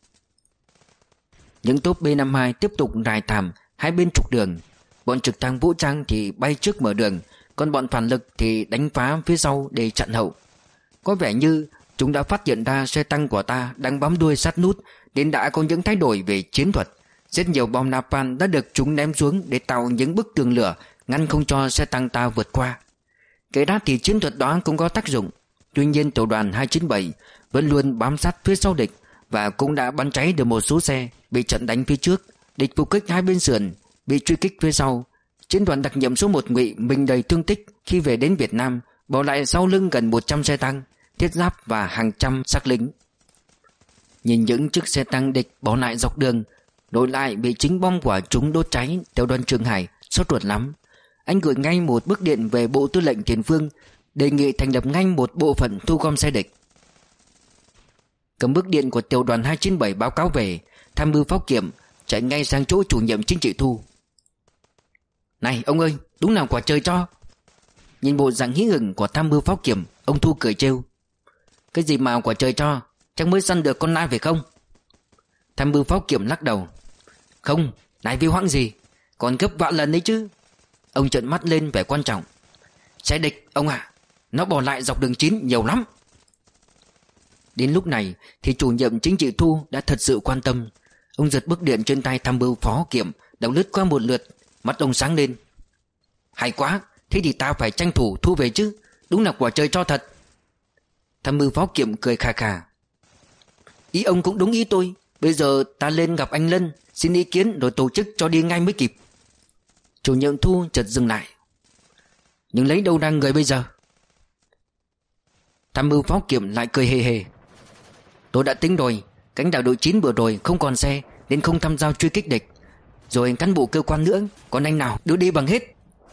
S1: Những tốp B năm mươi hai tiếp tục rải thảm hai bên trục đường. Bọn trực thăng vũ trang thì bay trước mở đường, còn bọn phản lực thì đánh phá phía sau để chặn hậu. Có vẻ như chúng đã phát hiện ra xe tăng của ta đang bám đuôi sát nút, nên đã có những thay đổi về chiến thuật. Rất nhiều bom napalm đã được chúng ném xuống để tạo những bức tường lửa ngăn không cho xe tăng ta vượt qua. Kể ra thì chiến thuật đó cũng có tác dụng. Tuy nhiên tiểu đoàn hai chín bảy vẫn luôn bám sát phía sau địch và cũng đã bắn cháy được một số xe bị trận đánh phía trước, địch phục kích hai bên sườn, bị truy kích phía sau. Chiến đoàn đặc nhiệm số một Ngụy mình đầy thương tích khi về đến Việt Nam, bỏ lại sau lưng gần một trăm xe tăng, thiết giáp và hàng trăm xác lính. Nhìn những chiếc xe tăng địch bỏ lại dọc đường, đổi lại bị chính bom của chúng đốt cháy, tiểu đoàn Trường Hải sốt ruột lắm. Anh gửi ngay một bức điện về Bộ Tư lệnh Tiền phương, đề nghị thành lập ngay một bộ phận thu gom xe địch. Cầm bức điện của tiểu đoàn hai chín bảy báo cáo về, tham mưu Pháo Kiểm chạy ngay sang chỗ chủ nhiệm chính trị Thu. Này ông ơi, đúng là quả trời cho. Nhìn bộ dạng hí hửng của tham mưu Pháo Kiểm, ông Thu cười trêu. Cái gì mà quả trời cho, chắc mới săn được con nai phải không? Tham mưu Pháo Kiểm lắc đầu. Không, nai vi hoãng gì, còn gấp vạn lần đấy chứ. Ông trợn mắt lên vẻ quan trọng. Xe địch ông ạ, à, nó bỏ lại dọc đường chín nhiều lắm. Đến lúc này thì chủ nhiệm chính trị Thu đã thật sự quan tâm. Ông giật bức điện trên tay tham mưu Phó Kiểm, đọc lướt qua một lượt, mắt ông sáng lên. Hay quá, thế thì ta phải tranh thủ thu về chứ, đúng là quả trời cho thật. Tham mưu Phó Kiểm cười khà khà. Ý ông cũng đúng ý tôi, bây giờ ta lên gặp anh Lân, xin ý kiến rồi tổ chức cho đi ngay mới kịp. Chủ nhiệm Thu chợt dừng lại. Nhưng lấy đâu ra người bây giờ? Tham mưu Phó Kiểm lại cười hề hề. Tôi đã tính rồi, cánh đạo đội chín vừa rồi không còn xe nên không tham gia truy kích địch. Rồi cán bộ cơ quan nữa, còn anh nào đưa đi bằng hết.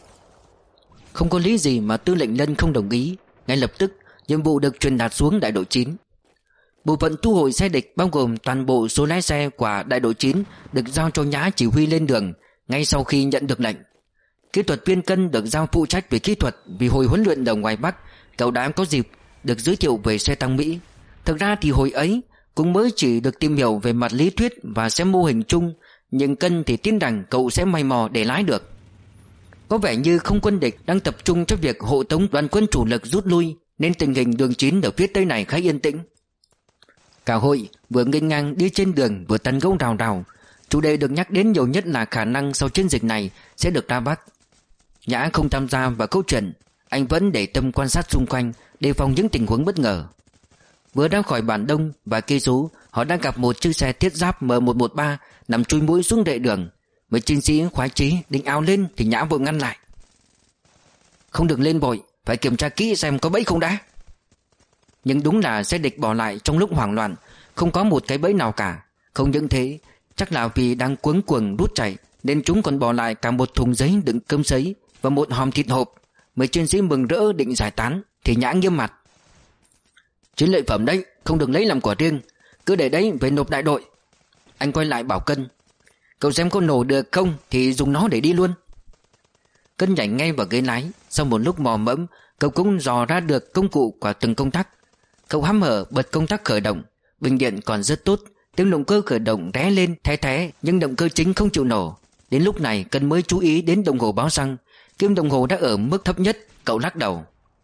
S1: Không có lý gì mà Tư lệnh Lân không đồng ý. Ngay lập tức nhiệm vụ được truyền đạt xuống đại đội chín. Bộ phận thu hồi xe địch bao gồm toàn bộ số lái xe của đại đội chín được giao cho Nhã chỉ huy lên đường ngay sau khi nhận được lệnh. Kỹ thuật viên Cân được giao phụ trách về kỹ thuật, vì hồi huấn luyện ở ngoài Bắc cậu đã có dịp được giới thiệu về xe tăng Mỹ. Thực ra thì hồi ấy cũng mới chỉ được tìm hiểu về mặt lý thuyết và xem mô hình chung, nhưng Cân thì tin rằng cậu sẽ mày mò để lái được. Có vẻ như không quân địch đang tập trung cho việc hộ tống đoàn quân chủ lực rút lui, nên tình hình đường chín ở phía tây này khá yên tĩnh. Cả hội vừa nghênh ngang đi trên đường vừa tán gẫu rào rào. Chủ đề được nhắc đến nhiều nhất là khả năng sau chiến dịch này sẽ được ra Bắc. Nhã không tham gia vào câu chuyện, anh vẫn để tâm quan sát xung quanh, đề phòng những tình huống bất ngờ. Vừa ra khỏi Bản Đông và cây số, họ đã gặp một chiếc xe thiết giáp M một một ba nằm chui mũi xuống vệ đường. Mấy chiến sĩ khoái chí định áo lên thì Nhã vội ngăn lại. Không được lên vội, phải kiểm tra kỹ xem có bẫy không đã. Nhưng đúng là xe địch bỏ lại trong lúc hoảng loạn, không có một cái bẫy nào cả. Không những thế, chắc là vì đang cuống cuồng rút chạy nên chúng còn bỏ lại cả một thùng giấy đựng cơm sấy và một hòm thịt hộp. Mấy chiến sĩ mừng rỡ định giải tán thì Nhã nghiêm mặt. Chiến lợi phẩm đấy, không được lấy làm của riêng, cứ để đấy về nộp đại đội. Anh quay lại bảo Cân, cậu xem có nổ được không thì dùng nó để đi luôn. Cân nhảy ngay vào ghế lái. Sau một lúc mò mẫm, cậu cũng dò ra được công cụ của từng công tắc. Cậu hăm hở bật công tắc khởi động. Bình điện còn rất tốt, tiếng động cơ khởi động ré lên thé thé, nhưng động cơ chính không chịu nổ. Đến lúc này Cân mới chú ý đến đồng hồ báo xăng. Kim đồng hồ đã ở mức thấp nhất. Cậu lắc đầu.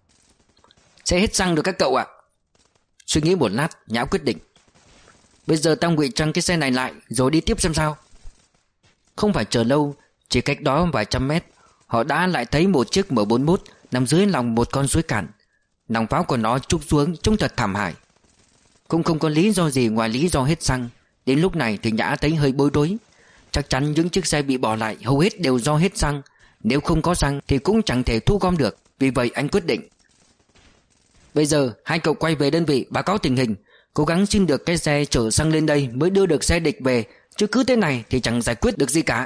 S1: Sẽ hết xăng được các cậu ạ. Suy nghĩ một lát, Nhã quyết định. Bây giờ tao ngụy trang cái xe này lại rồi đi tiếp xem sao. Không phải chờ lâu, chỉ cách đó vài trăm mét, họ đã lại thấy một chiếc M bốn mốt nằm dưới lòng một con suối cạn. Nòng pháo của nó trút xuống trông thật thảm hại. Cũng không có lý do gì ngoài lý do hết xăng. Đến lúc này thì Nhã thấy hơi bối rối. Chắc chắn những chiếc xe bị bỏ lại hầu hết đều do hết xăng. Nếu không có xăng thì cũng chẳng thể thu gom được. Vì vậy anh quyết định. Bây giờ hai cậu quay về đơn vị báo cáo tình hình, Cố gắng xin được cái xe chở xăng lên đây mới đưa được xe địch về, chứ cứ thế này thì chẳng giải quyết được gì cả.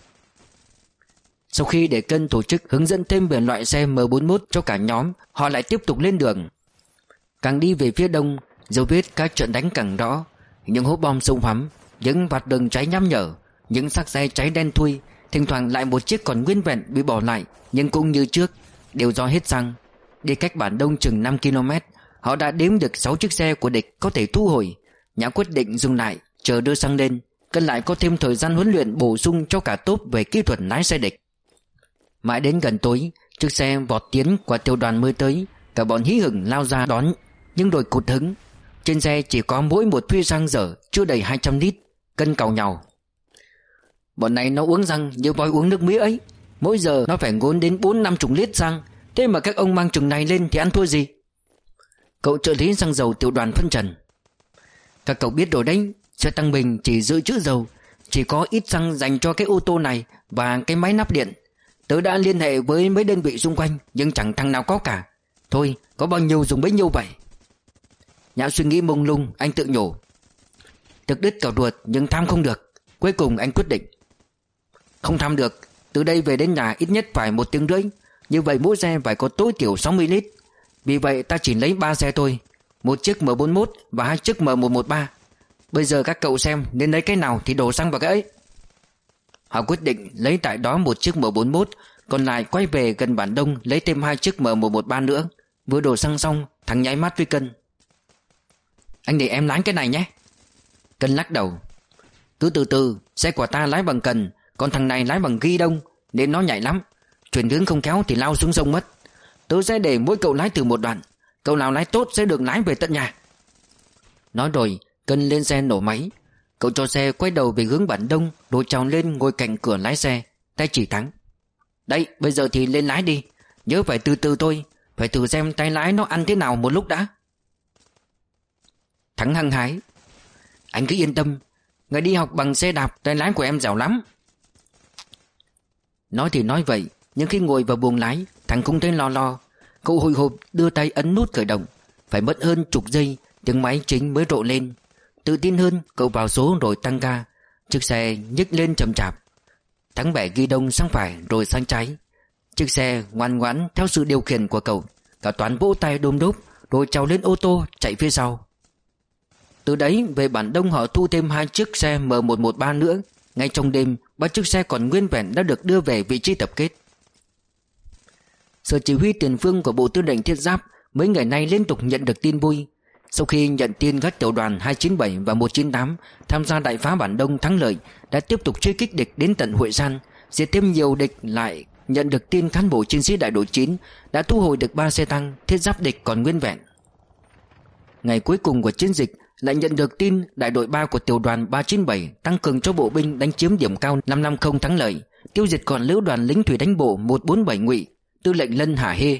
S1: Sau khi để Cân tổ chức hướng dẫn thêm về loại xe M bốn mốt cho cả nhóm, họ lại tiếp tục lên đường. Càng đi về phía đông, dấu vết các trận đánh càng rõ. Những hố bom sông hoắm, những vạt đường cháy nham nhở, những xác xe cháy đen thui. Thỉnh thoảng lại một chiếc còn nguyên vẹn bị bỏ lại, nhưng cũng như trước, đều do hết xăng. Đi cách bản đông chừng năm ki lô mét, họ đã đếm được sáu chiếc xe của địch có thể thu hồi. Nhã quyết định dừng lại, chờ đưa xăng lên. Cân lại có thêm thời gian huấn luyện bổ sung cho cả tốp về kỹ thuật lái xe địch. Mãi đến gần tối, chiếc xe vọt tiến qua tiểu đoàn mới tới. Cả bọn hí hửng lao ra đón, nhưng rồi cụt hứng. Trên xe chỉ có mỗi một phi xăng dở, chưa đầy hai trăm lít. Cân càu nhàu: bọn này nó uống xăng như voi uống nước mía ấy. Mỗi giờ nó phải ngốn đến bốn năm chục lít xăng. Thế mà các ông mang chừng này lên thì ăn thua gì? Cậu trợ lý xăng dầu tiểu đoàn phân trần: các cậu biết rồi đấy, xe tăng bình chỉ dự trữ dầu, chỉ có ít xăng dành cho cái ô tô này và cái máy nắp điện. Tớ đã liên hệ với mấy đơn vị xung quanh, nhưng chẳng thằng nào có cả. Thôi, có bao nhiêu dùng bấy nhiêu vậy. Nhã suy nghĩ mông lung, anh tự nhủ: thực đứt cào ruột nhưng tham không được. Cuối cùng anh quyết định: không tham được, từ đây về đến nhà ít nhất phải một tiếng rưỡi. Như vậy mỗi xe phải có tối thiểu sáu mươi lít. Vì vậy ta chỉ lấy ba xe thôi, một chiếc M bốn mốt và hai chiếc M một một ba. Bây giờ các cậu xem nên lấy cái nào thì đổ xăng vào cái ấy. Họ quyết định lấy tại đó một chiếc M bốn mốt, còn lại quay về gần bản đông lấy thêm hai chiếc M một một ba nữa. Vừa đổ xăng xong, thằng nháy mắt với Cân: anh để em lái cái này nhé. Cân lắc đầu: cứ từ từ, xe của ta lái bằng cần, còn thằng này lái bằng ghi đông, nên nó nhạy lắm. Chuyển hướng không khéo thì lao xuống sông mất. Tớ sẽ để mỗi cậu lái từ một đoạn, cậu nào lái tốt sẽ được lái về tận nhà. Nói rồi, Cân lên xe nổ máy. Cậu cho xe quay đầu về hướng bản đông, rồi trèo lên ngồi cạnh cửa lái xe, tay chỉ Thắng: đây, bây giờ thì lên lái đi. Nhớ phải từ từ thôi, phải thử xem tay lái nó ăn thế nào một lúc đã. Thắng hăng hái: anh cứ yên tâm, ngày đi học bằng xe đạp, tay lái của em dẻo lắm. Nói thì nói vậy, nhưng khi ngồi vào buồng lái, Thắng không thấy lo lo. Cậu hồi hộp đưa tay ấn nút khởi động. Phải mất hơn chục giây, tiếng máy chính mới rộ lên. Tự tin hơn, cậu vào số rồi tăng ga. Chiếc xe nhích lên chậm chạp. Thắng bẻ ghi đông sang phải rồi sang trái. Chiếc xe ngoan ngoãn theo sự điều khiển của cậu. Cả Toán vỗ tay đôm đốp, rồi trèo lên ô tô chạy phía sau. Từ đấy về bản đông họ thu thêm hai chiếc xe M một một ba nữa. Ngay trong đêm, ba chiếc xe còn nguyên vẹn đã được đưa về vị trí tập kết. Sở chỉ huy tiền phương của Bộ Tư lệnh Thiết giáp mấy ngày nay liên tục nhận được tin vui. Sau khi nhận tin các tiểu đoàn hai chín bảy và một chín tám tham gia đại phá bản đông thắng lợi, đã tiếp tục truy kích địch đến tận Hội San, diệt thêm nhiều địch. Lại nhận được tin cán bộ chiến sĩ đại đội chín đã thu hồi được ba xe tăng, thiết giáp địch còn nguyên vẹn. Ngày cuối cùng của chiến dịch, lại nhận được tin đại đội ba của tiểu đoàn ba chín bảy tăng cường cho bộ binh đánh chiếm điểm cao năm năm không thắng lợi, tiêu diệt còn lữ đoàn lính thủy đánh bộ một bốn bảy Ngụy, tư lệnh Lân Hà Hê.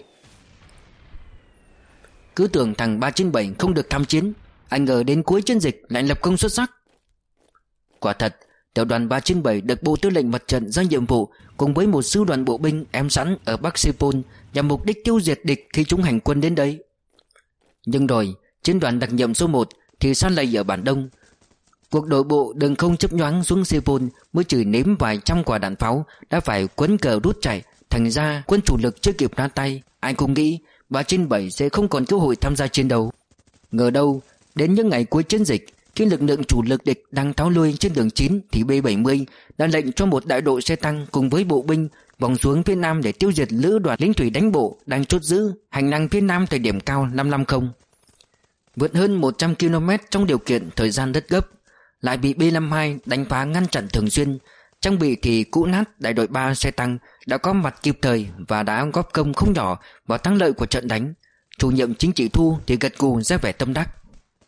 S1: Cứ tưởng thằng ba chín bảy không được tham chiến, anh ngờ đến cuối chiến dịch lại lập công xuất sắc. Quả thật, tiểu đoàn ba chín bảy được Bộ Tư lệnh Mặt trận giao nhiệm vụ cùng với một sư đoàn bộ binh em sẵn ở Bắc Sepol nhằm mục đích tiêu diệt địch khi chúng hành quân đến đây. Nhưng rồi, chiến đoàn đặc nhiệm số một thì san lầy ở bản đông. Cuộc đội bộ đường không chấp nhoáng xuống Sepol mới chỉ nếm vài trăm quả đạn pháo đã phải quấn cờ rút chạy. Thành ra quân chủ lực chưa kịp ra tay, ai cũng nghĩ ba chín bảy sẽ không còn cơ hội tham gia chiến đấu. Ngờ đâu, đến những ngày cuối chiến dịch, khi lực lượng chủ lực địch đang tháo lui trên đường chín thì B bảy mươi đã lệnh cho một đại đội xe tăng cùng với bộ binh vòng xuống phía nam để tiêu diệt lữ đoàn lính thủy đánh bộ đang chốt giữ hành lang phía nam thời điểm cao năm năm không. Vượt hơn một trăm ki lô mét trong điều kiện thời gian rất gấp, lại bị B năm hai đánh phá ngăn chặn thường xuyên. Trang bị thì cũ nát, đại đội ba xe tăng đã có mặt kịp thời và đã góp công không nhỏ vào thắng lợi của trận đánh. Chủ nhiệm chính trị Thu thì gật gù ra vẻ tâm đắc.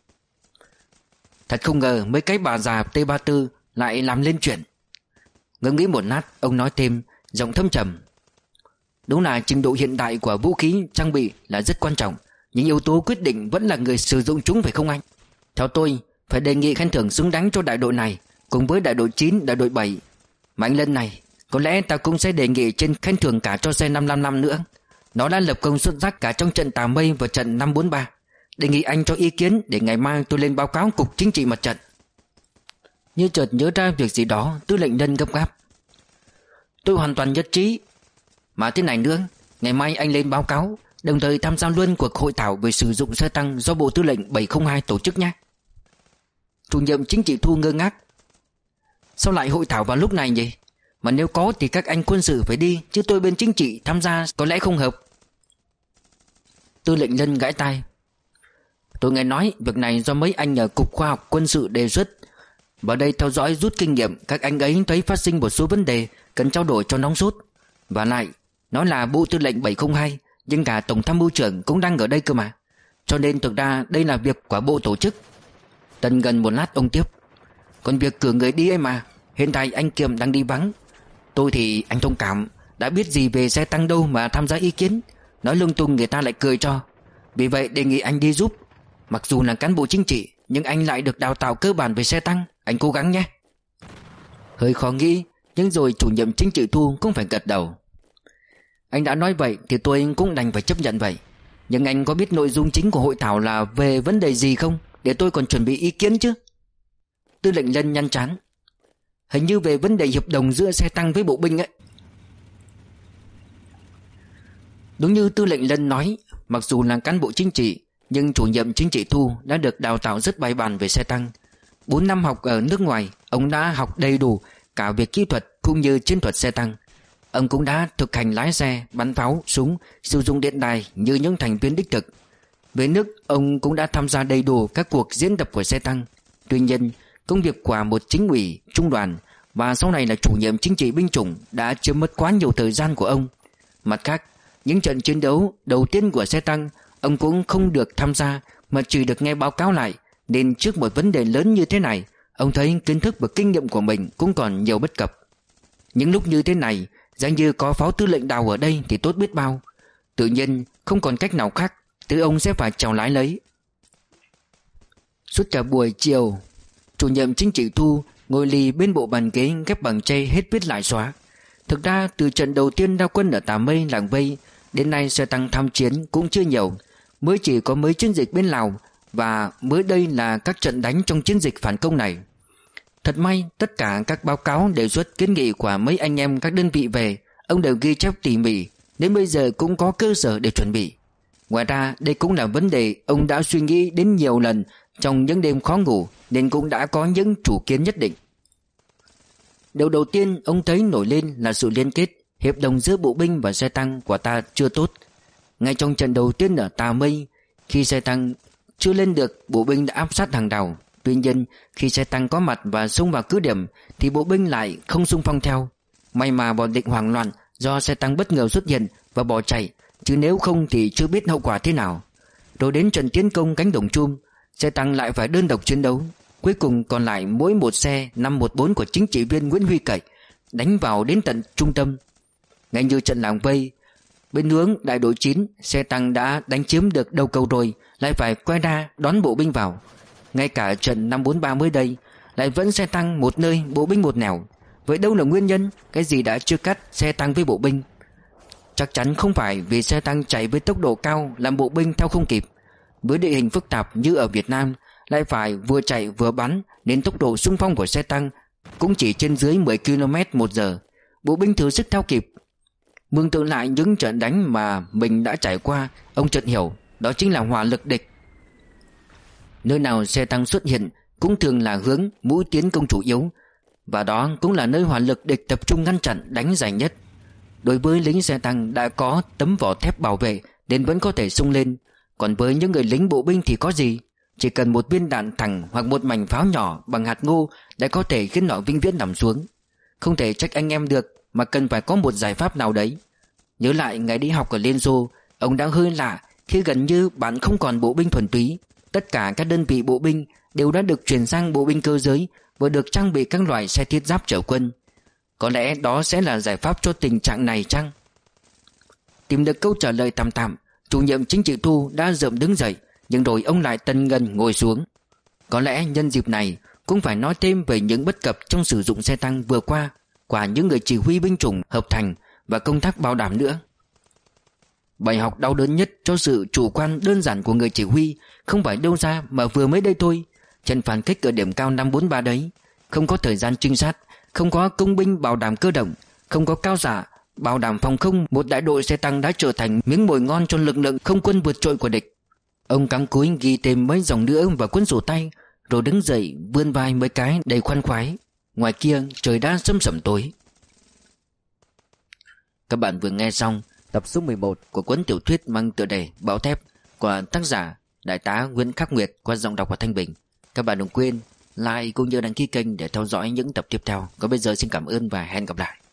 S1: Thật không ngờ mấy cái bà già T ba mươi tư lại làm lên chuyện. Ngẫm nghĩ một lát, ông nói thêm, giọng thâm trầm: đúng là trình độ hiện đại của vũ khí trang bị là rất quan trọng, nhưng yếu tố quyết định vẫn là người sử dụng chúng, phải không anh? Theo tôi, phải đề nghị khen thưởng xứng đáng cho đại đội này cùng với đại đội chín, đại đội bảy. Mà anh Lân này, có lẽ ta cũng sẽ đề nghị trên khen thưởng cả cho xe năm năm năm nữa. Nó đã lập công xuất sắc cả trong trận Tà Mây và trận năm bốn ba. Đề nghị anh cho ý kiến để ngày mai tôi lên báo cáo Cục Chính trị Mặt trận. Như chợt nhớ ra việc gì đó, Tư lệnh Lân gấp gáp. Tôi hoàn toàn nhất trí. Mà thế này nữa, ngày mai anh lên báo cáo, đồng thời tham gia luôn cuộc hội thảo về sử dụng xe tăng do Bộ Tư lệnh bảy không hai tổ chức nhé. Chủ nhiệm Chính trị Thu ngơ ngác. Sao lại hội thảo vào lúc này nhỉ? Mà nếu có thì các anh quân sự phải đi, chứ tôi bên chính trị tham gia có lẽ không hợp. Tư lệnh Lân gãi tai. Tôi nghe nói việc này do mấy anh ở Cục Khoa học Quân sự đề xuất. Vào đây theo dõi rút kinh nghiệm, các anh ấy thấy phát sinh một số vấn đề cần trao đổi cho nóng sốt. Và lại, nó là Bộ Tư lệnh bảy không hai, nhưng cả Tổng tham mưu trưởng cũng đang ở đây cơ mà. Cho nên thực ra đây là việc của bộ tổ chức. Tần gần một lát ông tiếp. Còn việc cử người đi ấy mà, hiện tại anh Kiệm đang đi vắng. Tôi thì anh thông cảm, đã biết gì về xe tăng đâu mà tham gia ý kiến. Nói lung tung người ta lại cười cho. Vì vậy đề nghị anh đi giúp. Mặc dù là cán bộ chính trị, nhưng anh lại được đào tạo cơ bản về xe tăng. Anh cố gắng nhé. Hơi khó nghĩ, nhưng rồi chủ nhiệm Chính trị Thu cũng phải gật đầu. Anh đã nói vậy thì tôi cũng đành phải chấp nhận vậy. Nhưng anh có biết nội dung chính của hội thảo là về vấn đề gì không, để tôi còn chuẩn bị ý kiến chứ? Tư lệnh Lân nhăn trán. Hình như về vấn đề hiệp đồng giữa xe tăng với bộ binh ấy. Đúng như Tư lệnh Lân nói, mặc dù là cán bộ chính trị, nhưng chủ nhiệm Chính trị Thu đã được đào tạo rất bài bản về xe tăng. Bốn năm học ở nước ngoài, ông đã học đầy đủ cả về kỹ thuật cũng như chiến thuật xe tăng. Ông cũng đã thực hành lái xe, bắn pháo, súng, sử dụng điện đài như những thành viên đích thực. Về nước, ông cũng đã tham gia đầy đủ các cuộc diễn tập của xe tăng. Tuy nhiên, công việc của một chính ủy, trung đoàn và sau này là chủ nhiệm chính trị binh chủng đã chiếm mất quá nhiều thời gian của ông. Mặt khác, những trận chiến đấu đầu tiên của xe tăng, ông cũng không được tham gia mà chỉ được nghe báo cáo lại. Nên trước một vấn đề lớn như thế này, ông thấy kiến thức và kinh nghiệm của mình cũng còn nhiều bất cập. Những lúc như thế này, giả như có Phó Tư lệnh Đào ở đây thì tốt biết bao. Tự nhiên không còn cách nào khác, thì ông sẽ phải chào lái lấy. Suốt cả buổi chiều, chủ nhiệm Chính trị Thu ngồi lì bên bộ bàn ghế ghép bằng tre hết viết lại xóa. Thực ra từ trận đầu tiên ra quân ở Tà Mây, Làng Vây đến nay, xe tăng tham chiến cũng chưa nhiều, mới chỉ có mấy chiến dịch bên Lào và mới đây là các trận đánh trong chiến dịch phản công này. Thật may tất cả các báo cáo đề xuất kiến nghị của mấy anh em các đơn vị về, ông đều ghi chép tỉ mỉ, đến bây giờ cũng có cơ sở để chuẩn bị. Ngoài ra đây cũng là vấn đề ông đã suy nghĩ đến nhiều lần trong những đêm khó ngủ, nên cũng đã có những chủ kiến nhất định. Điều đầu tiên ông thấy nổi lên là sự liên kết, hiệp đồng giữa bộ binh và xe tăng của ta chưa tốt. Ngay trong trận đầu tiên ở Tà Mây, khi xe tăng chưa lên được, bộ binh đã áp sát hàng đầu. Tuy nhiên khi xe tăng có mặt và xông vào cứ điểm thì bộ binh lại không xung phong theo. May mà bọn địch hoảng loạn do xe tăng bất ngờ xuất hiện và bỏ chạy, chứ nếu không thì chưa biết hậu quả thế nào. Rồi đến trận tiến công cánh Đồng Chum, xe tăng lại phải đơn độc chiến đấu. Cuối cùng còn lại mỗi một xe năm một bốn của chính trị viên Nguyễn Huy Cẩy đánh vào đến tận trung tâm. Ngay như trận Làng Vây, bên hướng đại đội chín, xe tăng đã đánh chiếm được đầu cầu rồi, lại phải quay ra đón bộ binh vào. Ngay cả trận năm bốn ba mới đây, lại vẫn xe tăng một nơi, bộ binh một nẻo. Vậy đâu là nguyên nhân? Cái gì đã chia cắt xe tăng với bộ binh? Chắc chắn không phải vì xe tăng chạy với tốc độ cao làm bộ binh theo không kịp. Với địa hình phức tạp như ở Việt Nam, lại phải vừa chạy vừa bắn, nên tốc độ xung phong của xe tăng cũng chỉ trên dưới mười ki lô mét một giờ. Bộ binh thử sức theo kịp. Mường tượng lại những trận đánh mà mình đã trải qua, ông chợt hiểu đó chính là hỏa lực địch. Nơi nào xe tăng xuất hiện cũng thường là hướng mũi tiến công chủ yếu, và đó cũng là nơi hỏa lực địch tập trung ngăn chặn đánh dài nhất. Đối với lính xe tăng đã có tấm vỏ thép bảo vệ nên vẫn có thể xông lên. Còn với những người lính bộ binh thì có gì? Chỉ cần một viên đạn thẳng hoặc một mảnh pháo nhỏ bằng hạt ngô đã có thể khiến họ vĩnh viễn nằm xuống. Không thể trách anh em được, mà cần phải có một giải pháp nào đấy. Nhớ lại ngày đi học ở Liên Xô, ông đã hơi lạ khi gần như bạn không còn bộ binh thuần túy. Tất cả các đơn vị bộ binh đều đã được chuyển sang bộ binh cơ giới và được trang bị các loại xe thiết giáp chở quân. Có lẽ đó sẽ là giải pháp cho tình trạng này chăng? Tìm được câu trả lời tạm tạm, chủ nhiệm Chính trị Thu đã rợm đứng dậy, nhưng rồi ông lại tần ngần ngồi xuống. Có lẽ nhân dịp này cũng phải nói thêm về những bất cập trong sử dụng xe tăng vừa qua của những người chỉ huy binh chủng hợp thành và công tác bảo đảm nữa. Bài học đau đớn nhất cho sự chủ quan đơn giản của người chỉ huy không phải đâu ra mà vừa mới đây thôi. Trận phản kích ở điểm cao năm bốn ba đấy, không có thời gian trinh sát, không có công binh bảo đảm cơ động, không có cao giả bảo đảm phòng không, một đại đội xe tăng đã trở thành miếng mồi ngon cho lực lượng không quân vượt trội của địch. Ông cắm cúi ghi thêm mấy dòng nữa vào cuốn sổ tay, rồi đứng dậy vươn vai mấy cái đầy khoan khoái. Ngoài kia trời đã sẫm sẩm tối. Các bạn vừa nghe xong tập số mười một của cuốn tiểu thuyết mang tựa đề Bão Thép của tác giả Đại tá Nguyễn Khắc Nguyệt qua giọng đọc của Thanh Bình. Các bạn đừng quên like cũng như đăng ký kênh để theo dõi những tập tiếp theo. Còn bây giờ xin cảm ơn và hẹn gặp lại.